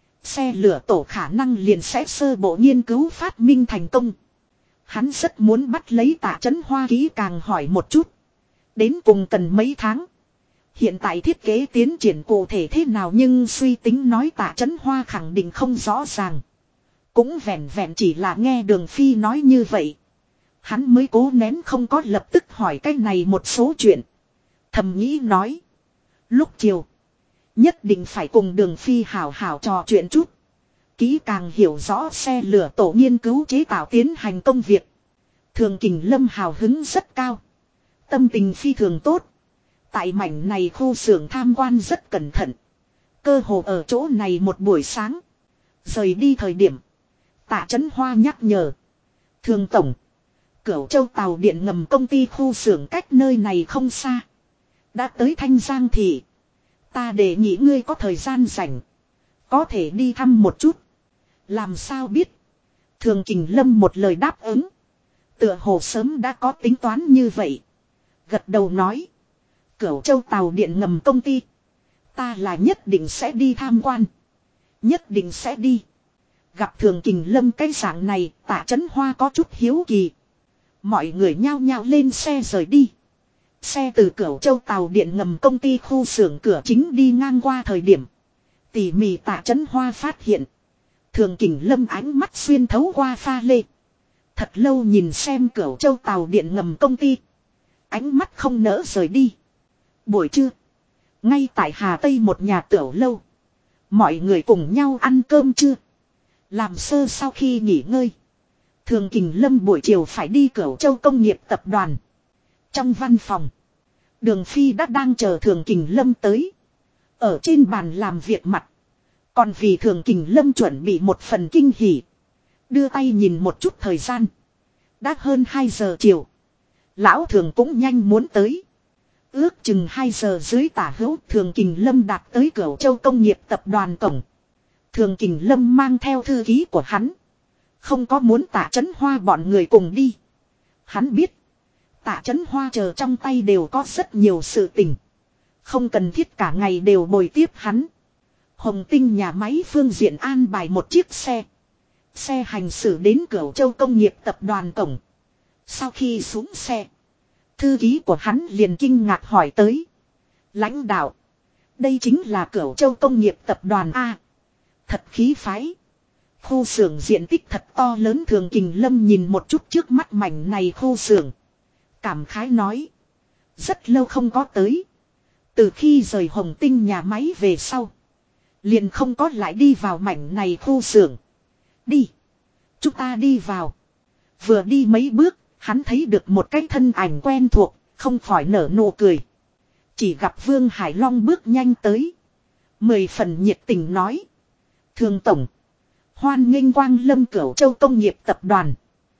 Xe lửa tổ khả năng liền sẽ sơ bộ nghiên cứu phát minh thành công. Hắn rất muốn bắt lấy Tạ Chấn Hoa kỹ càng hỏi một chút. Đến cùng cần mấy tháng. Hiện tại thiết kế tiến triển cụ thể thế nào, nhưng suy tính nói Tạ Chấn Hoa khẳng định không rõ ràng. Cũng vẹn vẹn chỉ là nghe Đường Phi nói như vậy. Hắn mới cố nén không có lập tức hỏi cái này một số chuyện. Thầm nghĩ nói. Lúc chiều. Nhất định phải cùng Đường Phi hào hào trò chuyện chút. Kỹ càng hiểu rõ xe lửa tổ nghiên cứu chế tạo tiến hành công việc. Thường Kình Lâm hào hứng rất cao. Tâm tình phi thường tốt. Tại mảnh này khu xưởng tham quan rất cẩn thận. Cơ hồ ở chỗ này một buổi sáng. Rời đi thời điểm. Tạ Chấn Hoa nhắc nhở. Thường Tổng. Cửu Châu tàu điện ngầm công ty khu xưởng cách nơi này không xa. Đã tới Thanh Giang thị. Ta đề nghị ngươi có thời gian rảnh. Có thể đi thăm một chút. Làm sao biết. Thường Kình Lâm một lời đáp ứng. Tựa hồ sớm đã có tính toán như vậy. Gật đầu nói. Cửu Châu tàu điện ngầm công ty. Ta là nhất định sẽ đi tham quan. Nhất định sẽ đi. Gặp Thường Kình Lâm cái dạng này, Tạ Chấn Hoa có chút hiếu kỳ. Mọi người nhao nhao lên xe rời đi. Xe từ Cửu Châu tàu điện ngầm công ty khu xưởng cửa chính đi ngang qua thời điểm. Tỉ mỉ Tạ Chấn Hoa phát hiện. Thường Kình Lâm ánh mắt xuyên thấu qua pha lê. Thật lâu nhìn xem Cửu Châu tàu điện ngầm công ty. Ánh mắt không nỡ rời đi. Buổi trưa. Ngay tại Hà Tây một nhà tiểu lâu. Mọi người cùng nhau ăn cơm trưa. Làm sơ sau khi nghỉ ngơi. Thường Kình Lâm buổi chiều phải đi Cửu Châu công nghiệp tập đoàn. Trong văn phòng. Đường Phi đã đang chờ Thường Kình Lâm tới. Ở trên bàn làm việc mặt. Còn vì Thường Kình Lâm chuẩn bị một phần kinh hỉ. Đưa tay nhìn một chút thời gian. Đã hơn 2 giờ chiều. Lão Thường cũng nhanh muốn tới. Ước chừng 2 giờ dưới tả hữu Thường Kình Lâm đạt tới Cửu Châu công nghiệp tập đoàn cổng. Thường Kình Lâm mang theo thư ký của hắn. Không có muốn Tạ Chấn Hoa bọn người cùng đi. Hắn biết. Tạ Chấn Hoa chờ trong tay đều có rất nhiều sự tình. Không cần thiết cả ngày đều bồi tiếp hắn. Hồng Tinh nhà máy phương diện an bài một chiếc xe. Xe hành xử đến Cửu Châu công nghiệp tập đoàn cổng. Sau khi xuống xe. Thư ký của hắn liền kinh ngạc hỏi tới. Lãnh đạo. Đây chính là Cửu Châu công nghiệp tập đoàn A. Thật khí phái. Khu xưởng diện tích thật to lớn. Thường Kình Lâm nhìn một chút trước mắt mảnh này khu xưởng. Cảm khái nói. Rất lâu không có tới. Từ khi rời Hồng Tinh nhà máy về sau. Liền không có lại đi vào mảnh này khu xưởng. Đi. Chúng ta đi vào. Vừa đi mấy bước. Hắn thấy được một cái thân ảnh quen thuộc. Không khỏi nở nụ cười. Chỉ gặp Vương Hải Long bước nhanh tới. 10 phần nhiệt tình nói. Thường tổng. Hoan nghênh Quang Lâm Cửu Châu công nghiệp tập đoàn.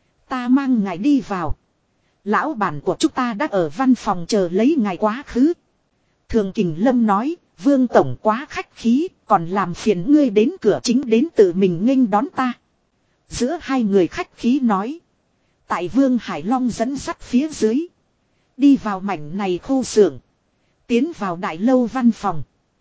Ta mang ngài đi vào. Lão bản của chúng ta đã ở văn phòng chờ lấy ngài quá khứ. Thường Kình Lâm nói. Vương tổng quá khách khí. Còn làm phiền ngươi đến cửa chính đến tự mình nghênh đón ta. Giữa hai người khách khí nói. Tại Vương Hải Long dẫn dắt phía dưới. Đi vào mảnh này khu xưởng. Tiến vào đại lâu văn phòng.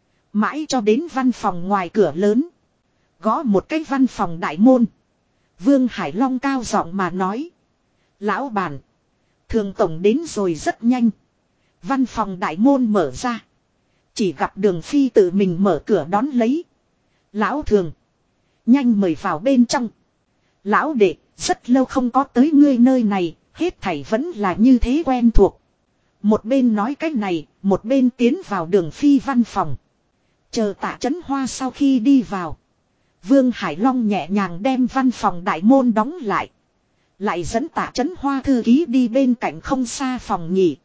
Mãi cho đến văn phòng ngoài cửa lớn. Gõ một cái văn phòng đại môn. Vương Hải Long cao giọng mà nói. Lão bản. Thường tổng đến rồi rất nhanh. Văn phòng đại môn mở ra. Chỉ gặp Đường Phi tự mình mở cửa đón lấy. Lão Thường. Nhanh mời vào bên trong. Lão đệ. Rất lâu không có tới ngươi nơi này. Hết thảy vẫn là như thế quen thuộc. Một bên nói cái này. Một bên tiến vào Đường Phi văn phòng. Chờ Tạ Chấn Hoa sau khi đi vào. Vương Hải Long nhẹ nhàng đem văn phòng đại môn đóng lại. Lại dẫn Tạ Chấn Hoa thư ký đi bên cạnh không xa phòng nghỉ.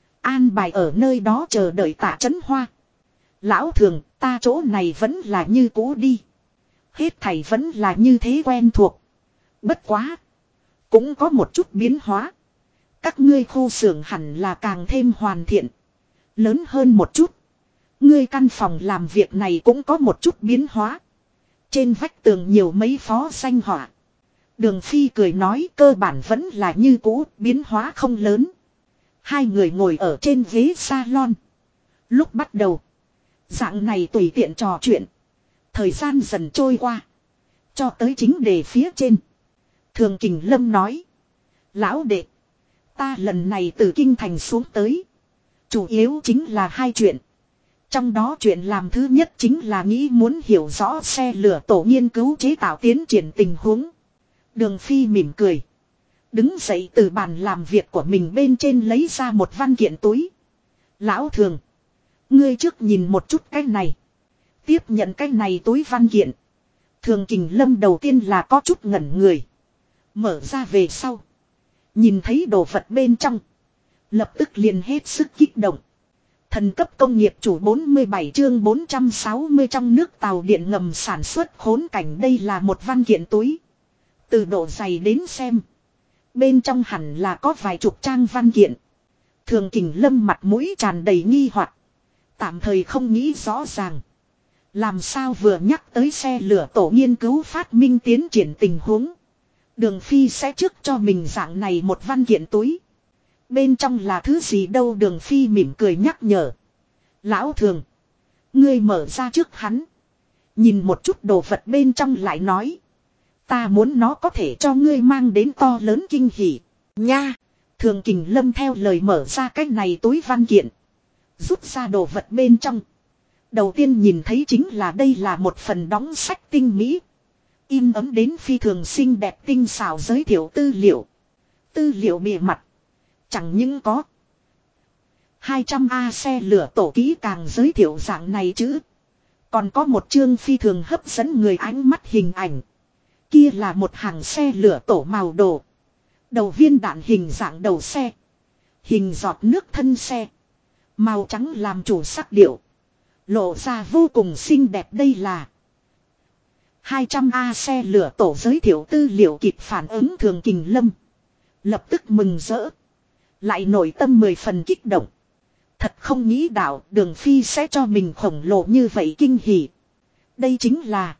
An bài ở nơi đó chờ đợi Tạ Chấn Hoa. Lão Thường, ta chỗ này vẫn là như cũ đi. Hết thảy vẫn là như thế quen thuộc. Bất quá. Cũng có một chút biến hóa. Các ngươi khu xưởng hẳn là càng thêm hoàn thiện. Lớn hơn một chút. Ngươi căn phòng làm việc này cũng có một chút biến hóa. Trên vách tường nhiều mấy phó danh họa. Đường Phi cười nói cơ bản vẫn là như cũ, biến hóa không lớn. Hai người ngồi ở trên ghế salon. Lúc bắt đầu. Dạng này tùy tiện trò chuyện. Thời gian dần trôi qua. Cho tới chính đề phía trên. Thường Kình Lâm nói. Lão đệ. Ta lần này từ Kinh Thành xuống tới. Chủ yếu chính là hai chuyện. Trong đó chuyện làm thứ nhất chính là nghĩ muốn hiểu rõ xe lửa tổ nghiên cứu chế tạo tiến triển tình huống. Đường Phi mỉm cười. Đứng dậy từ bàn làm việc của mình bên trên lấy ra một văn kiện túi. Lão Thường. Ngươi trước nhìn một chút cái này. Tiếp nhận cái này túi văn kiện. Thường Kình Lâm đầu tiên là có chút ngẩn người. Mở ra về sau. Nhìn thấy đồ vật bên trong. Lập tức liền hết sức kích động. Thần cấp công nghiệp chủ 47 chương 460 trong nước tàu điện ngầm sản xuất khốn cảnh đây là một văn kiện túi. Từ độ dày đến xem. Bên trong hẳn là có vài chục trang văn kiện. Thường Kình Lâm mặt mũi tràn đầy nghi hoặc. Tạm thời không nghĩ rõ ràng. Làm sao vừa nhắc tới xe lửa tổ nghiên cứu phát minh tiến triển tình huống. Đường Phi sẽ trước cho mình dạng này một văn kiện túi. Bên trong là thứ gì đâu, Đường Phi mỉm cười nhắc nhở. Lão Thường. Ngươi mở ra trước hắn. Nhìn một chút đồ vật bên trong lại nói. Ta muốn nó có thể cho ngươi mang đến to lớn kinh hỉ. Nha. Thường Kình Lâm theo lời mở ra cái này túi văn kiện. Rút ra đồ vật bên trong. Đầu tiên nhìn thấy chính là đây là một phần đóng sách tinh mỹ. In ấn đến phi thường xinh đẹp tinh xảo giới thiệu tư liệu. Tư liệu bìa mặt. Chẳng những có 200A xe lửa tổ kỹ càng giới thiệu dạng này chứ. Còn có một chương phi thường hấp dẫn người ánh mắt hình ảnh. Kia là một hàng xe lửa tổ màu đồ. Đầu viên đạn hình dạng đầu xe. Hình giọt nước thân xe. Màu trắng làm chủ sắc điệu. Lộ ra vô cùng xinh đẹp, đây là 200A xe lửa tổ giới thiệu tư liệu kịp phản ứng Thường Kình Lâm. Lập tức mừng rỡ. Lại nội tâm 10 phần kích động. Thật không nghĩ đạo Đường Phi sẽ cho mình khổng lồ như vậy kinh hỉ. Đây chính là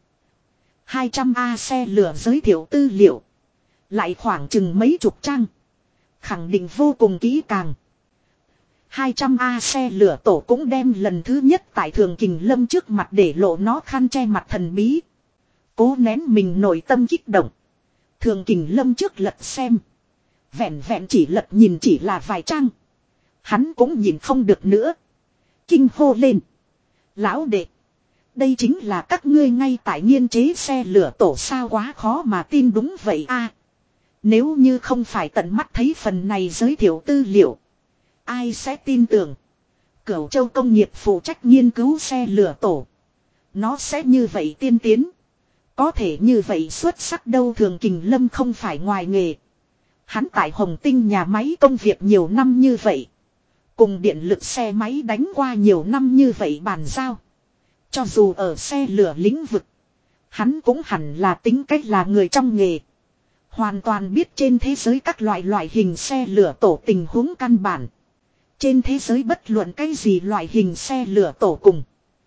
200A xe lửa giới thiệu tư liệu. Lại khoảng chừng mấy chục trang. Khẳng định vô cùng kỹ càng. 200A xe lửa tổ cũng đem lần thứ nhất tại Thường Kình Lâm trước mặt để lộ nó khăn che mặt thần bí. Cố nén mình nội tâm kích động. Thường Kình Lâm trước lật xem. Vẹn vẹn chỉ lật nhìn chỉ là vài trang. Hắn cũng nhìn không được nữa. Kinh hô lên. Lão đệ. Đây chính là các ngươi ngay tại nghiên chế xe lửa tổ sao, quá khó mà tin. Đúng vậy a. Nếu như không phải tận mắt thấy phần này giới thiệu tư liệu. Ai sẽ tin tưởng. Cửu Châu công nghiệp phụ trách nghiên cứu xe lửa tổ. Nó sẽ như vậy tiên tiến. Có thể như vậy xuất sắc đâu. Thường Kình Lâm không phải ngoài nghề. Hắn tại Hồng Tinh nhà máy công việc nhiều năm như vậy. Cùng điện lực xe máy đánh qua nhiều năm như vậy bàn giao. Cho dù ở xe lửa lĩnh vực. Hắn cũng hẳn là tính cách là người trong nghề. Hoàn toàn biết trên thế giới các loại hình xe lửa tổ tình huống căn bản. Trên thế giới bất luận cái gì loại hình xe lửa tổ cùng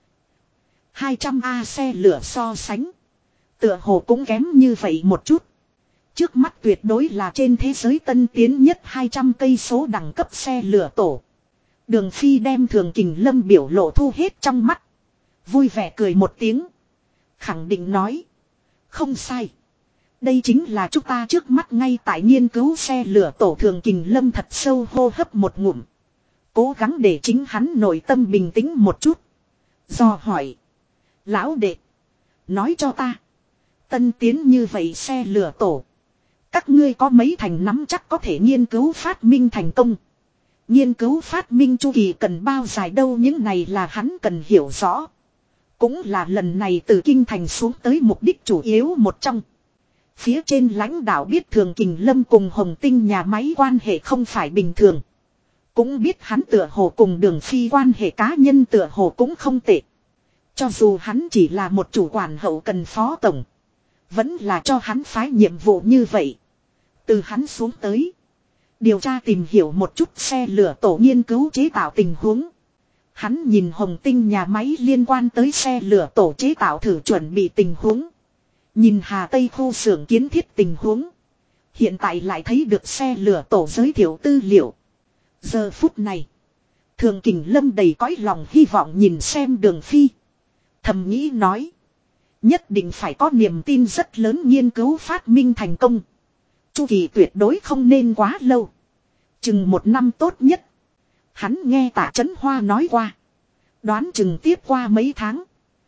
200A xe lửa so sánh. Tựa hồ cũng kém như vậy một chút. Trước mắt tuyệt đối là trên thế giới tân tiến nhất 200 cây số đẳng cấp xe lửa tổ. Đường Phi đem Thường Kình Lâm biểu lộ thu hết trong mắt. Vui vẻ cười một tiếng. Khẳng định nói. Không sai. Đây chính là chúng ta trước mắt ngay tại nghiên cứu xe lửa tổ. Thường Kình Lâm thật sâu hô hấp một ngụm. Cố gắng để chính hắn nội tâm bình tĩnh một chút. Do hỏi. Lão đệ. Nói cho ta. Tân tiến như vậy xe lửa tổ. Các ngươi có mấy thành nắm chắc có thể nghiên cứu phát minh thành công. Nghiên cứu phát minh chu kỳ cần bao dài đâu, những này là hắn cần hiểu rõ. Cũng là lần này từ kinh thành xuống tới mục đích chủ yếu một trong. Phía trên lãnh đạo biết Thường Kình Lâm cùng Hồng Tinh nhà máy quan hệ không phải bình thường. Cũng biết hắn tựa hồ cùng Đường Phi quan hệ cá nhân tựa hồ cũng không tệ. Cho dù hắn chỉ là một chủ quản hậu cần phó tổng. Vẫn là cho hắn phái nhiệm vụ như vậy. Từ hắn xuống tới. Điều tra tìm hiểu một chút xe lửa tổ nghiên cứu chế tạo tình huống. Hắn nhìn Hồng Tinh nhà máy liên quan tới xe lửa tổ chế tạo thử chuẩn bị tình huống. Nhìn Hà Tây khu xưởng kiến thiết tình huống. Hiện tại lại thấy được xe lửa tổ giới thiệu tư liệu. Giờ phút này. Thường Kình Lâm đầy cõi lòng hy vọng nhìn xem Đường Phi. Thầm nghĩ nói. Nhất định phải có niềm tin rất lớn nghiên cứu phát minh thành công. Chu kỳ tuyệt đối không nên quá lâu. Chừng 1 năm tốt nhất. Hắn nghe Tạ Chấn Hoa nói qua. Đoán chừng tiếp qua mấy tháng.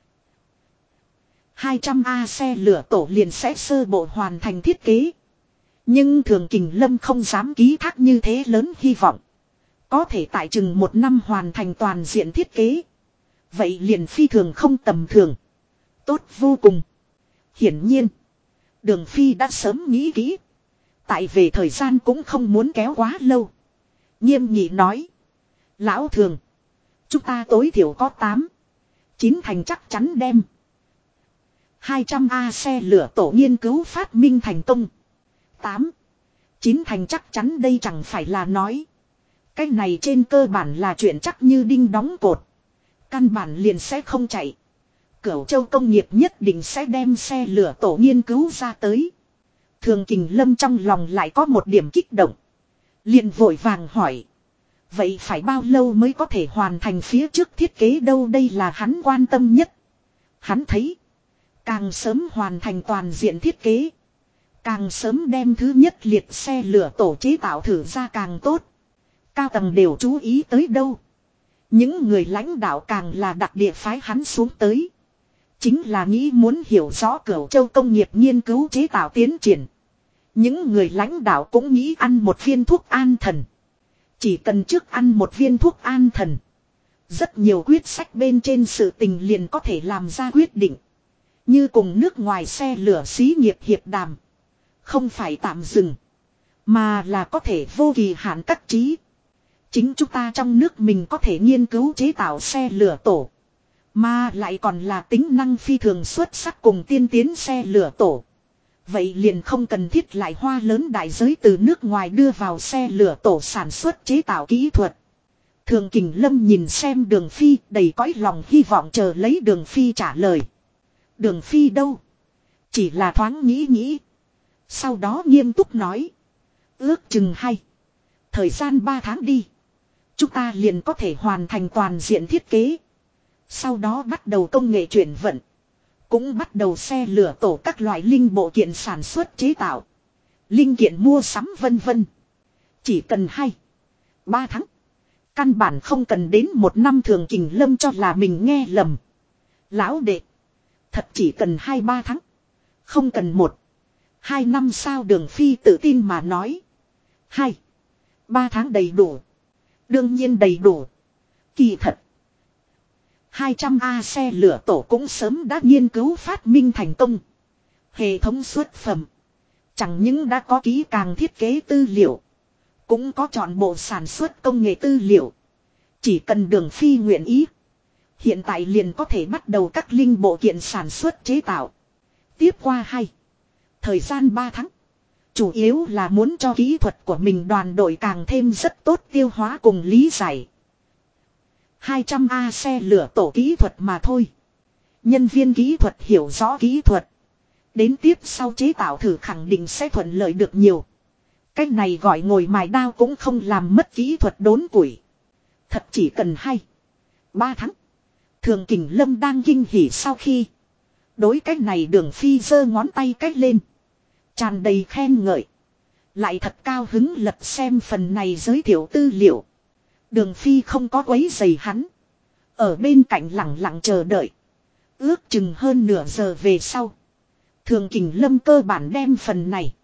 200A xe lửa tổ liền sẽ sơ bộ hoàn thành thiết kế. Nhưng Thường Kình Lâm không dám ký thác như thế lớn hy vọng. Có thể tại chừng 1 năm hoàn thành toàn diện thiết kế. Vậy liền phi thường không tầm thường. Tốt vô cùng. Hiển nhiên. Đường Phi đã sớm nghĩ kỹ. Tại về thời gian cũng không muốn kéo quá lâu. Nghiêm nghị nói. Lão Thường. Chúng ta tối thiểu có 8, 9 thành chắc chắn đem 200A xe lửa tổ nghiên cứu phát minh thành công. 8, 9 thành chắc chắn đây chẳng phải là nói. Cái này trên cơ bản là chuyện chắc như đinh đóng cột. Căn bản liền sẽ không chạy. Cửu Châu công nghiệp nhất định sẽ đem xe lửa tổ nghiên cứu ra tới. Thường Kình Lâm trong lòng lại có một điểm kích động. Liền vội vàng hỏi. Vậy phải bao lâu mới có thể hoàn thành phía trước thiết kế đâu, đây là hắn quan tâm nhất. Hắn thấy. Càng sớm hoàn thành toàn diện thiết kế. Càng sớm đem thứ nhất liệt xe lửa tổ chế tạo thử ra càng tốt. Cao tầng đều chú ý tới đâu. Những người lãnh đạo càng là đặc địa phái hắn xuống tới. Chính là nghĩ muốn hiểu rõ Cửu Châu công nghiệp nghiên cứu chế tạo tiến triển. Những người lãnh đạo cũng nghĩ ăn một viên thuốc an thần. Chỉ cần trước ăn một viên thuốc an thần. Rất nhiều quyết sách bên trên sự tình liền có thể làm ra quyết định. Như cùng nước ngoài xe lửa xí nghiệp hiệp đàm. Không phải tạm dừng. Mà là có thể vô kỳ hạn cắt trí. Chính chúng ta trong nước mình có thể nghiên cứu chế tạo xe lửa tổ. Mà lại còn là tính năng phi thường xuất sắc cùng tiên tiến xe lửa tổ. Vậy liền không cần thiết lại hoa lớn đại giới từ nước ngoài đưa vào xe lửa tổ sản xuất chế tạo kỹ thuật. Thường Kình Lâm nhìn xem Đường Phi đầy cõi lòng hy vọng chờ lấy Đường Phi trả lời. Đường Phi đâu? Chỉ là thoáng nghĩ nghĩ. Sau đó nghiêm túc nói. Ước chừng hay. Thời gian 3 tháng đi. Chúng ta liền có thể hoàn thành toàn diện thiết kế. Sau đó bắt đầu công nghệ chuyển vận. Cũng bắt đầu xe lửa tổ các loại linh bộ kiện sản xuất chế tạo. Linh kiện mua sắm vân vân. Chỉ cần 2-3 tháng. Căn bản không cần đến 1 năm. Thường Kình Lâm cho là mình nghe lầm. Lão đệ. Thật chỉ cần 2-3 tháng. Không cần 1-2 năm sao, Đường Phi tự tin mà nói. 2-3 tháng đầy đủ. Đương nhiên đầy đủ. Kỳ thật. 200A xe lửa tổ cũng sớm đã nghiên cứu phát minh thành công. Hệ thống xuất phẩm. Chẳng những đã có kỹ càng thiết kế tư liệu. Cũng có chọn bộ sản xuất công nghệ tư liệu. Chỉ cần Đường Phi nguyện ý. Hiện tại liền có thể bắt đầu các linh bộ kiện sản xuất chế tạo. Tiếp qua thời gian 3 tháng. Chủ yếu là muốn cho kỹ thuật của mình đoàn đội càng thêm rất tốt tiêu hóa cùng lý giải. 200A xe lửa tổ kỹ thuật mà thôi. Nhân viên kỹ thuật hiểu rõ kỹ thuật. Đến tiếp sau chế tạo thử khẳng định sẽ thuận lợi được nhiều. Cách này gọi ngồi mài đao cũng không làm mất kỹ thuật đốn củi. Thật chỉ cần 2-3 tháng. Thường Kình Lâm đang kinh hỉ sau khi. Đối cách này Đường Phi giơ ngón tay cách lên. Tràn đầy khen ngợi. Lại thật cao hứng lật xem phần này giới thiệu tư liệu. Đường Phi không có quấy rầy hắn. Ở bên cạnh lặng lặng chờ đợi. Ước chừng hơn nửa giờ về sau. Thường Kình Lâm cơ bản đem phần này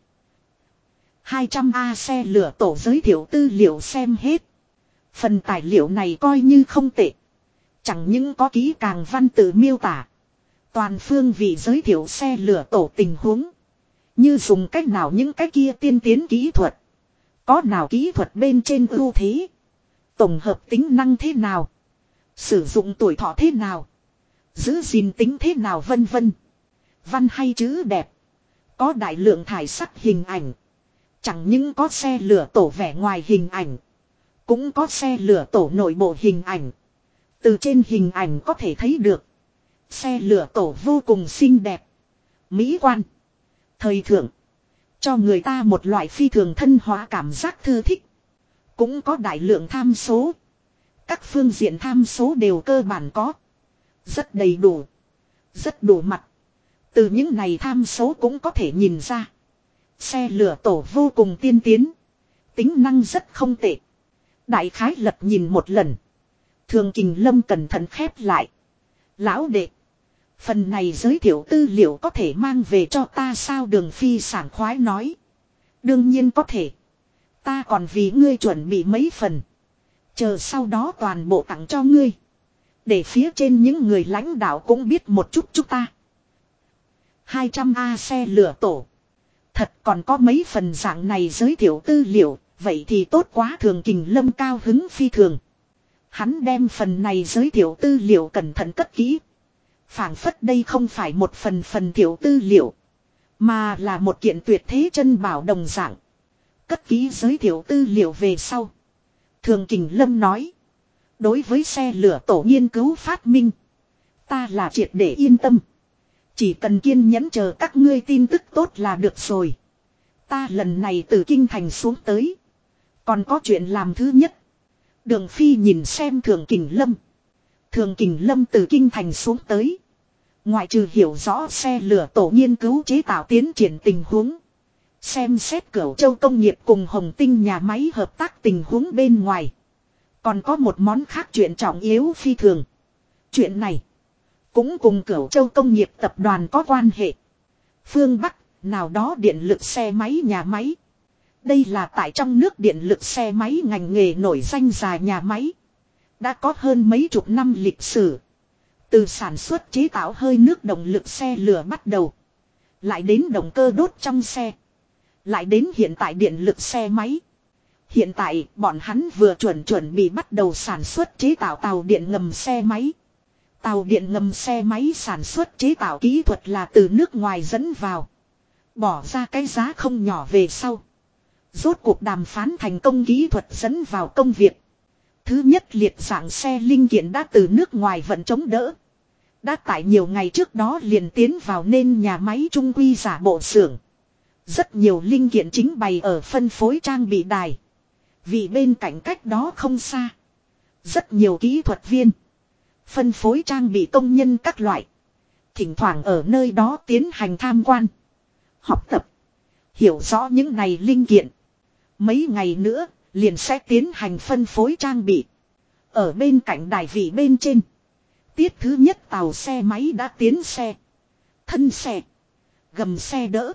200A xe lửa tổ giới thiệu tư liệu xem hết. Phần tài liệu này coi như không tệ. Chẳng những có kỹ càng văn tự miêu tả. Toàn phương vị giới thiệu xe lửa tổ tình huống. Như dùng cách nào những cái kia tiên tiến kỹ thuật. Có nào kỹ thuật bên trên ưu thế. Tổng hợp tính năng thế nào. Sử dụng tuổi thọ thế nào. Giữ gìn tính thế nào vân vân. Văn hay chữ đẹp. Có đại lượng thải sắc hình ảnh. Chẳng những có xe lửa tổ vẻ ngoài hình ảnh. Cũng có xe lửa tổ nội bộ hình ảnh. Từ trên hình ảnh có thể thấy được. Xe lửa tổ vô cùng xinh đẹp. Mỹ quan. Thời thượng. Cho người ta một loại phi thường thân hóa cảm giác thư thích. Cũng có đại lượng tham số. Các phương diện tham số đều cơ bản có. Rất đầy đủ. Rất đủ mặt. Từ những này tham số cũng có thể nhìn ra. Xe lửa tổ vô cùng tiên tiến. Tính năng rất không tệ. Đại khái lật nhìn một lần. Thường Kình Lâm cẩn thận khép lại. Lão đệ. Phần này giới thiệu tư liệu có thể mang về cho ta sao, Đường Phi sảng khoái nói. Đương nhiên có thể. Ta còn vì ngươi chuẩn bị mấy phần. Chờ sau đó toàn bộ tặng cho ngươi. Để phía trên những người lãnh đạo cũng biết một chút chúng ta. 200A xe lửa tổ. Thật còn có mấy phần dạng này giới thiệu tư liệu. Vậy thì tốt quá. Thường Kình Lâm cao hứng phi thường. Hắn đem phần này giới thiệu tư liệu cẩn thận cất kỹ. Phảng phất đây không phải một phần thiệu tư liệu. Mà là một kiện tuyệt thế chân bảo đồng dạng. Cất kỹ giới thiệu tư liệu về sau. Thường Kình Lâm nói. Đối với xe lửa tổ nghiên cứu phát minh. Ta là triệt để yên tâm. Chỉ cần kiên nhẫn chờ các ngươi tin tức tốt là được rồi. Ta lần này từ kinh thành xuống tới. Còn có chuyện làm thứ nhất. Đường Phi nhìn xem Thường Kình Lâm. Thường Kình Lâm từ kinh thành xuống tới. Ngoại trừ hiểu rõ xe lửa tổ nghiên cứu chế tạo tiến triển tình huống. Xem xét Cửu Châu công nghiệp cùng Hồng Tinh nhà máy hợp tác tình huống bên ngoài. Còn có một món khác chuyện trọng yếu phi thường. Chuyện này cũng cùng Cửu Châu công nghiệp tập đoàn có quan hệ. Phương Bắc, nào đó điện lực xe máy nhà máy. Đây là tại trong nước điện lực xe máy ngành nghề nổi danh dài nhà máy. Đã có hơn mấy chục năm lịch sử. Từ sản xuất chế tạo hơi nước động lực xe lửa bắt đầu. Lại đến động cơ đốt trong xe. Lại đến hiện tại điện lực xe máy. Hiện tại bọn hắn vừa chuẩn bị bắt đầu sản xuất chế tạo tàu điện ngầm xe máy. Tàu điện ngầm xe máy sản xuất chế tạo kỹ thuật là từ nước ngoài dẫn vào. Bỏ ra cái giá không nhỏ về sau. Rốt cuộc đàm phán thành công kỹ thuật dẫn vào công việc. Thứ nhất liệt dạng xe linh kiện đã từ nước ngoài vận chống đỡ. Đã tại nhiều ngày trước đó liền tiến vào nên nhà máy trung quy giả bộ xưởng. Rất nhiều linh kiện chính bày ở phân phối trang bị đài. Vì bên cạnh cách đó không xa. Rất nhiều kỹ thuật viên. Phân phối trang bị công nhân các loại. Thỉnh thoảng ở nơi đó tiến hành tham quan. Học tập. Hiểu rõ những này linh kiện. Mấy ngày nữa liền sẽ tiến hành phân phối trang bị. Ở bên cạnh đài vị bên trên. Tiết thứ nhất tàu xe máy đã tiến xe. Thân xe. Gầm xe đỡ.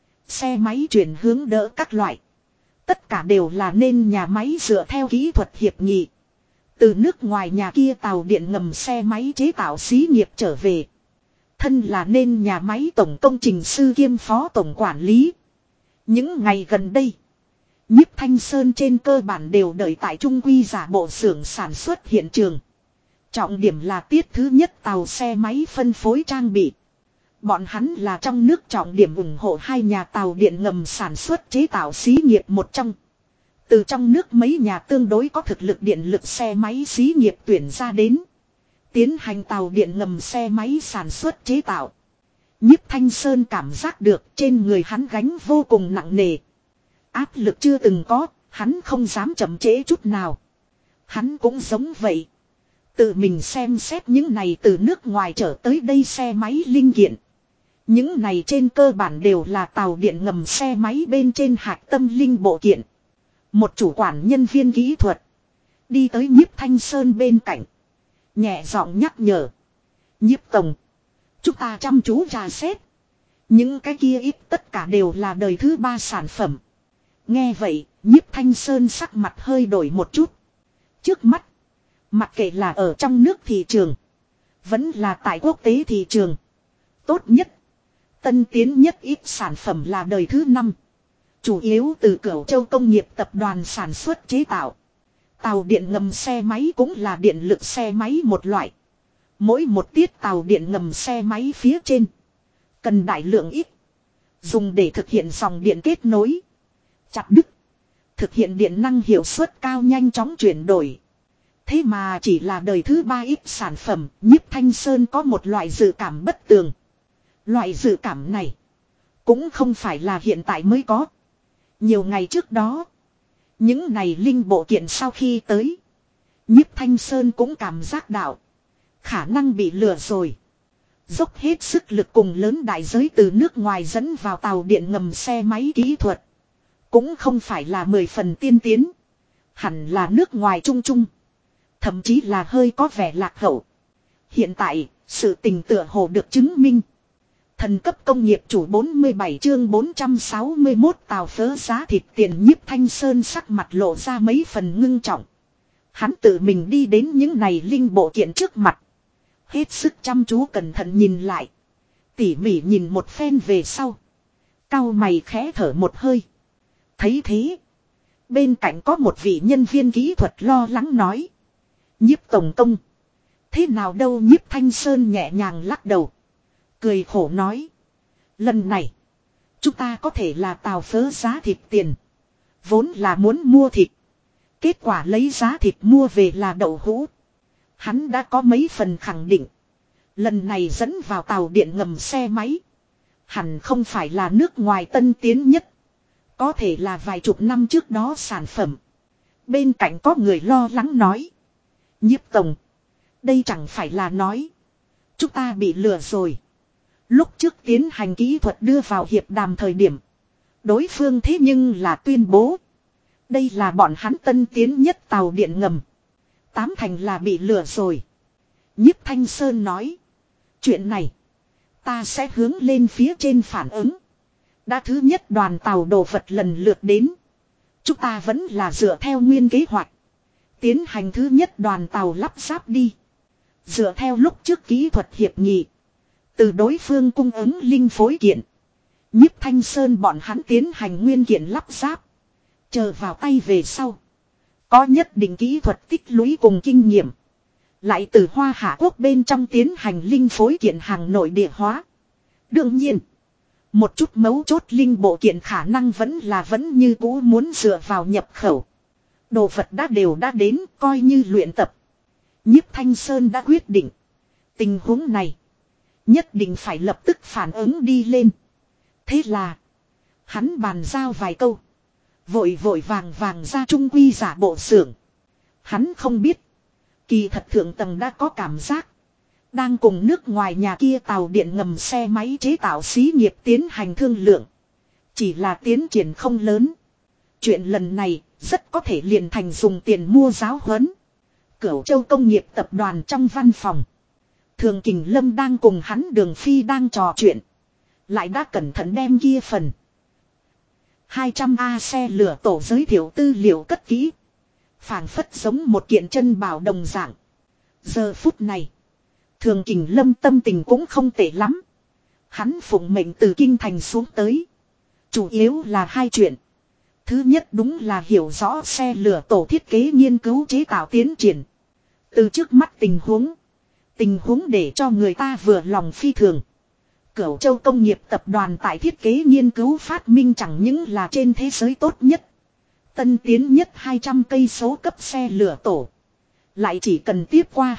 Xe máy chuyển hướng đỡ các loại. Tất cả đều là nên nhà máy dựa theo kỹ thuật hiệp nghị. Từ nước ngoài nhà kia tàu điện ngầm xe máy chế tạo xí nghiệp trở về. Thân là nên nhà máy tổng công trình sư kiêm phó tổng quản lý. Những ngày gần đây. Nhiếp Thanh Sơn trên cơ bản đều đợi tại trung quy giả bộ xưởng sản xuất hiện trường. Trọng điểm là tiết thứ nhất tàu xe máy phân phối trang bị. Bọn hắn là trong nước trọng điểm ủng hộ hai nhà tàu điện ngầm sản xuất chế tạo xí nghiệp một trong. Từ trong nước mấy nhà tương đối có thực lực điện lực xe máy xí nghiệp tuyển ra đến. Tiến hành tàu điện ngầm xe máy sản xuất chế tạo. Nhiếp Thanh Sơn cảm giác được trên người hắn gánh vô cùng nặng nề. Áp lực chưa từng có, hắn không dám chậm trễ chút nào. Hắn cũng giống vậy. Tự mình xem xét những này từ nước ngoài trở tới đây xe máy linh kiện. Những này trên cơ bản đều là tàu điện ngầm xe máy bên trên hạt tâm linh bộ kiện. Một chủ quản nhân viên kỹ thuật. Đi tới Nhiếp Thanh Sơn bên cạnh. Nhẹ giọng nhắc nhở. Nhiếp tổng. Chúng ta chăm chú rà xét. Những cái kia ít tất cả đều là đời thứ ba sản phẩm. Nghe vậy, Nhiếp Thanh Sơn sắc mặt hơi đổi một chút. Trước mắt. Mặc kệ là ở trong nước thị trường. Vẫn là tại quốc tế thị trường. Tốt nhất. Tân tiến nhất ít sản phẩm là đời thứ 5. Chủ yếu từ Cửu Châu công nghiệp tập đoàn sản xuất chế tạo. Tàu điện ngầm xe máy cũng là điện lực xe máy một loại. Mỗi một tiết tàu điện ngầm xe máy phía trên. Cần đại lượng ít. Dùng để thực hiện dòng điện kết nối. Chặt đứt. Thực hiện điện năng hiệu suất cao nhanh chóng chuyển đổi. Thế mà chỉ là đời thứ 3 ít sản phẩm. Nhiếp Thanh Sơn có một loại dự cảm bất tường. Loại dự cảm này. Cũng không phải là hiện tại mới có. Nhiều ngày trước đó. Những này linh bộ kiện sau khi tới. Nhiếp Thanh Sơn cũng cảm giác đạo. Khả năng bị lừa rồi. Dốc hết sức lực cùng lớn đại giới từ nước ngoài dẫn vào tàu điện ngầm xe máy kỹ thuật. Cũng không phải là 10 phần tiên tiến. Hẳn là nước ngoài chung chung. Thậm chí là hơi có vẻ lạc hậu. Hiện tại, sự tình tựa hồ được chứng minh. Thần cấp công nghiệp chủ 47 chương 461 tàu phớ giá thịt tiền. Nhiếp Thanh Sơn sắc mặt lộ ra mấy phần ngưng trọng. Hắn tự mình đi đến những này linh bộ kiện trước mặt. Hết sức chăm chú cẩn thận nhìn lại. Tỉ mỉ nhìn một phen về sau. Cau mày khẽ thở một hơi. Thấy thế. Bên cạnh có một vị nhân viên kỹ thuật lo lắng nói. Nhiếp tổng công. Thế nào đâu? Nhiếp Thanh Sơn nhẹ nhàng lắc đầu. Cười khổ nói. Lần này. Chúng ta có thể là tàu phớ giá thịt tiền. Vốn là muốn mua thịt. Kết quả lấy giá thịt mua về là đậu hũ. Hắn đã có mấy phần khẳng định. Lần này dẫn vào tàu điện ngầm xe máy. Hẳn không phải là nước ngoài tân tiến nhất. Có thể là vài chục năm trước đó sản phẩm. Bên cạnh có người lo lắng nói. Nhiếp tổng. Đây chẳng phải là nói. Chúng ta bị lừa rồi. Lúc trước tiến hành kỹ thuật đưa vào hiệp đàm thời điểm. Đối phương thế nhưng là tuyên bố. Đây là bọn hắn tân tiến nhất tàu điện ngầm. Tám thành là bị lừa rồi. Nhiếp Thanh Sơn nói. Chuyện này. Ta sẽ hướng lên phía trên phản ứng. Đã thứ nhất đoàn tàu đồ vật lần lượt đến. Chúng ta vẫn là dựa theo nguyên kế hoạch. Tiến hành thứ nhất đoàn tàu lắp ráp đi. Dựa theo lúc trước kỹ thuật hiệp nghị. Từ đối phương cung ứng linh phối kiện. Nhiếp Thanh Sơn bọn hắn tiến hành nguyên kiện lắp ráp. Chờ vào tay về sau. Có nhất định kỹ thuật tích lũy cùng kinh nghiệm. Lại từ Hoa Hạ Quốc bên trong tiến hành linh phối kiện hàng nội địa hóa. Đương nhiên. Một chút mấu chốt linh bộ kiện khả năng vẫn như cũ muốn dựa vào nhập khẩu. Đồ vật đã đến coi như luyện tập. Nhiếp Thanh Sơn đã quyết định. Tình huống này. Nhất định phải lập tức phản ứng đi lên. Thế là. Hắn bàn giao vài câu. Vội vàng ra trung quy giả bộ xưởng. Hắn không biết. Kỳ thật thượng tầng đã có cảm giác. Đang cùng nước ngoài nhà kia tàu điện ngầm xe máy chế tạo xí nghiệp tiến hành thương lượng. Chỉ là tiến triển không lớn. Chuyện lần này rất có thể liền thành dùng tiền mua giáo huấn. Cửu Châu Công nghiệp tập đoàn trong văn phòng. Thường Kình Lâm đang cùng hắn Đường Phi đang trò chuyện. Lại đã cẩn thận đem kia phần 200A xe lửa tổ giới thiệu tư liệu cất kỹ. Phảng phất giống một kiện chân bảo đồng dạng. Giờ phút này. Thường Kình Lâm tâm tình cũng không tệ lắm. Hắn phụng mệnh từ kinh thành xuống tới. Chủ yếu là hai chuyện. Thứ nhất đúng là hiểu rõ xe lửa tổ thiết kế nghiên cứu chế tạo tiến triển. Từ trước mắt tình huống để cho người ta vừa lòng phi thường. Cửu Châu Công nghiệp tập đoàn tại thiết kế nghiên cứu phát minh chẳng những là trên thế giới tốt nhất. Tân tiến nhất 200 cây số cấp xe lửa tổ. Lại chỉ cần tiếp qua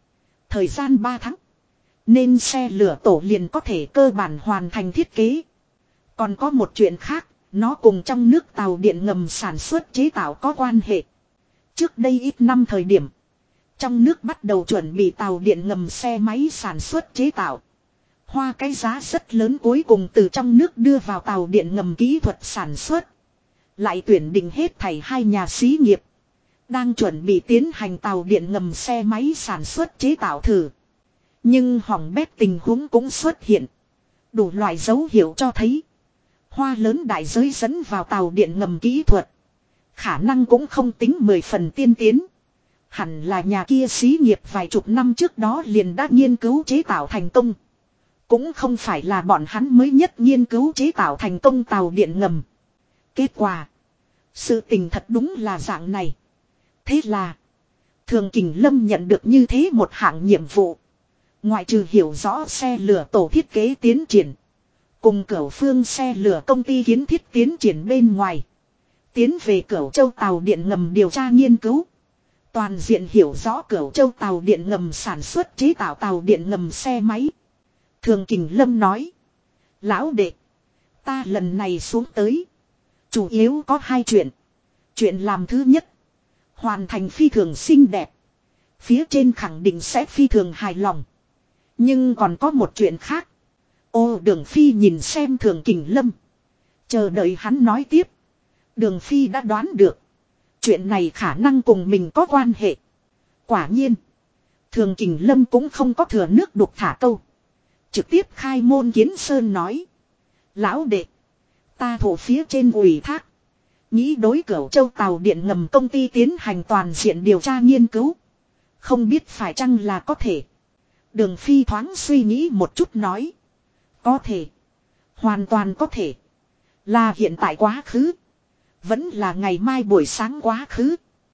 thời gian 3 tháng. Nên xe lửa tổ liền có thể cơ bản hoàn thành thiết kế. Còn có một chuyện khác. Nó cùng trong nước tàu điện ngầm sản xuất chế tạo có quan hệ. Trước đây ít năm thời điểm. Trong nước bắt đầu chuẩn bị tàu điện ngầm xe máy sản xuất chế tạo. Hoa cái giá rất lớn cuối cùng từ trong nước đưa vào tàu điện ngầm kỹ thuật sản xuất. Lại tuyển định hết thảy 2 nhà xí nghiệp. Đang chuẩn bị tiến hành tàu điện ngầm xe máy sản xuất chế tạo thử. Nhưng hỏng bét tình huống cũng xuất hiện. Đủ loại dấu hiệu cho thấy. Hoa lớn đại giới dẫn vào tàu điện ngầm kỹ thuật. Khả năng cũng không tính 10 phần tiên tiến. Hẳn là nhà kia xí nghiệp vài chục năm trước đó liền đã nghiên cứu chế tạo thành công. Cũng không phải là bọn hắn mới nhất nghiên cứu chế tạo thành công tàu điện ngầm. Kết quả. Sự tình thật đúng là dạng này. Thế là. Thường Kình Lâm nhận được như thế một hạng nhiệm vụ. Ngoại trừ hiểu rõ xe lửa tổ thiết kế tiến triển. Cùng Cửu Phương xe lửa công ty kiến thiết tiến triển bên ngoài. Tiến về Cửu Châu tàu điện ngầm điều tra nghiên cứu. Toàn diện hiểu rõ Cửu Châu tàu điện ngầm sản xuất chế tạo tàu điện ngầm xe máy. Thường Kình Lâm nói. Lão đệ. Ta lần này xuống tới. Chủ yếu có 2 chuyện. Chuyện làm thứ nhất. Hoàn thành phi thường xinh đẹp. Phía trên khẳng định sẽ phi thường hài lòng. Nhưng còn có một chuyện khác. Ô Đường Phi nhìn xem Thường Kình Lâm. Chờ đợi hắn nói tiếp. Đường Phi đã đoán được. Chuyện này khả năng cùng mình có quan hệ. Quả nhiên. Thường Kình Lâm cũng không có thừa nước đục thả câu. Trực tiếp khai môn kiến sơn nói. Lão đệ. Ta thổ phía trên ủy thác. Nghĩ đối Cửu Châu tàu điện ngầm công ty tiến hành toàn diện điều tra nghiên cứu. Không biết phải chăng là có thể. Đường Phi thoáng suy nghĩ một chút nói. Có thể. Hoàn toàn có thể. Là hiện tại quá khứ. Vẫn là ngày mai buổi sáng quá khứ.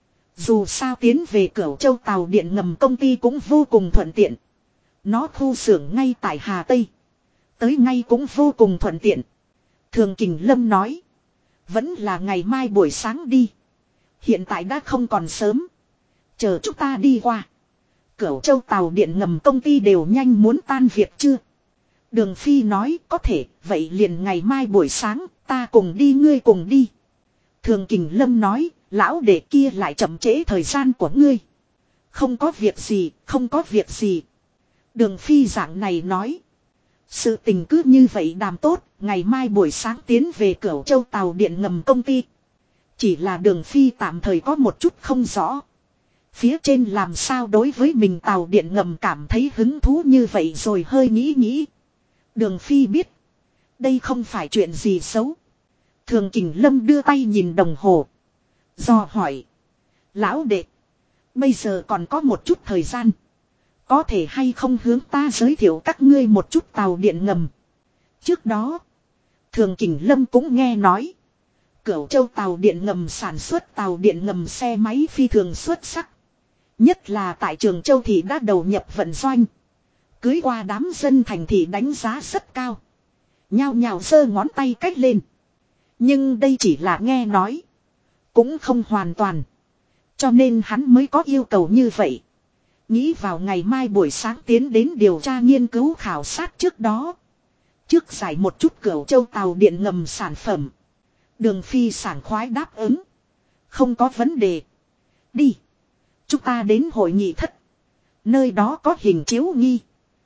Dù sao tiến về Cửu Châu tàu điện ngầm công ty cũng vô cùng thuận tiện. Nó thu xưởng ngay tại Hà Tây. Tới ngay cũng vô cùng thuận tiện. Thường Kình Lâm nói. Vẫn là ngày mai buổi sáng đi. Hiện tại đã không còn sớm. Chờ chúng ta đi qua. Cửu Châu tàu điện ngầm công ty đều nhanh muốn tan việc chưa? Đường Phi nói có thể, vậy liền ngày mai buổi sáng, ta cùng đi ngươi cùng đi. Thường Kình Lâm nói, lão đệ kia lại chậm trễ thời gian của ngươi. Không có việc gì, không có việc gì. Đường Phi dạng này nói. Sự tình cứ như vậy đàm tốt, ngày mai buổi sáng tiến về Cửu Châu tàu điện ngầm công ty. Chỉ là Đường Phi tạm thời có một chút không rõ. Phía trên làm sao đối với mình tàu điện ngầm cảm thấy hứng thú như vậy rồi hơi nghĩ. Đường Phi biết. Đây không phải chuyện gì xấu. Thường Kình Lâm đưa tay nhìn đồng hồ. Do hỏi. Lão đệ. Bây giờ còn có một chút thời gian. Có thể hay không hướng ta giới thiệu các ngươi một chút tàu điện ngầm. Trước đó. Thường Kình Lâm cũng nghe nói. Cửu Châu tàu điện ngầm sản xuất tàu điện ngầm xe máy phi thường xuất sắc. Nhất là tại Trường Châu thì đã đầu nhập vận doanh. Cưới qua đám dân thành thị đánh giá rất cao. Nhao nhao giơ ngón tay cách lên. Nhưng đây chỉ là nghe nói. Cũng không hoàn toàn. Cho nên hắn mới có yêu cầu như vậy. Nghĩ vào ngày mai buổi sáng tiến đến điều tra nghiên cứu khảo sát trước đó. Trước giải một chút Cửu Châu tàu điện ngầm sản phẩm. Đường Phi sảng khoái đáp ứng. Không có vấn đề. Đi. Chúng ta đến hội nghị thất. Nơi đó có hình chiếu nghi.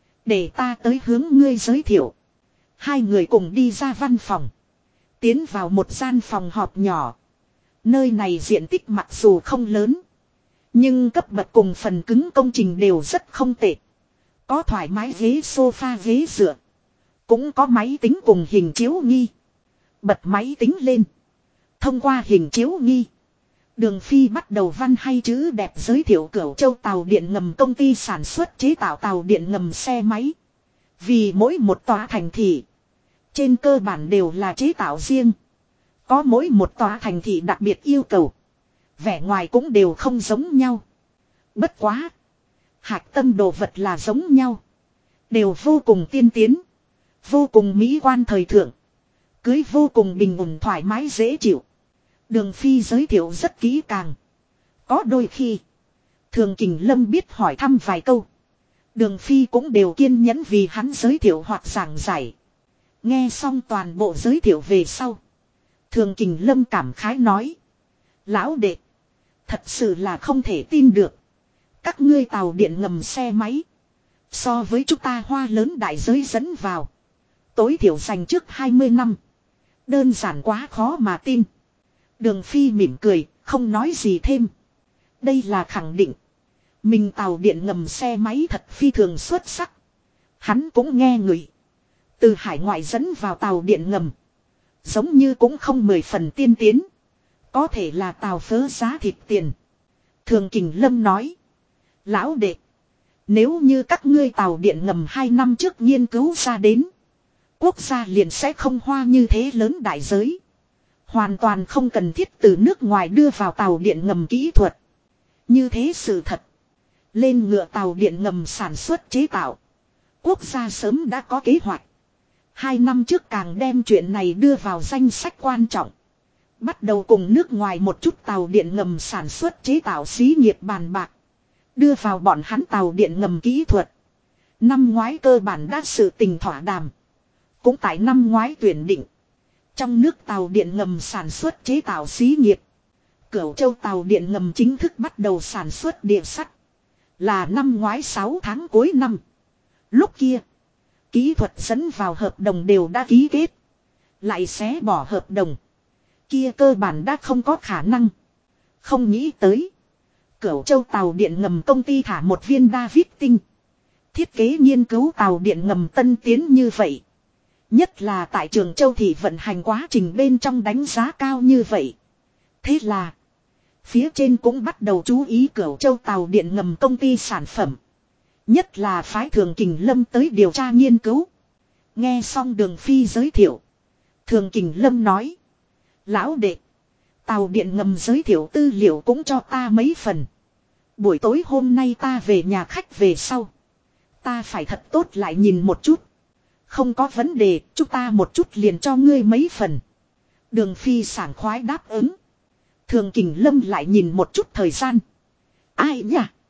Để ta tới hướng ngươi giới thiệu. Hai người cùng đi ra văn phòng. Tiến vào một gian phòng họp nhỏ. Nơi này diện tích mặc dù không lớn. Nhưng cấp bậc cùng phần cứng công trình đều rất không tệ. Có thoải mái ghế sofa ghế dựa. Cũng có máy tính cùng hình chiếu nghi. Bật máy tính lên. Thông qua hình chiếu nghi. Đường Phi bắt đầu văn hay chữ đẹp giới thiệu Cửu Châu tàu điện ngầm công ty sản xuất chế tạo tàu điện ngầm xe máy. Vì mỗi một tòa thành thị. Trên cơ bản đều là chế tạo riêng. Có mỗi một tòa thành thị đặc biệt yêu cầu. Vẻ ngoài cũng đều không giống nhau. Bất quá. Hạch tâm đồ vật là giống nhau. Đều vô cùng tiên tiến. Vô cùng mỹ quan thời thượng. Cưới vô cùng bình ổn thoải mái dễ chịu. Đường Phi giới thiệu rất kỹ càng. Có đôi khi. Thường Kình Lâm biết hỏi thăm vài câu. Đường Phi cũng đều kiên nhẫn vì hắn giới thiệu hoặc giảng giải. Nghe xong toàn bộ giới thiệu về sau. Thường Kình Lâm cảm khái nói. Lão đệ. Thật sự là không thể tin được. Các ngươi tàu điện ngầm xe máy. So với chúng ta hoa lớn đại giới dẫn vào. Tối thiểu dành trước 20 năm. Đơn giản quá khó mà tin. Đường Phi mỉm cười, không nói gì thêm. Đây là khẳng định. Mình tàu điện ngầm xe máy thật phi thường xuất sắc. Hắn cũng nghe người. Từ hải ngoại dẫn vào tàu điện ngầm. Giống như cũng không 10 phần tiên tiến. Có thể là tàu phớ giá thịt tiền. Thường Kình Lâm nói. Lão đệ. Nếu như các ngươi tàu điện ngầm 2 năm trước nghiên cứu ra đến. Quốc gia liền sẽ không hoa như thế lớn đại giới. Hoàn toàn không cần thiết từ nước ngoài đưa vào tàu điện ngầm kỹ thuật. Như thế sự thật. Lên ngựa tàu điện ngầm sản xuất chế tạo. Quốc gia sớm đã có kế hoạch. 2 năm trước càng đem chuyện này đưa vào danh sách quan trọng. Bắt đầu cùng nước ngoài một chút tàu điện ngầm sản xuất chế tạo xí nghiệp bàn bạc. Đưa vào bọn hắn tàu điện ngầm kỹ thuật. Năm ngoái cơ bản đã sự tình thỏa đàm. Cũng tại năm ngoái tuyển định. Trong nước tàu điện ngầm sản xuất chế tạo xí nghiệp. Cửu Châu tàu điện ngầm chính thức bắt đầu sản xuất điện sắt. Là năm ngoái 6 tháng cuối năm. Lúc kia. Kỹ thuật dẫn vào hợp đồng đều đã ký kết. Lại xé bỏ hợp đồng. Kia cơ bản đã không có khả năng. Không nghĩ tới. Cửu Châu tàu điện ngầm công ty thả một viên David tinh. Thiết kế nghiên cứu tàu điện ngầm tân tiến như vậy. Nhất là tại Trường Châu thì vận hành quá trình bên trong đánh giá cao như vậy. Thế là. Phía trên cũng bắt đầu chú ý Cửu Châu tàu điện ngầm công ty sản phẩm. Nhất là phái Thường Kình Lâm tới điều tra nghiên cứu. Nghe xong Đường Phi giới thiệu. Thường Kình Lâm nói. Lão đệ. Tàu điện ngầm giới thiệu tư liệu cũng cho ta mấy phần. Buổi tối hôm nay ta về nhà khách về sau. Ta phải thật tốt lại nhìn một chút. Không có vấn đề, chúng ta một chút liền cho ngươi mấy phần. Đường Phi sảng khoái đáp ứng. Thường Kình Lâm lại nhìn một chút thời gian. Ai nhỉ?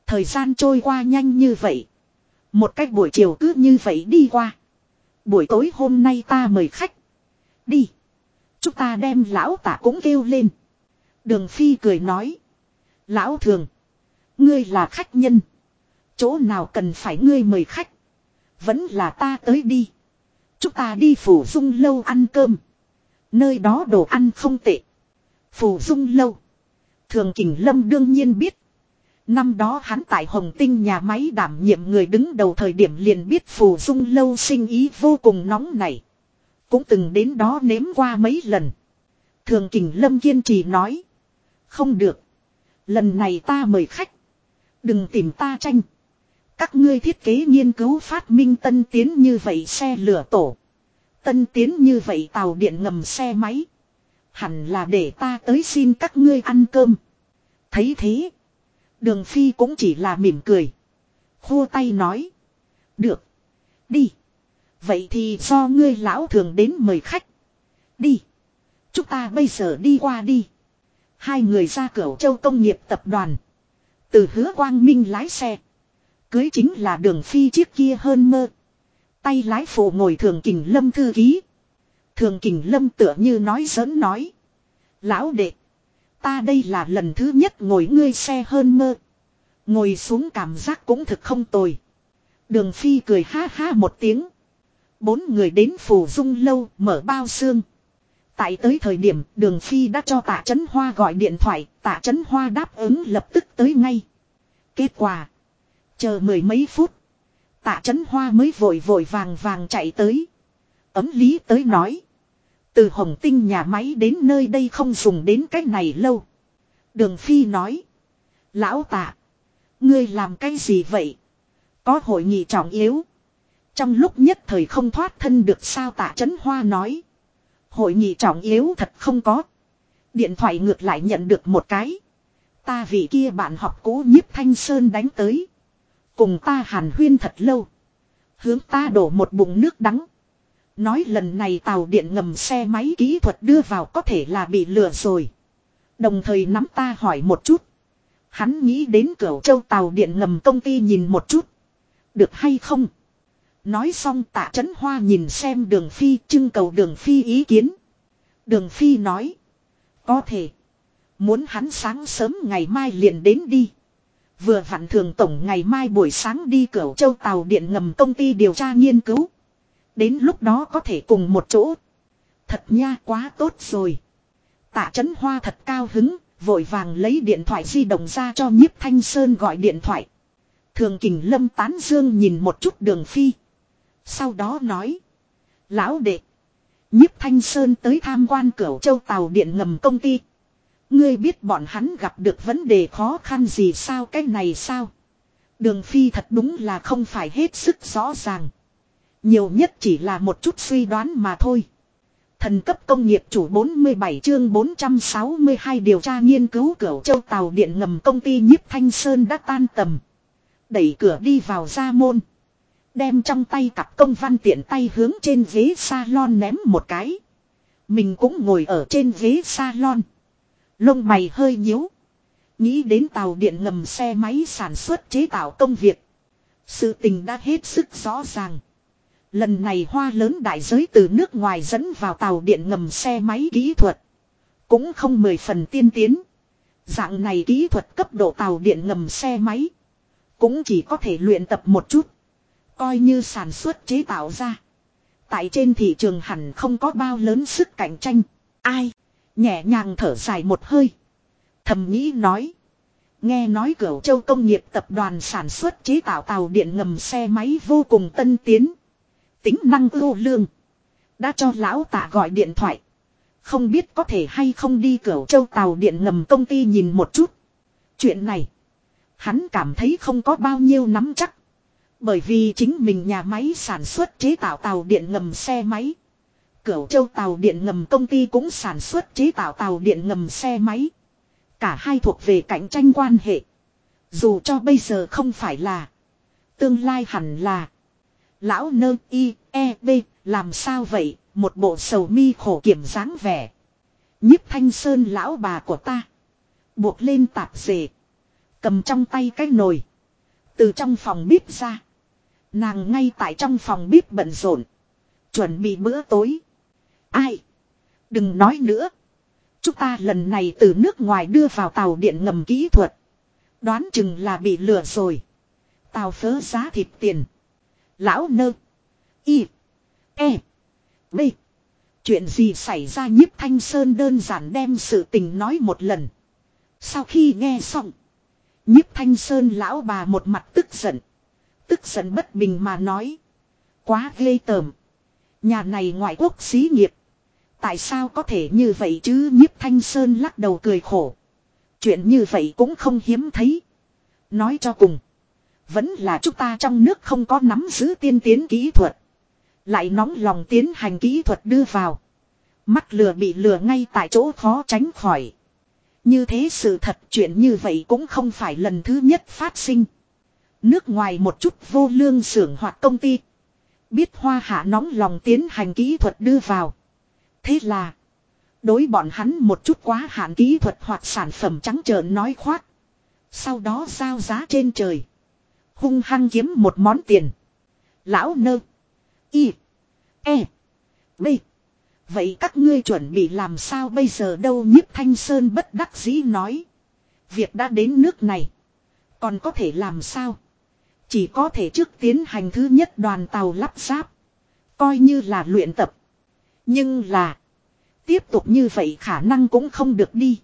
Thời gian trôi qua nhanh như vậy. Một cách buổi chiều cứ như vậy đi qua. Buổi tối hôm nay ta mời khách. Đi. Chúng ta đem lão Tạ cũng kêu lên. Đường Phi cười nói. Lão Thường. Ngươi là khách nhân. Chỗ nào cần phải ngươi mời khách. Vẫn là ta tới đi. Chúng ta đi Phủ Dung lâu ăn cơm. Nơi đó đồ ăn không tệ. Phủ Dung lâu. Thường Kình Lâm đương nhiên biết. Năm đó hắn tại Hồng Tinh nhà máy đảm nhiệm người đứng đầu thời điểm liền biết Phủ Dung lâu sinh ý vô cùng nóng nảy. Cũng từng đến đó nếm qua mấy lần. Thường Kình Lâm kiên trì nói. Không được. Lần này ta mời khách. Đừng tìm ta tranh. Các ngươi thiết kế nghiên cứu phát minh tân tiến như vậy xe lửa tổ. Tân tiến như vậy tàu điện ngầm xe máy. Hẳn là để ta tới xin các ngươi ăn cơm. Thấy thế. Đường Phi cũng chỉ là mỉm cười. Khô tay nói. Được. Đi. Vậy thì do ngươi lão Thường đến mời khách. Đi. Chúng ta bây giờ đi qua đi. Hai người ra Cửu Châu công nghiệp tập đoàn. Từ Hứa Quang Minh lái xe. Cưới chính là Đường Phi chiếc kia hơn mơ. Tay lái phụ ngồi Thường Kình Lâm thư ký. Thường Kình Lâm tựa như nói giỡn nói. Lão đệ. Ta đây là lần thứ nhất ngồi ngươi xe hơn mơ. Ngồi xuống cảm giác cũng thực không tồi. Đường Phi cười ha ha một tiếng. Bốn người đến Phủ Dung lâu mở bao xương. Tại tới thời điểm Đường Phi đã cho Tạ Chấn Hoa gọi điện thoại. Tạ Chấn Hoa đáp ứng lập tức tới ngay. Kết quả. Chờ mười mấy phút. Tạ Chấn Hoa mới vội vội vàng vàng chạy tới. Ấm lý tới nói. Từ Hồng Tinh nhà máy đến nơi đây không dùng đến cách này lâu. Đường Phi nói. Lão Tạ. Ngươi làm cái gì vậy? Có hội nghị trọng yếu. Trong lúc nhất thời không thoát thân được sao Tạ Chấn Hoa nói. Hội nghị trọng yếu thật không có. Điện thoại ngược lại nhận được một cái. Ta vị kia bạn học cũ Nhiếp Thanh Sơn đánh tới. Cùng ta hàn huyên thật lâu. Hướng ta đổ một bụng nước đắng. Nói lần này tàu điện ngầm xe máy kỹ thuật đưa vào có thể là bị lừa rồi. Đồng thời nắm ta hỏi một chút. Hắn nghĩ đến Cửu Châu tàu điện ngầm công ty nhìn một chút. Được hay không? Nói xong Tạ Chấn Hoa nhìn xem Đường Phi trưng cầu Đường Phi ý kiến. Đường Phi nói. Có thể. Muốn hắn sáng sớm ngày mai liền đến đi. Vừa vặn Thường tổng ngày mai buổi sáng đi Cửu Châu tàu điện ngầm công ty điều tra nghiên cứu. Đến lúc đó có thể cùng một chỗ. Thật nha quá tốt rồi. Tạ Chấn Hoa thật cao hứng. Vội vàng lấy điện thoại di động ra cho Nhiếp Thanh Sơn gọi điện thoại. Thường Kình Lâm tán dương nhìn một chút Đường Phi. Sau đó nói. Lão đệ. Nhiếp Thanh Sơn tới tham quan Cửu Châu tàu điện ngầm công ty. Ngươi biết bọn hắn gặp được vấn đề khó khăn gì sao cái này sao? Đường Phi thật đúng là không phải hết sức rõ ràng. Nhiều nhất chỉ là một chút suy đoán mà thôi. Thần cấp công nghiệp chủ 47 chương 462 điều tra nghiên cứu Cửu Châu tàu điện ngầm công ty Nhiếp Thanh Sơn đã tan tầm. Đẩy cửa đi vào ra môn. Đem trong tay cặp công văn tiện tay hướng trên ghế salon ném một cái. Mình cũng ngồi ở trên ghế salon. Lông mày hơi nhíu. Nghĩ đến tàu điện ngầm xe máy sản xuất chế tạo công việc. Sự tình đã hết sức rõ ràng. Lần này hoa lớn đại giới từ nước ngoài dẫn vào tàu điện ngầm xe máy kỹ thuật. Cũng không 10 phần tiên tiến. Dạng này kỹ thuật cấp độ tàu điện ngầm xe máy. Cũng chỉ có thể luyện tập một chút. Coi như sản xuất chế tạo ra. Tại trên thị trường hẳn không có bao lớn sức cạnh tranh. Ai? Nhẹ nhàng thở dài một hơi. Thầm nghĩ nói. Nghe nói Cửu Châu công nghiệp tập đoàn sản xuất chế tạo tàu điện ngầm xe máy vô cùng tân tiến. Tính năng ưu lương. Đã cho lão Tạ gọi điện thoại. Không biết có thể hay không đi Cửu Châu tàu điện ngầm công ty nhìn một chút. Chuyện này. Hắn cảm thấy không có bao nhiêu nắm chắc. Bởi vì chính mình nhà máy sản xuất chế tạo tàu điện ngầm xe máy. Cửu Châu tàu điện ngầm công ty cũng sản xuất chế tạo tàu điện ngầm xe máy. Cả hai thuộc về cạnh tranh quan hệ. Dù cho bây giờ không phải là. Tương lai hẳn là. Lão nơ y e b làm sao vậy? Một bộ sầu mi khổ kiểm dáng vẻ. Nhiếp Thanh Sơn lão bà của ta. Buộc lên tạp dề. Cầm trong tay cái nồi. Từ trong phòng bếp ra. Nàng ngay tại trong phòng bếp bận rộn. Chuẩn bị bữa tối. Ai? Đừng nói nữa. Chúng ta lần này từ nước ngoài đưa vào tàu điện ngầm kỹ thuật. Đoán chừng là bị lừa rồi. Tàu phớ giá thịt tiền. Lão nơ. Y. E. B. Chuyện gì xảy ra Nhiếp Thanh Sơn đơn giản đem sự tình nói một lần. Sau khi nghe xong. Nhiếp Thanh Sơn lão bà một mặt tức giận. Tức giận bất bình mà nói. Quá ghê tởm. Nhà này ngoại quốc xí nghiệp. Tại sao có thể như vậy chứ Nhiếp Thanh Sơn lắc đầu cười khổ. Chuyện như vậy cũng không hiếm thấy. Nói cho cùng. Vẫn là chúng ta trong nước không có nắm giữ tiên tiến kỹ thuật. Lại nóng lòng tiến hành kỹ thuật đưa vào. Mắc lừa bị lừa ngay tại chỗ khó tránh khỏi. Như thế sự thật chuyện như vậy cũng không phải lần thứ nhất phát sinh. Nước ngoài một chút vô lương xưởng hoặc công ty. Biết Hoa Hạ nóng lòng tiến hành kỹ thuật đưa vào. Thế là. Đối bọn hắn một chút quá hạn kỹ thuật hoặc sản phẩm trắng trợn nói khoác. Sau đó giao giá trên trời. Hung hăng kiếm một món tiền. Lão nơ. Y. E. B. Vậy các ngươi chuẩn bị làm sao bây giờ đâu Nhiếp Thanh Sơn bất đắc dĩ nói. Việc đã đến nước này. Còn có thể làm sao? Chỉ có thể trước tiến hành thứ nhất đoàn tàu lắp ráp. Coi như là luyện tập. Nhưng là. Tiếp tục như vậy khả năng cũng không được đi.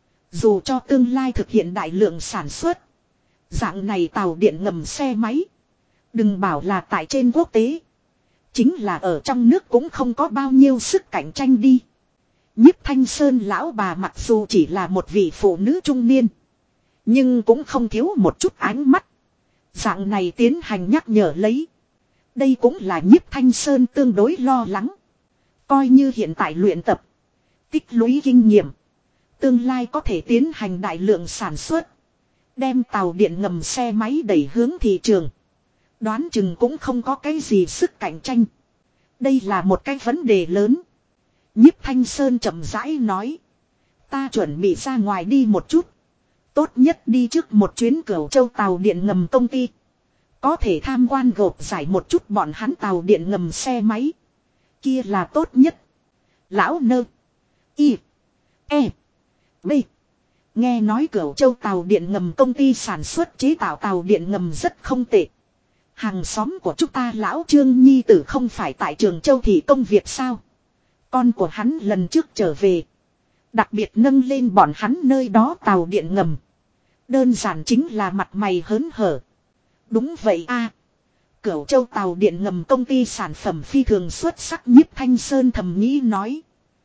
Dù cho tương lai thực hiện đại lượng sản xuất. Dạng này tàu điện ngầm xe máy. Đừng bảo là tại trên quốc tế. Chính là ở trong nước cũng không có bao nhiêu sức cạnh tranh đi. Nhiếp Thanh Sơn lão bà mặc dù chỉ là một vị phụ nữ trung niên. Nhưng cũng không thiếu một chút ánh mắt. Dạng này tiến hành nhắc nhở lấy. Đây cũng là Nhiếp Thanh Sơn tương đối lo lắng. Coi như hiện tại luyện tập. Tích lũy kinh nghiệm. Tương lai có thể tiến hành đại lượng sản xuất. Đem tàu điện ngầm xe máy đẩy hướng thị trường. Đoán chừng cũng không có cái gì sức cạnh tranh. Đây là một cái vấn đề lớn. Nhiếp Thanh Sơn chậm rãi nói. Ta chuẩn bị ra ngoài đi một chút. Tốt nhất đi trước một chuyến Cửu Châu tàu điện ngầm công ty. Có thể tham quan gộp giải một chút bọn hắn tàu điện ngầm xe máy. Kia là tốt nhất. Lão nơ. Y. E. B. Nghe nói Cửu Châu tàu điện ngầm công ty sản xuất chế tạo tàu điện ngầm rất không tệ. Hàng xóm của chúng ta lão Trương Nhi tử không phải tại Trường Châu thị công việc sao? Con của hắn lần trước trở về. Đặc biệt nâng lên bọn hắn nơi đó tàu điện ngầm. Đơn giản chính là mặt mày hớn hở. Đúng vậy a. Cửu Châu tàu điện ngầm công ty sản phẩm phi thường xuất sắc Nhiếp Thanh Sơn thầm nghĩ nói.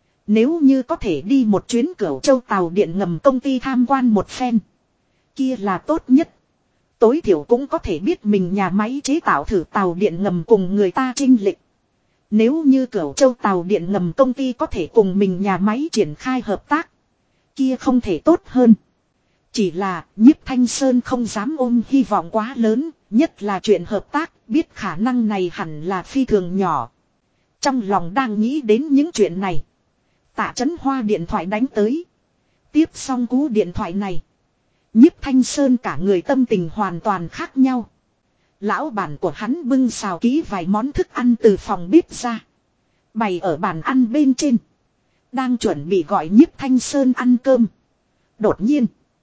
Nếu như có thể đi một chuyến Cửu Châu tàu điện ngầm công ty tham quan một phen. Kia là tốt nhất. Tối thiểu cũng có thể biết mình nhà máy chế tạo thử tàu điện ngầm cùng người ta chênh lệch. Nếu như Cửu Châu tàu điện ngầm công ty có thể cùng mình nhà máy triển khai hợp tác. Kia không thể tốt hơn. Chỉ là Nhiếp Thanh Sơn không dám ôm hy vọng quá lớn. Nhất là chuyện hợp tác biết khả năng này hẳn là phi thường nhỏ. Trong lòng đang nghĩ đến những chuyện này. Tạ Chấn Hoa điện thoại đánh tới. Tiếp xong cú điện thoại này. Nhiếp Thanh Sơn cả người tâm tình hoàn toàn khác nhau. Lão bản của hắn bưng xào kỹ vài món thức ăn từ phòng bếp ra. Bày ở bàn ăn bên trên. Đang chuẩn bị gọi Nhiếp Thanh Sơn ăn cơm. Đột nhiên.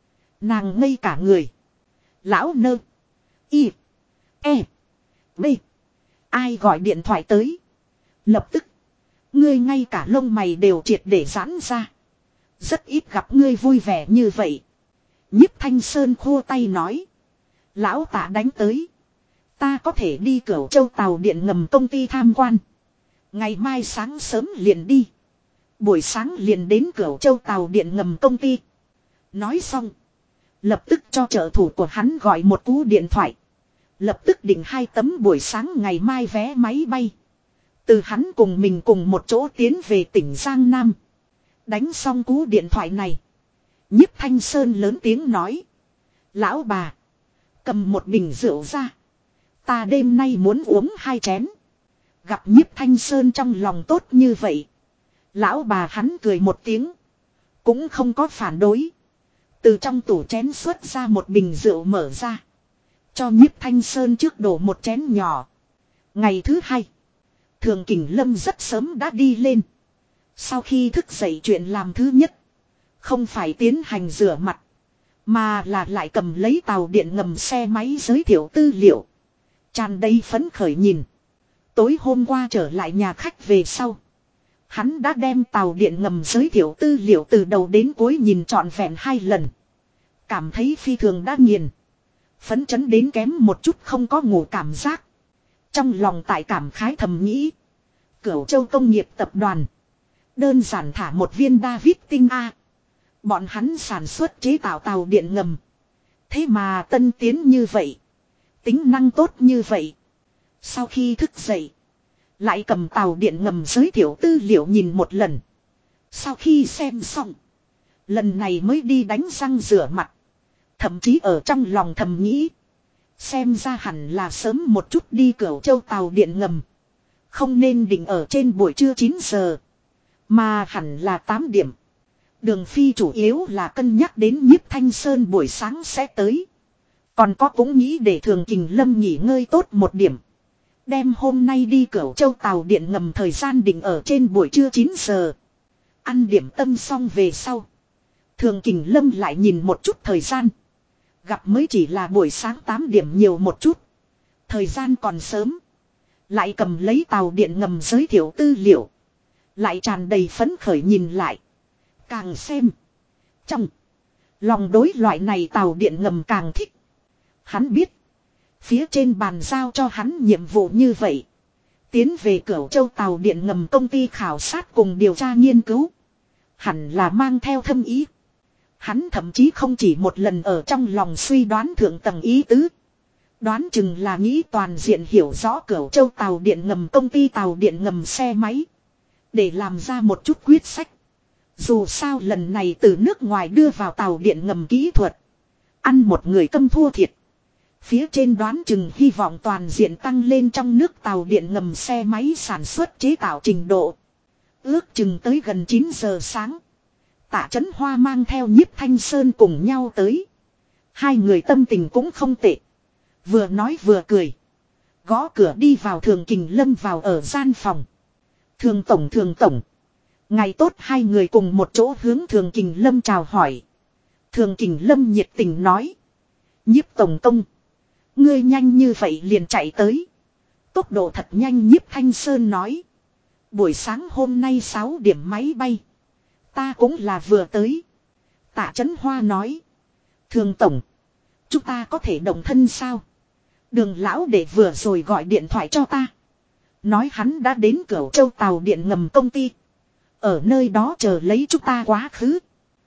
Nàng ngây cả người. Lão nơ. Y. E. B. Ai gọi điện thoại tới. Lập tức. Ngươi ngay cả lông mày đều triệt để giãn ra. Rất ít gặp ngươi vui vẻ như vậy. Nhiếp Thanh Sơn khô tay nói. Lão Tạ đánh tới. Ta có thể đi Cửu Châu tàu điện ngầm công ty tham quan. Ngày mai sáng sớm liền đi. Buổi sáng liền đến Cửu Châu tàu điện ngầm công ty. Nói xong. Lập tức cho trợ thủ của hắn gọi một cú điện thoại. Lập tức định 2 tấm buổi sáng ngày mai vé máy bay. Từ hắn cùng mình cùng một chỗ tiến về tỉnh Giang Nam. Đánh xong cú điện thoại này. Nhiếp Thanh Sơn lớn tiếng nói. Lão bà. Cầm một bình rượu ra. Ta đêm nay muốn uống 2 chén. Gặp Nhiếp Thanh Sơn trong lòng tốt như vậy. Lão bà hắn cười một tiếng. Cũng không có phản đối. Từ trong tủ chén xuất ra một bình rượu mở ra. Cho Nhiếp Thanh Sơn trước đổ một chén nhỏ. Ngày thứ hai. Thường Kình Lâm rất sớm đã đi lên. Sau khi thức dậy chuyện làm thứ nhất. Không phải tiến hành rửa mặt. Mà là lại cầm lấy tàu điện ngầm xe máy giới thiệu tư liệu. Tràn đầy phấn khởi nhìn. Tối hôm qua trở lại nhà khách về sau. Hắn đã đem tàu điện ngầm giới thiệu tư liệu từ đầu đến cuối nhìn trọn vẹn 2 lần. Cảm thấy phi thường đã nghiền. Phấn chấn đến kém một chút không có ngủ cảm giác. Trong lòng tại cảm khái thầm nghĩ. Cửu Châu Công nghiệp tập đoàn. Đơn giản thả một viên David tinh A. Bọn hắn sản xuất chế tạo tàu điện ngầm. Thế mà tân tiến như vậy. Tính năng tốt như vậy. Sau khi thức dậy. Lại cầm tàu điện ngầm giới thiệu tư liệu nhìn một lần. Sau khi xem xong. Lần này mới đi đánh răng rửa mặt. Thậm chí ở trong lòng thầm nghĩ. Xem ra hẳn là sớm một chút đi Cửu Châu tàu điện ngầm. Không nên định ở trên buổi trưa 9 giờ. Mà hẳn là 8 điểm. Đường Phi chủ yếu là cân nhắc đến Nhiếp Thanh Sơn buổi sáng sẽ tới. Còn có cũng nghĩ để Thường Kình Lâm nghỉ ngơi tốt một điểm. Đem hôm nay đi Cửu Châu tàu điện ngầm thời gian định ở trên buổi trưa 9 giờ. Ăn điểm tâm xong về sau. Thường Kình Lâm lại nhìn một chút thời gian. Gặp mới chỉ là buổi sáng 8 điểm nhiều một chút. Thời gian còn sớm. Lại cầm lấy tàu điện ngầm giới thiệu tư liệu. Lại tràn đầy phấn khởi nhìn lại. Càng xem. Trong. Lòng đối loại này tàu điện ngầm càng thích. Hắn biết. Phía trên bàn giao cho hắn nhiệm vụ như vậy. Tiến về Cửu Châu tàu điện ngầm công ty khảo sát cùng điều tra nghiên cứu. Hẳn là mang theo thâm ý. Hắn thậm chí không chỉ một lần ở trong lòng suy đoán thượng tầng ý tứ. Đoán chừng là nghĩ toàn diện hiểu rõ Cửu Châu tàu điện ngầm công ty tàu điện ngầm xe máy. Để làm ra một chút quyết sách. Dù sao lần này từ nước ngoài đưa vào tàu điện ngầm kỹ thuật. Ăn một người câm thua thiệt. Phía trên đoán chừng hy vọng toàn diện tăng lên trong nước tàu điện ngầm xe máy sản xuất chế tạo trình độ. Ước chừng tới gần 9 giờ sáng. Tạ Chấn Hoa mang theo Nhiếp Thanh Sơn cùng nhau tới. Hai người tâm tình cũng không tệ. Vừa nói vừa cười. Gõ cửa đi vào Thường Kình Lâm vào ở gian phòng. Thường tổng. Ngày tốt, hai người cùng một chỗ hướng Thường Kình Lâm chào hỏi. Thường Kình Lâm nhiệt tình nói. Nhiếp tổng công. Ngươi nhanh như vậy liền chạy tới. Tốc độ thật nhanh, Nhiếp Thanh Sơn nói. Buổi sáng hôm nay 6 điểm máy bay. Ta cũng là vừa tới. Tạ Chấn Hoa nói. Thường tổng. Chúng ta có thể đồng thân sao? Đường lão để vừa rồi gọi điện thoại cho ta. Nói hắn đã đến Cửu Châu tàu điện ngầm công ty. Ở nơi đó chờ lấy chúng ta quá khứ.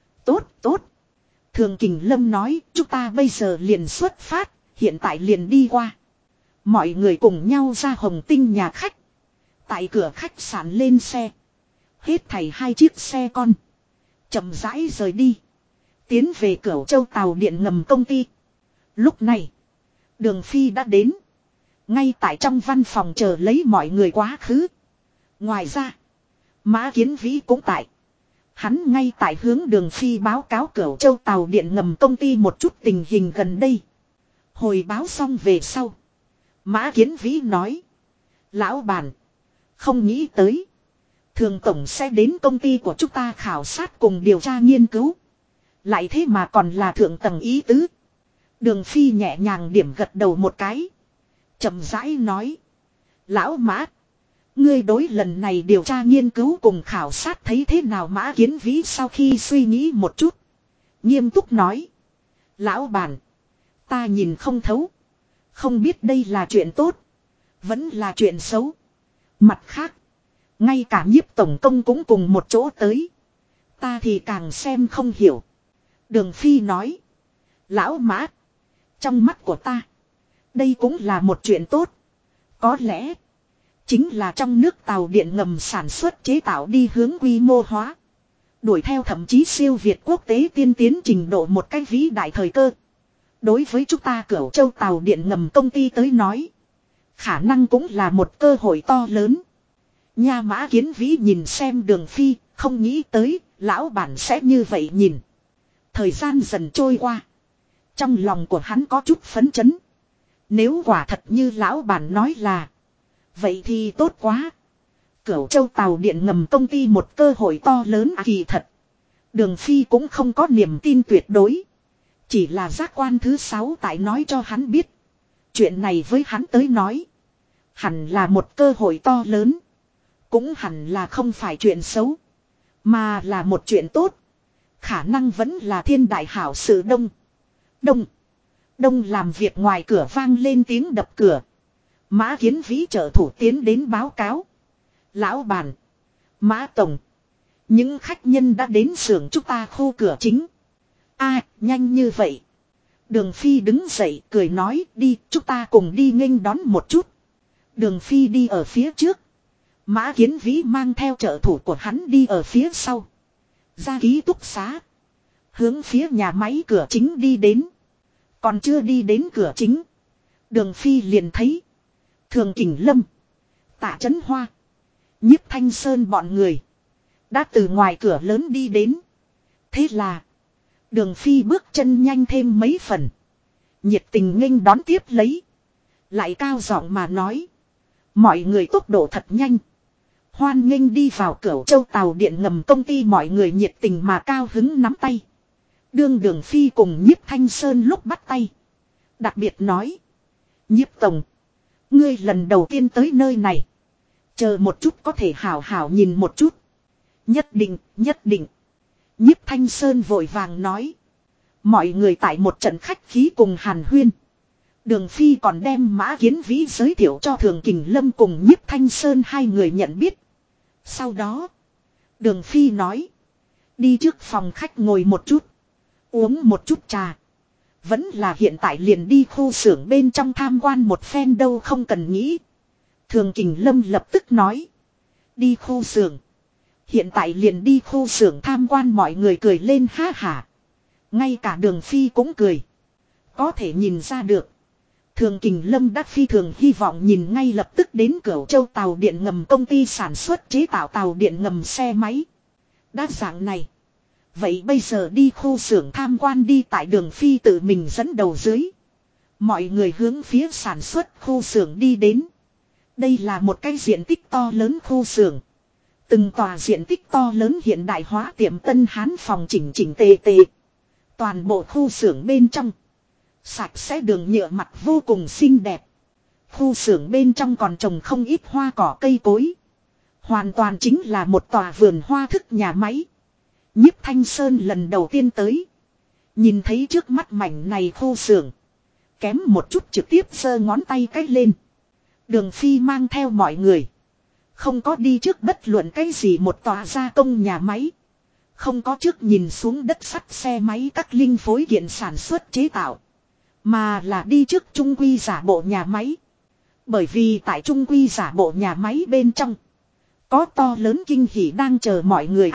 Tốt. Thường Kình Lâm nói chúng ta bây giờ liền xuất phát. Hiện tại liền đi qua. Mọi người cùng nhau ra Hồng Tinh nhà khách. Tại cửa khách sạn lên xe. Hết thảy 2 chiếc xe con. Chậm rãi rời đi. Tiến về Cửu Châu tàu điện ngầm công ty. Lúc này. Đường Phi đã đến. Ngay tại trong văn phòng chờ lấy mọi người quá khứ. Ngoài ra. Mã Kiến Vĩ cũng tại. Hắn ngay tại hướng Đường Phi báo cáo Cửu Châu tàu điện ngầm công ty một chút tình hình gần đây. Hồi báo xong về sau. Mã Kiến Vĩ nói. Lão bản. Không nghĩ tới. Thường tổng sẽ đến công ty của chúng ta khảo sát cùng điều tra nghiên cứu. Lại thế mà còn là thượng tầng ý tứ. Đường Phi nhẹ nhàng điểm gật đầu một cái. Chậm rãi nói. Lão Mã. Ngươi đối lần này điều tra nghiên cứu cùng khảo sát thấy thế nào? Mã Kiến Vĩ sau khi suy nghĩ một chút. Nghiêm túc nói. Lão bản. Ta nhìn không thấu. Không biết đây là chuyện tốt. Vẫn là chuyện xấu. Mặt khác. Ngay cả Nhiếp tổng công cũng cùng một chỗ tới. Ta thì càng xem không hiểu. Đường Phi nói. Lão Mã. Trong mắt của ta. Đây cũng là một chuyện tốt. Có lẽ. Chính là trong nước tàu điện ngầm sản xuất chế tạo đi hướng quy mô hóa. Đuổi theo thậm chí siêu việt quốc tế tiên tiến trình độ một cách vĩ đại thời cơ. Đối với chúng ta Cửu Châu tàu điện ngầm công ty tới nói. Khả năng cũng là một cơ hội to lớn. Nha, Mã Kiến Vĩ nhìn xem Đường Phi, không nghĩ tới, lão bản sẽ như vậy nhìn. Thời gian dần trôi qua. Trong lòng của hắn có chút phấn chấn. Nếu quả thật như lão bản nói là. Vậy thì tốt quá. Cửu Châu tàu điện ngầm công ty một cơ hội to lớn kỳ thật. Đường Phi cũng không có niềm tin tuyệt đối. Chỉ là giác quan thứ 6 tại nói cho hắn biết. Chuyện này với hắn tới nói. Hẳn là một cơ hội to lớn. Cũng hẳn là không phải chuyện xấu. Mà là một chuyện tốt. Khả năng vẫn là thiên đại hảo sự đông. Đông làm việc ngoài cửa vang lên tiếng đập cửa. Mã Kiến Vĩ trợ thủ tiến đến báo cáo. Lão bản. Mã Tổng. Những khách nhân đã đến xưởng chúng ta khu cửa chính. Nhanh như vậy. Đường Phi đứng dậy cười nói đi chúng ta cùng đi nghênh đón một chút. Đường Phi đi ở phía trước. Mã Kiến Vĩ mang theo trợ thủ của hắn đi ở phía sau. Ra ký túc xá. Hướng phía nhà máy cửa chính đi đến. Còn chưa đi đến cửa chính. Đường Phi liền thấy. Thường Kình Lâm. Tạ Chấn Hoa. Nhiếp Thanh Sơn bọn người. Đã từ ngoài cửa lớn đi đến. Thế là. Đường Phi bước chân nhanh thêm mấy phần. Nhiệt tình nghênh đón tiếp lấy. Lại cao giọng mà nói. Mọi người tốc độ thật nhanh. Hoan nghênh đi vào Cửu Châu tàu điện ngầm công ty mọi người nhiệt tình mà cao hứng nắm tay. Đương Đường Phi cùng Nhiếp Thanh Sơn lúc bắt tay. Đặc biệt nói. Nhiếp Tổng. Ngươi lần đầu tiên tới nơi này. Chờ một chút có thể hảo hảo nhìn một chút. Nhất định. Nhiếp Thanh Sơn vội vàng nói. Mọi người tại một trận khách khí cùng hàn huyên. Đường Phi còn đem Mã Kiến Vĩ giới thiệu cho Thường Kình Lâm cùng Nhiếp Thanh Sơn hai người nhận biết. Sau đó. Đường Phi nói. Đi trước phòng khách ngồi một chút. Uống một chút trà. Vẫn là hiện tại liền đi khu xưởng bên trong tham quan một phen đâu không cần nghĩ. Thường Kình Lâm lập tức nói. Đi khu xưởng. Hiện tại liền đi khu xưởng tham quan mọi người cười lên ha hả. Ngay cả Đường Phi cũng cười. Có thể nhìn ra được. Thường Kình Lâm đã phi thường hy vọng nhìn ngay lập tức đến Cửu Châu tàu điện ngầm công ty sản xuất chế tạo tàu điện ngầm xe máy. Đã dạng này. Vậy bây giờ đi khu xưởng tham quan đi tại Đường Phi tự mình dẫn đầu dưới. Mọi người hướng phía sản xuất khu xưởng đi đến. Đây là một cái diện tích to lớn khu xưởng. Từng tòa diện tích to lớn hiện đại hóa tiệm Tân Hán phòng chỉnh tề. Toàn bộ khu xưởng bên trong. Sạch sẽ đường nhựa mặt vô cùng xinh đẹp. Khu xưởng bên trong còn trồng không ít hoa cỏ cây cối. Hoàn toàn chính là một tòa vườn hoa thức nhà máy. Nhiếp Thanh Sơn lần đầu tiên tới. Nhìn thấy trước mắt mảnh này khu xưởng. Kém một chút trực tiếp giơ ngón tay cách lên. Đường Phi mang theo mọi người. Không có đi trước bất luận cái gì một tòa gia công nhà máy. Không có trước nhìn xuống đất sắt xe máy các linh phối kiện sản xuất chế tạo. Mà là đi trước trung quy giả bộ nhà máy. Bởi vì tại trung quy giả bộ nhà máy bên trong. Có to lớn kinh hỉ đang chờ mọi người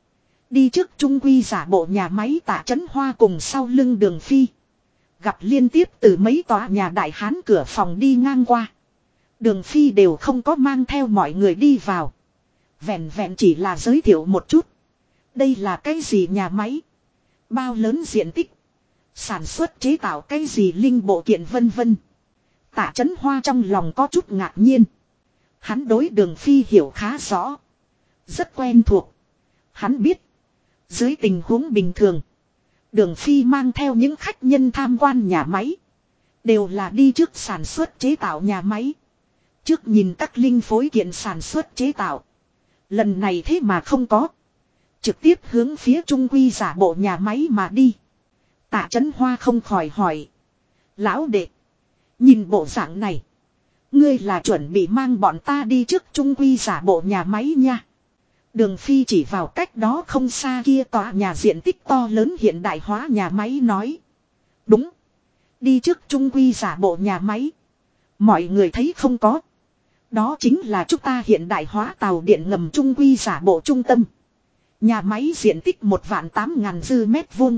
đi trước trung quy giả bộ nhà máy Tạ Chấn Hoa cùng sau lưng Đường Phi. Gặp liên tiếp từ mấy tòa nhà đại hán cửa phòng đi ngang qua. Đường Phi đều không có mang theo mọi người đi vào. Vẹn chỉ là giới thiệu một chút. Đây là cái gì nhà máy? Bao lớn diện tích? Sản xuất chế tạo cái gì linh bộ kiện vân vân. Tạ Chấn Hoa trong lòng có chút ngạc nhiên. Hắn đối Đường Phi hiểu khá rõ. Rất quen thuộc. Hắn biết. Dưới tình huống bình thường. Đường Phi mang theo những khách nhân tham quan nhà máy. Đều là đi trước sản xuất chế tạo nhà máy. Trước nhìn các linh phối kiện sản xuất chế tạo. Lần này thế mà không có. Trực tiếp hướng phía trung quy giả bộ nhà máy mà đi. Tạ Chấn Hoa không khỏi hỏi. Lão đệ. Nhìn bộ dạng này. Ngươi là chuẩn bị mang bọn ta đi trước trung quy giả bộ nhà máy nha. Đường Phi chỉ vào cách đó không xa kia tòa nhà diện tích to lớn hiện đại hóa nhà máy nói. Đúng. Đi trước trung quy giả bộ nhà máy. Mọi người thấy không có. Đó chính là chúng ta hiện đại hóa tàu điện ngầm trung quy giả bộ trung tâm. Nhà máy diện tích 1.800.000 dư mét vuông.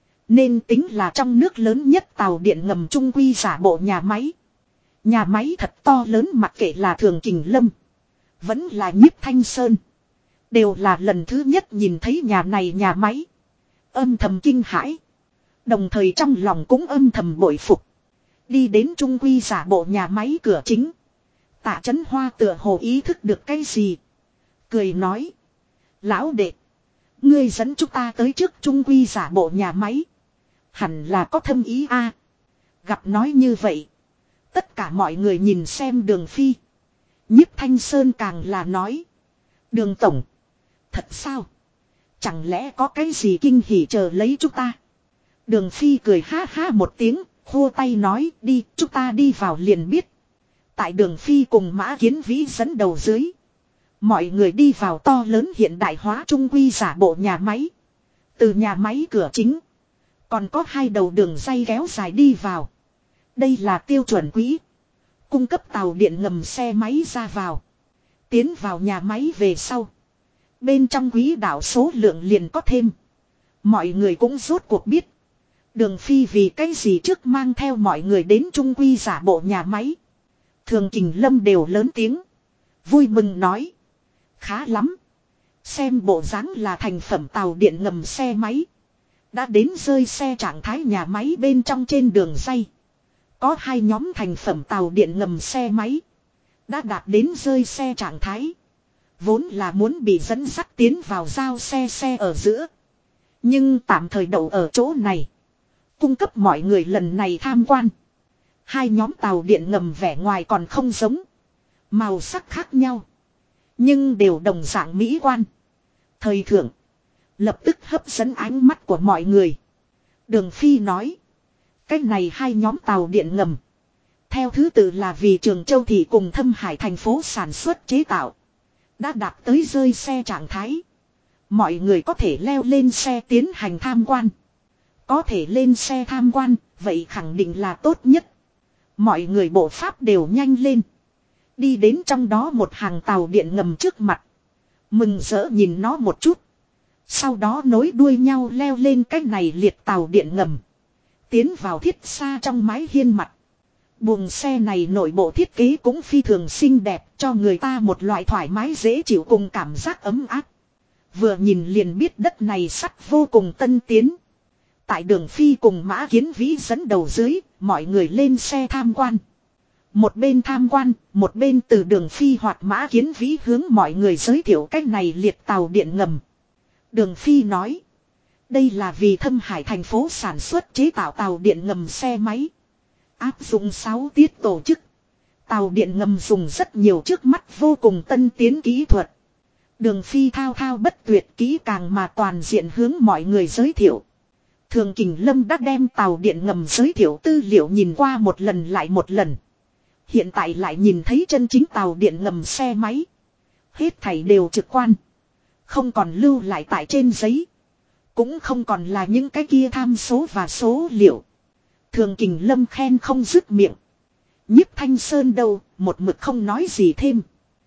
Nên tính là trong nước lớn nhất tàu điện ngầm trung quy giả bộ nhà máy. Nhà máy thật to lớn mặc kệ là Thường Kình Lâm. Vẫn là Nhiếp Thanh Sơn. Đều là lần thứ nhất nhìn thấy nhà này nhà máy. Âm thầm kinh hãi. Đồng thời trong lòng cũng âm thầm bội phục. Đi đến trung quy giả bộ nhà máy cửa chính. Tạ Chấn Hoa tựa hồ ý thức được cái gì. Cười nói. Lão đệ. Ngươi dẫn chúng ta tới trước trung quy giả bộ nhà máy. Hẳn là có thâm ý a. Gặp nói như vậy. Tất cả mọi người nhìn xem Đường Phi. Nhiếp Thanh Sơn càng là nói. Đường tổng. Thật sao? Chẳng lẽ có cái gì kinh hỉ chờ lấy chúng ta? Đường Phi cười ha ha một tiếng. Khô tay nói đi, chúng ta đi vào liền biết. Tại Đường Phi cùng Mã Kiến Vĩ dẫn đầu dưới. Mọi người đi vào to lớn hiện đại hóa trung quy giả bộ nhà máy. Từ nhà máy cửa chính. Còn có 2 đầu đường ray kéo dài đi vào. Đây là tiêu chuẩn quỹ. Cung cấp tàu điện ngầm xe máy ra vào. Tiến vào nhà máy về sau. Bên trong quỹ đạo số lượng liền có thêm. Mọi người cũng rốt cuộc biết. Đường Phi vì cái gì trước mang theo mọi người đến trung quy giả bộ nhà máy. Thường Kình Lâm đều lớn tiếng. Vui mừng nói. Khá lắm. Xem bộ dáng là thành phẩm tàu điện ngầm xe máy. Đã đến rơi xe trạng thái nhà máy bên trong trên đường ray. Có 2 nhóm thành phẩm tàu điện ngầm xe máy. Đã đạt đến rơi xe trạng thái. Vốn là muốn bị dẫn dắt tiến vào giao xe ở giữa. Nhưng tạm thời đậu ở chỗ này. Cung cấp mọi người lần này tham quan. 2 nhóm tàu điện ngầm vẻ ngoài còn không giống. Màu sắc khác nhau. Nhưng đều đồng dạng mỹ quan. Thời thượng. Lập tức hấp dẫn ánh mắt của mọi người. Đường Phi nói. Cách này 2 nhóm tàu điện ngầm. Theo thứ tự là vì Trường Châu Thị cùng Thâm Hải thành phố sản xuất chế tạo. Đã đạt tới rơi xe trạng thái. Mọi người có thể leo lên xe tiến hành tham quan. Có thể lên xe tham quan, vậy khẳng định là tốt nhất. Mọi người bộ pháp đều nhanh lên. Đi đến trong đó một hàng tàu điện ngầm trước mặt. Mừng rỡ nhìn nó một chút. Sau đó nối đuôi nhau leo lên cái này liệt tàu điện ngầm. Tiến vào thiết xa trong mái hiên mặt. Buồng xe này nội bộ thiết kế cũng phi thường xinh đẹp, cho người ta một loại thoải mái dễ chịu cùng cảm giác ấm áp. Vừa nhìn liền biết đất này sắt vô cùng tân tiến. Tại Đường Phi cùng Mã Kiến Vĩ dẫn đầu dưới, mọi người lên xe tham quan. Một bên tham quan, một bên từ Đường Phi hoặc Mã Kiến Vĩ hướng mọi người giới thiệu cách này liệt tàu điện ngầm. Đường Phi nói, đây là vì Thâm Hải thành phố sản xuất chế tạo tàu điện ngầm xe máy. Áp dụng 6 tiết tổ chức. Tàu điện ngầm dùng rất nhiều trước mắt vô cùng tân tiến kỹ thuật. Đường Phi thao thao bất tuyệt kỹ càng mà toàn diện hướng mọi người giới thiệu. Thường Kình Lâm đã đem tàu điện ngầm giới thiệu tư liệu nhìn qua một lần lại một lần. Hiện tại lại nhìn thấy chân chính tàu điện ngầm xe máy. Hết thảy đều trực quan. Không còn lưu lại tại trên giấy. Cũng không còn là những cái kia tham số và số liệu. Thường Kình Lâm khen không dứt miệng. Nhiếp Thanh Sơn đâu, một mực không nói gì thêm.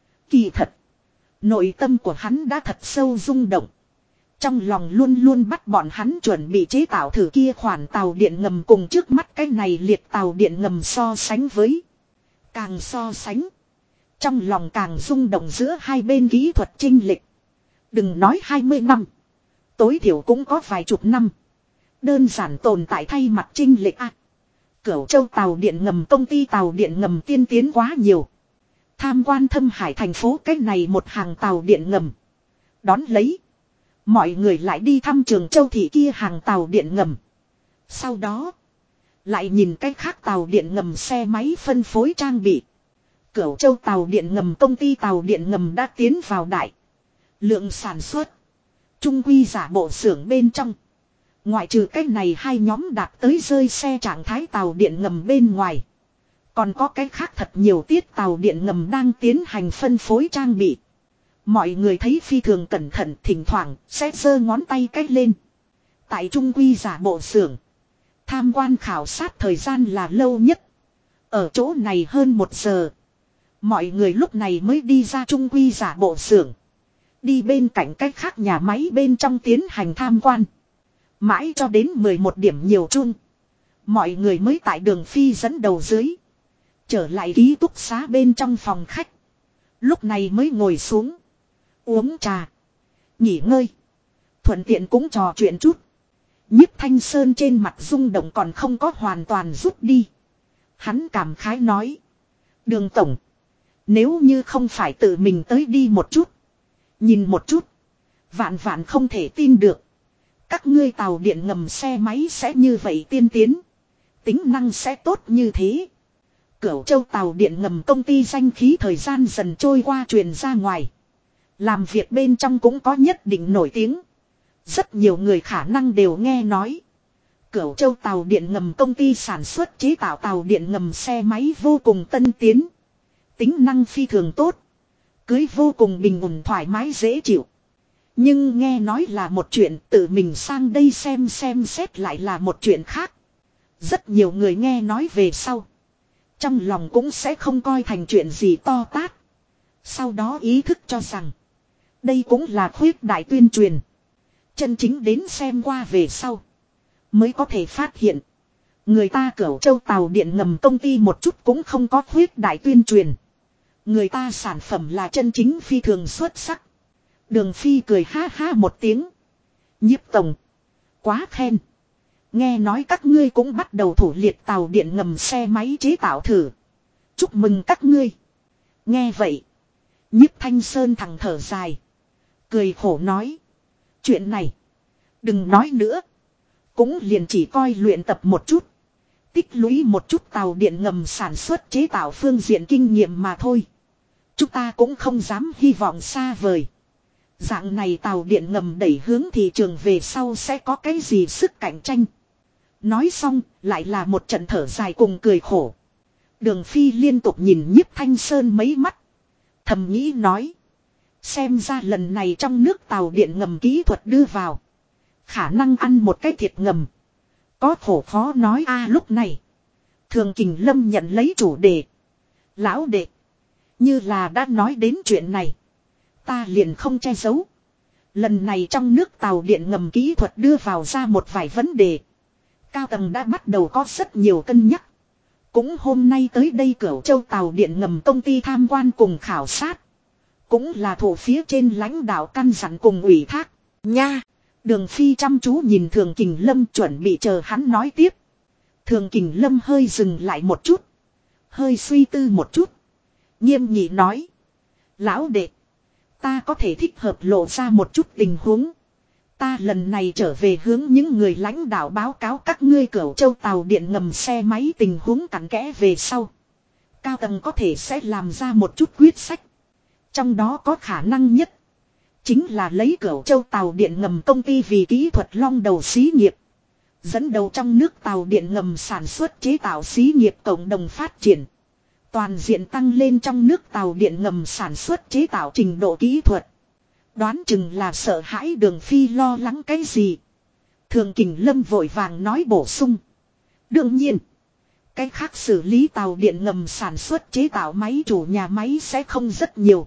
Kỳ thật. Nội tâm của hắn đã thật sâu rung động. Trong lòng luôn luôn bắt bọn hắn chuẩn bị chế tạo thử kia khoản tàu điện ngầm cùng trước mắt cái này liệt tàu điện ngầm so sánh với. Càng so sánh. Trong lòng càng rung động giữa hai bên kỹ thuật chênh lệch. Đừng nói 20 năm. Tối thiểu cũng có vài chục năm. Đơn giản tồn tại thay mặt chênh lệch à. Cửu Châu tàu điện ngầm công ty tàu điện ngầm tiên tiến quá nhiều. Tham quan Thâm Hải thành phố cách này một hàng tàu điện ngầm. Đón lấy. Mọi người lại đi thăm Trường Châu Thị kia hàng tàu điện ngầm. Sau đó. Lại nhìn cách khác tàu điện ngầm xe máy phân phối trang bị. Cửu Châu tàu điện ngầm công ty tàu điện ngầm đã tiến vào đại lượng sản xuất. Trung quy giả bộ xưởng bên trong. Ngoại trừ cách này 2 nhóm đạt tới rơi xe trạng thái tàu điện ngầm bên ngoài. Còn có cái khác thật nhiều tiết tàu điện ngầm đang tiến hành phân phối trang bị. Mọi người thấy phi thường cẩn thận, thỉnh thoảng sẽ giơ ngón tay cách lên. Tại trung quy giả bộ xưởng. Tham quan khảo sát thời gian là lâu nhất. Ở chỗ này hơn 1 giờ. Mọi người lúc này mới đi ra trung quy giả bộ xưởng. Đi bên cạnh cách khác nhà máy bên trong tiến hành tham quan. Mãi cho đến 11 điểm nhiều chung. Mọi người mới tại Đường Phi dẫn đầu dưới. Trở lại ký túc xá bên trong phòng khách. Lúc này mới ngồi xuống. Uống trà. Nghỉ ngơi. Thuận tiện cũng trò chuyện chút. Nhiếp Thanh Sơn trên mặt rung động còn không có hoàn toàn rút đi. Hắn cảm khái nói. Đường tổng. Nếu như không phải tự mình tới đi một chút. Nhìn một chút. Vạn vạn không thể tin được. Các ngươi tàu điện ngầm xe máy sẽ như vậy tiên tiến. Tính năng sẽ tốt như thế. Cửu Châu tàu điện ngầm công ty danh khí thời gian dần trôi qua truyền ra ngoài. Làm việc bên trong cũng có nhất định nổi tiếng. Rất nhiều người khả năng đều nghe nói. Cửu Châu tàu điện ngầm công ty sản xuất chế tạo tàu điện ngầm xe máy vô cùng tân tiến. Tính năng phi thường tốt. Cưới vô cùng bình ổn thoải mái dễ chịu. Nhưng nghe nói là một chuyện, tự mình sang đây xem xét lại là một chuyện khác. Rất nhiều người nghe nói về sau. Trong lòng cũng sẽ không coi thành chuyện gì to tát. Sau đó ý thức cho rằng. Đây cũng là khuyết đại tuyên truyền. Chân chính đến xem qua về sau. Mới có thể phát hiện. Người ta Cửu Châu tàu điện ngầm công ty một chút cũng không có khuyết đại tuyên truyền. Người ta sản phẩm là chân chính phi thường xuất sắc. Đường Phi cười ha ha một tiếng. Nhiếp tổng. Quá khen. Nghe nói các ngươi cũng bắt đầu thủ liệt tàu điện ngầm xe máy chế tạo thử. Chúc mừng các ngươi. Nghe vậy. Nhiếp Thanh Sơn thẳng thở dài. Cười khổ nói. Chuyện này. Đừng nói nữa. Cũng liền chỉ coi luyện tập một chút. Tích lũy một chút tàu điện ngầm sản xuất chế tạo phương diện kinh nghiệm mà thôi. Chúng ta cũng không dám hy vọng xa vời. Dạng này tàu điện ngầm đẩy hướng thị trường về sau sẽ có cái gì sức cạnh tranh. Nói xong lại là một trận thở dài cùng cười khổ. Đường Phi liên tục nhìn Nhiếp Thanh Sơn mấy mắt. Thầm nghĩ nói. Xem ra lần này trong nước tàu điện ngầm kỹ thuật đưa vào. Khả năng ăn một cái thiệt ngầm. Có khổ khó nói lúc này. Thường Kình Lâm nhận lấy chủ đề. Lão đệ. Như là đã nói đến chuyện này. Ta liền không che giấu. Lần này trong nước tàu điện ngầm kỹ thuật đưa vào ra một vài vấn đề. Cao tầng đã bắt đầu có rất nhiều cân nhắc. Cũng hôm nay tới đây Cửu Châu tàu điện ngầm công ty tham quan cùng khảo sát. Cũng là thủ phía trên lãnh đạo căn dặn cùng ủy thác. Nha. Đường Phi chăm chú nhìn Thường Kình Lâm chuẩn bị chờ hắn nói tiếp. Thường Kình Lâm hơi dừng lại một chút. Hơi suy tư một chút. Nghiêm nghị nói. Lão đệ. Ta có thể thích hợp lộ ra một chút tình huống. Ta lần này trở về hướng những người lãnh đạo báo cáo các ngươi Cửu Châu tàu điện ngầm xe máy tình huống cặn kẽ về sau. Cao tầng có thể sẽ làm ra một chút quyết sách. Trong đó có khả năng nhất. Chính là lấy Cửu Châu tàu điện ngầm công ty vì kỹ thuật long đầu xí nghiệp. Dẫn đầu trong nước tàu điện ngầm sản xuất chế tạo xí nghiệp cộng đồng phát triển. Toàn diện tăng lên trong nước tàu điện ngầm sản xuất chế tạo trình độ kỹ thuật. Đoán chừng là sợ hãi Đường Phi lo lắng cái gì. Thường Kình Lâm vội vàng nói bổ sung. Đương nhiên. Cái khác xử lý tàu điện ngầm sản xuất chế tạo máy chủ nhà máy sẽ không rất nhiều.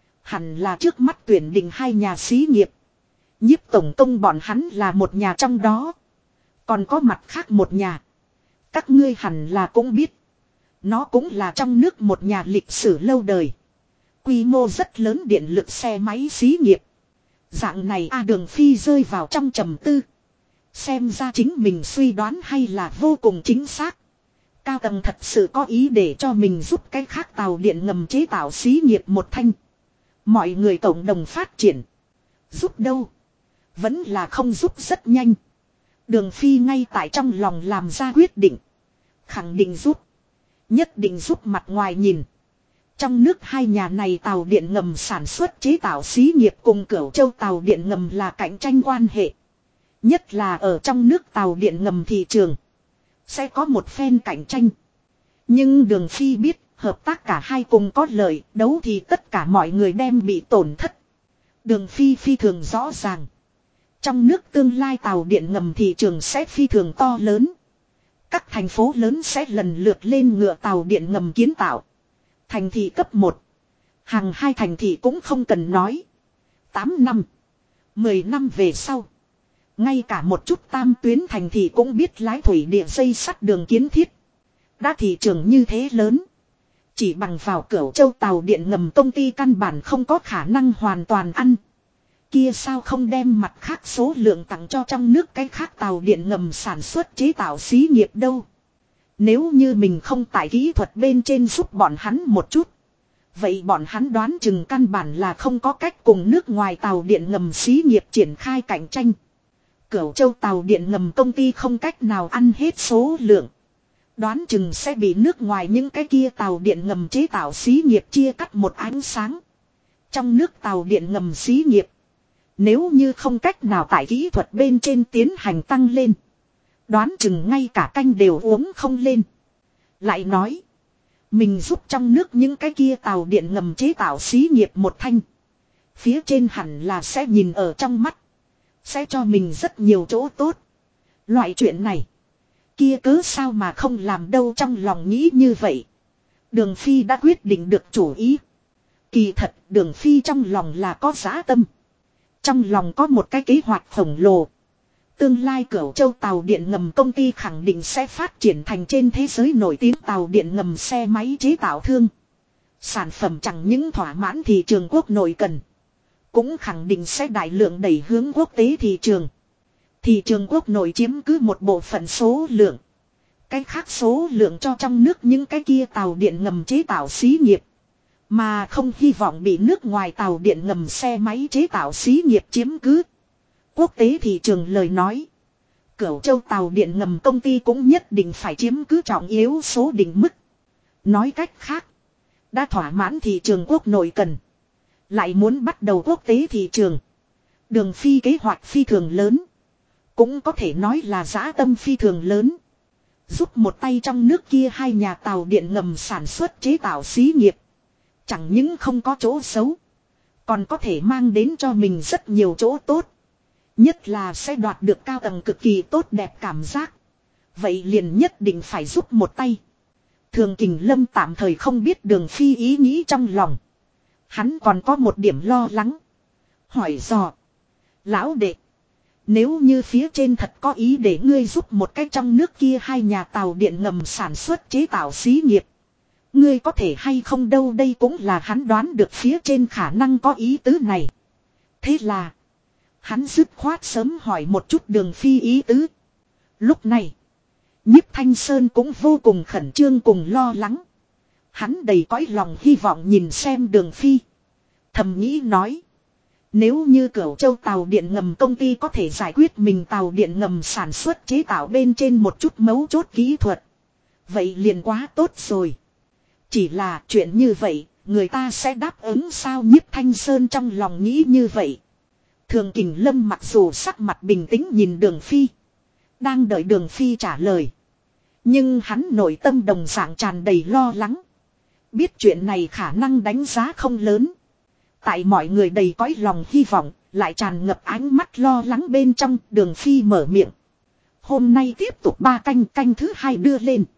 Hẳn là trước mắt tuyển định 2 nhà xí nghiệp. Nhiếp tổng công bọn hắn là một nhà trong đó. Còn có mặt khác một nhà. Các ngươi hẳn là cũng biết. Nó cũng là trong nước một nhà lịch sử lâu đời. Quy mô rất lớn điện lực xe máy xí nghiệp. Dạng này Đường Phi rơi vào trong trầm tư. Xem ra chính mình suy đoán hay là vô cùng chính xác. Cao tầng thật sự có ý để cho mình giúp cái khác tàu điện ngầm chế tạo xí nghiệp một thanh. Mọi người cộng đồng phát triển. Giúp đâu? Vẫn là không giúp rất nhanh. Đường Phi ngay tại trong lòng làm ra quyết định. Khẳng định giúp. Nhất định giúp mặt ngoài nhìn. Trong nước 2 nhà này tàu điện ngầm sản xuất chế tạo xí nghiệp cùng Cửu Châu tàu điện ngầm là cạnh tranh quan hệ. Nhất là ở trong nước tàu điện ngầm thị trường. Sẽ có một phen cạnh tranh. Nhưng Đường Phi biết hợp tác cả hai cùng có lợi, đấu thì tất cả mọi người đem bị tổn thất. Đường Phi phi thường rõ ràng. Trong nước tương lai tàu điện ngầm thị trường sẽ phi thường to lớn. Các thành phố lớn sẽ lần lượt lên ngựa tàu điện ngầm kiến tạo. Thành thị cấp 1. Hàng 2 thành thị cũng không cần nói. 8 năm. 10 năm về sau. Ngay cả một chút tam tuyến thành thị cũng biết lái thủy địa dây sắt đường kiến thiết. Đã thị trường như thế lớn. Chỉ bằng vào Cửu Châu tàu điện ngầm công ty căn bản không có khả năng hoàn toàn ăn. Kia sao không đem mặt khác số lượng tặng cho trong nước cái khác tàu điện ngầm sản xuất chế tạo xí nghiệp đâu. Nếu như mình không tại kỹ thuật bên trên giúp bọn hắn một chút. Vậy bọn hắn đoán chừng căn bản là không có cách cùng nước ngoài tàu điện ngầm xí nghiệp triển khai cạnh tranh. Cửu Châu tàu điện ngầm công ty không cách nào ăn hết số lượng. Đoán chừng sẽ bị nước ngoài những cái kia tàu điện ngầm chế tạo xí nghiệp chia cắt một ánh sáng. Trong nước tàu điện ngầm xí nghiệp. Nếu như không cách nào tại kỹ thuật bên trên tiến hành tăng lên. Đoán chừng ngay cả canh đều uống không lên. Lại nói. Mình giúp trong nước những cái kia tàu điện ngầm chế tạo xí nghiệp một thanh. Phía trên hẳn là sẽ nhìn ở trong mắt. Sẽ cho mình rất nhiều chỗ tốt. Loại chuyện này. Kia cớ sao mà không làm đâu, trong lòng nghĩ như vậy. Đường Phi đã quyết định được chủ ý. Kỳ thật Đường Phi trong lòng là có dã tâm. Trong lòng có một cái kế hoạch khổng lồ. Tương lai Cửu Châu tàu điện ngầm công ty khẳng định sẽ phát triển thành trên thế giới nổi tiếng tàu điện ngầm xe máy chế tạo thương. Sản phẩm chẳng những thỏa mãn thị trường quốc nội cần. Cũng khẳng định sẽ đại lượng đẩy hướng quốc tế thị trường. Thị trường quốc nội chiếm cứ một bộ phận số lượng. Cái khác số lượng cho trong nước những cái kia tàu điện ngầm chế tạo xí nghiệp. Mà không hy vọng bị nước ngoài tàu điện ngầm xe máy chế tạo xí nghiệp chiếm cứ. Quốc tế thị trường lời nói. Cửu Châu tàu điện ngầm công ty cũng nhất định phải chiếm cứ trọng yếu số định mức. Nói cách khác. Đã thỏa mãn thị trường quốc nội cần. Lại muốn bắt đầu quốc tế thị trường. Đường Phi kế hoạch phi thường lớn. Cũng có thể nói là dã tâm phi thường lớn. Giúp một tay trong nước kia hai nhà tàu điện ngầm sản xuất chế tạo xí nghiệp. Chẳng những không có chỗ xấu. Còn có thể mang đến cho mình rất nhiều chỗ tốt. Nhất là sẽ đoạt được cao tầng cực kỳ tốt đẹp cảm giác. Vậy liền nhất định phải giúp một tay. Thường Kình Lâm tạm thời không biết Đường Phi ý nghĩ trong lòng. Hắn còn có một điểm lo lắng. Hỏi dò. Lão đệ. Nếu như phía trên thật có ý để ngươi giúp một cách trong nước kia hai nhà tàu điện ngầm sản xuất chế tạo xí nghiệp. Ngươi có thể hay không đâu, đây cũng là hắn đoán được phía trên khả năng có ý tứ này. Thế là. Hắn dứt khoát sớm hỏi một chút Đường Phi ý tứ. Lúc này. Nhiếp Thanh Sơn cũng vô cùng khẩn trương cùng lo lắng. Hắn đầy cõi lòng hy vọng nhìn xem Đường Phi. Thầm nghĩ nói. Nếu như Cửu Châu tàu điện ngầm công ty có thể giải quyết mình tàu điện ngầm sản xuất chế tạo bên trên một chút mấu chốt kỹ thuật. Vậy liền quá tốt rồi. Chỉ là chuyện như vậy, người ta sẽ đáp ứng sao? Nhiếp Thanh Sơn trong lòng nghĩ như vậy. Thường Kình Lâm mặc dù sắc mặt bình tĩnh nhìn Đường Phi. Đang đợi Đường Phi trả lời. Nhưng hắn nội tâm đồng dạng tràn đầy lo lắng. Biết chuyện này khả năng đánh giá không lớn. Tại mọi người đầy cõi lòng hy vọng, lại tràn ngập ánh mắt lo lắng bên trong, Đường Phi mở miệng. Hôm nay tiếp tục 3 canh thứ 2 đưa lên.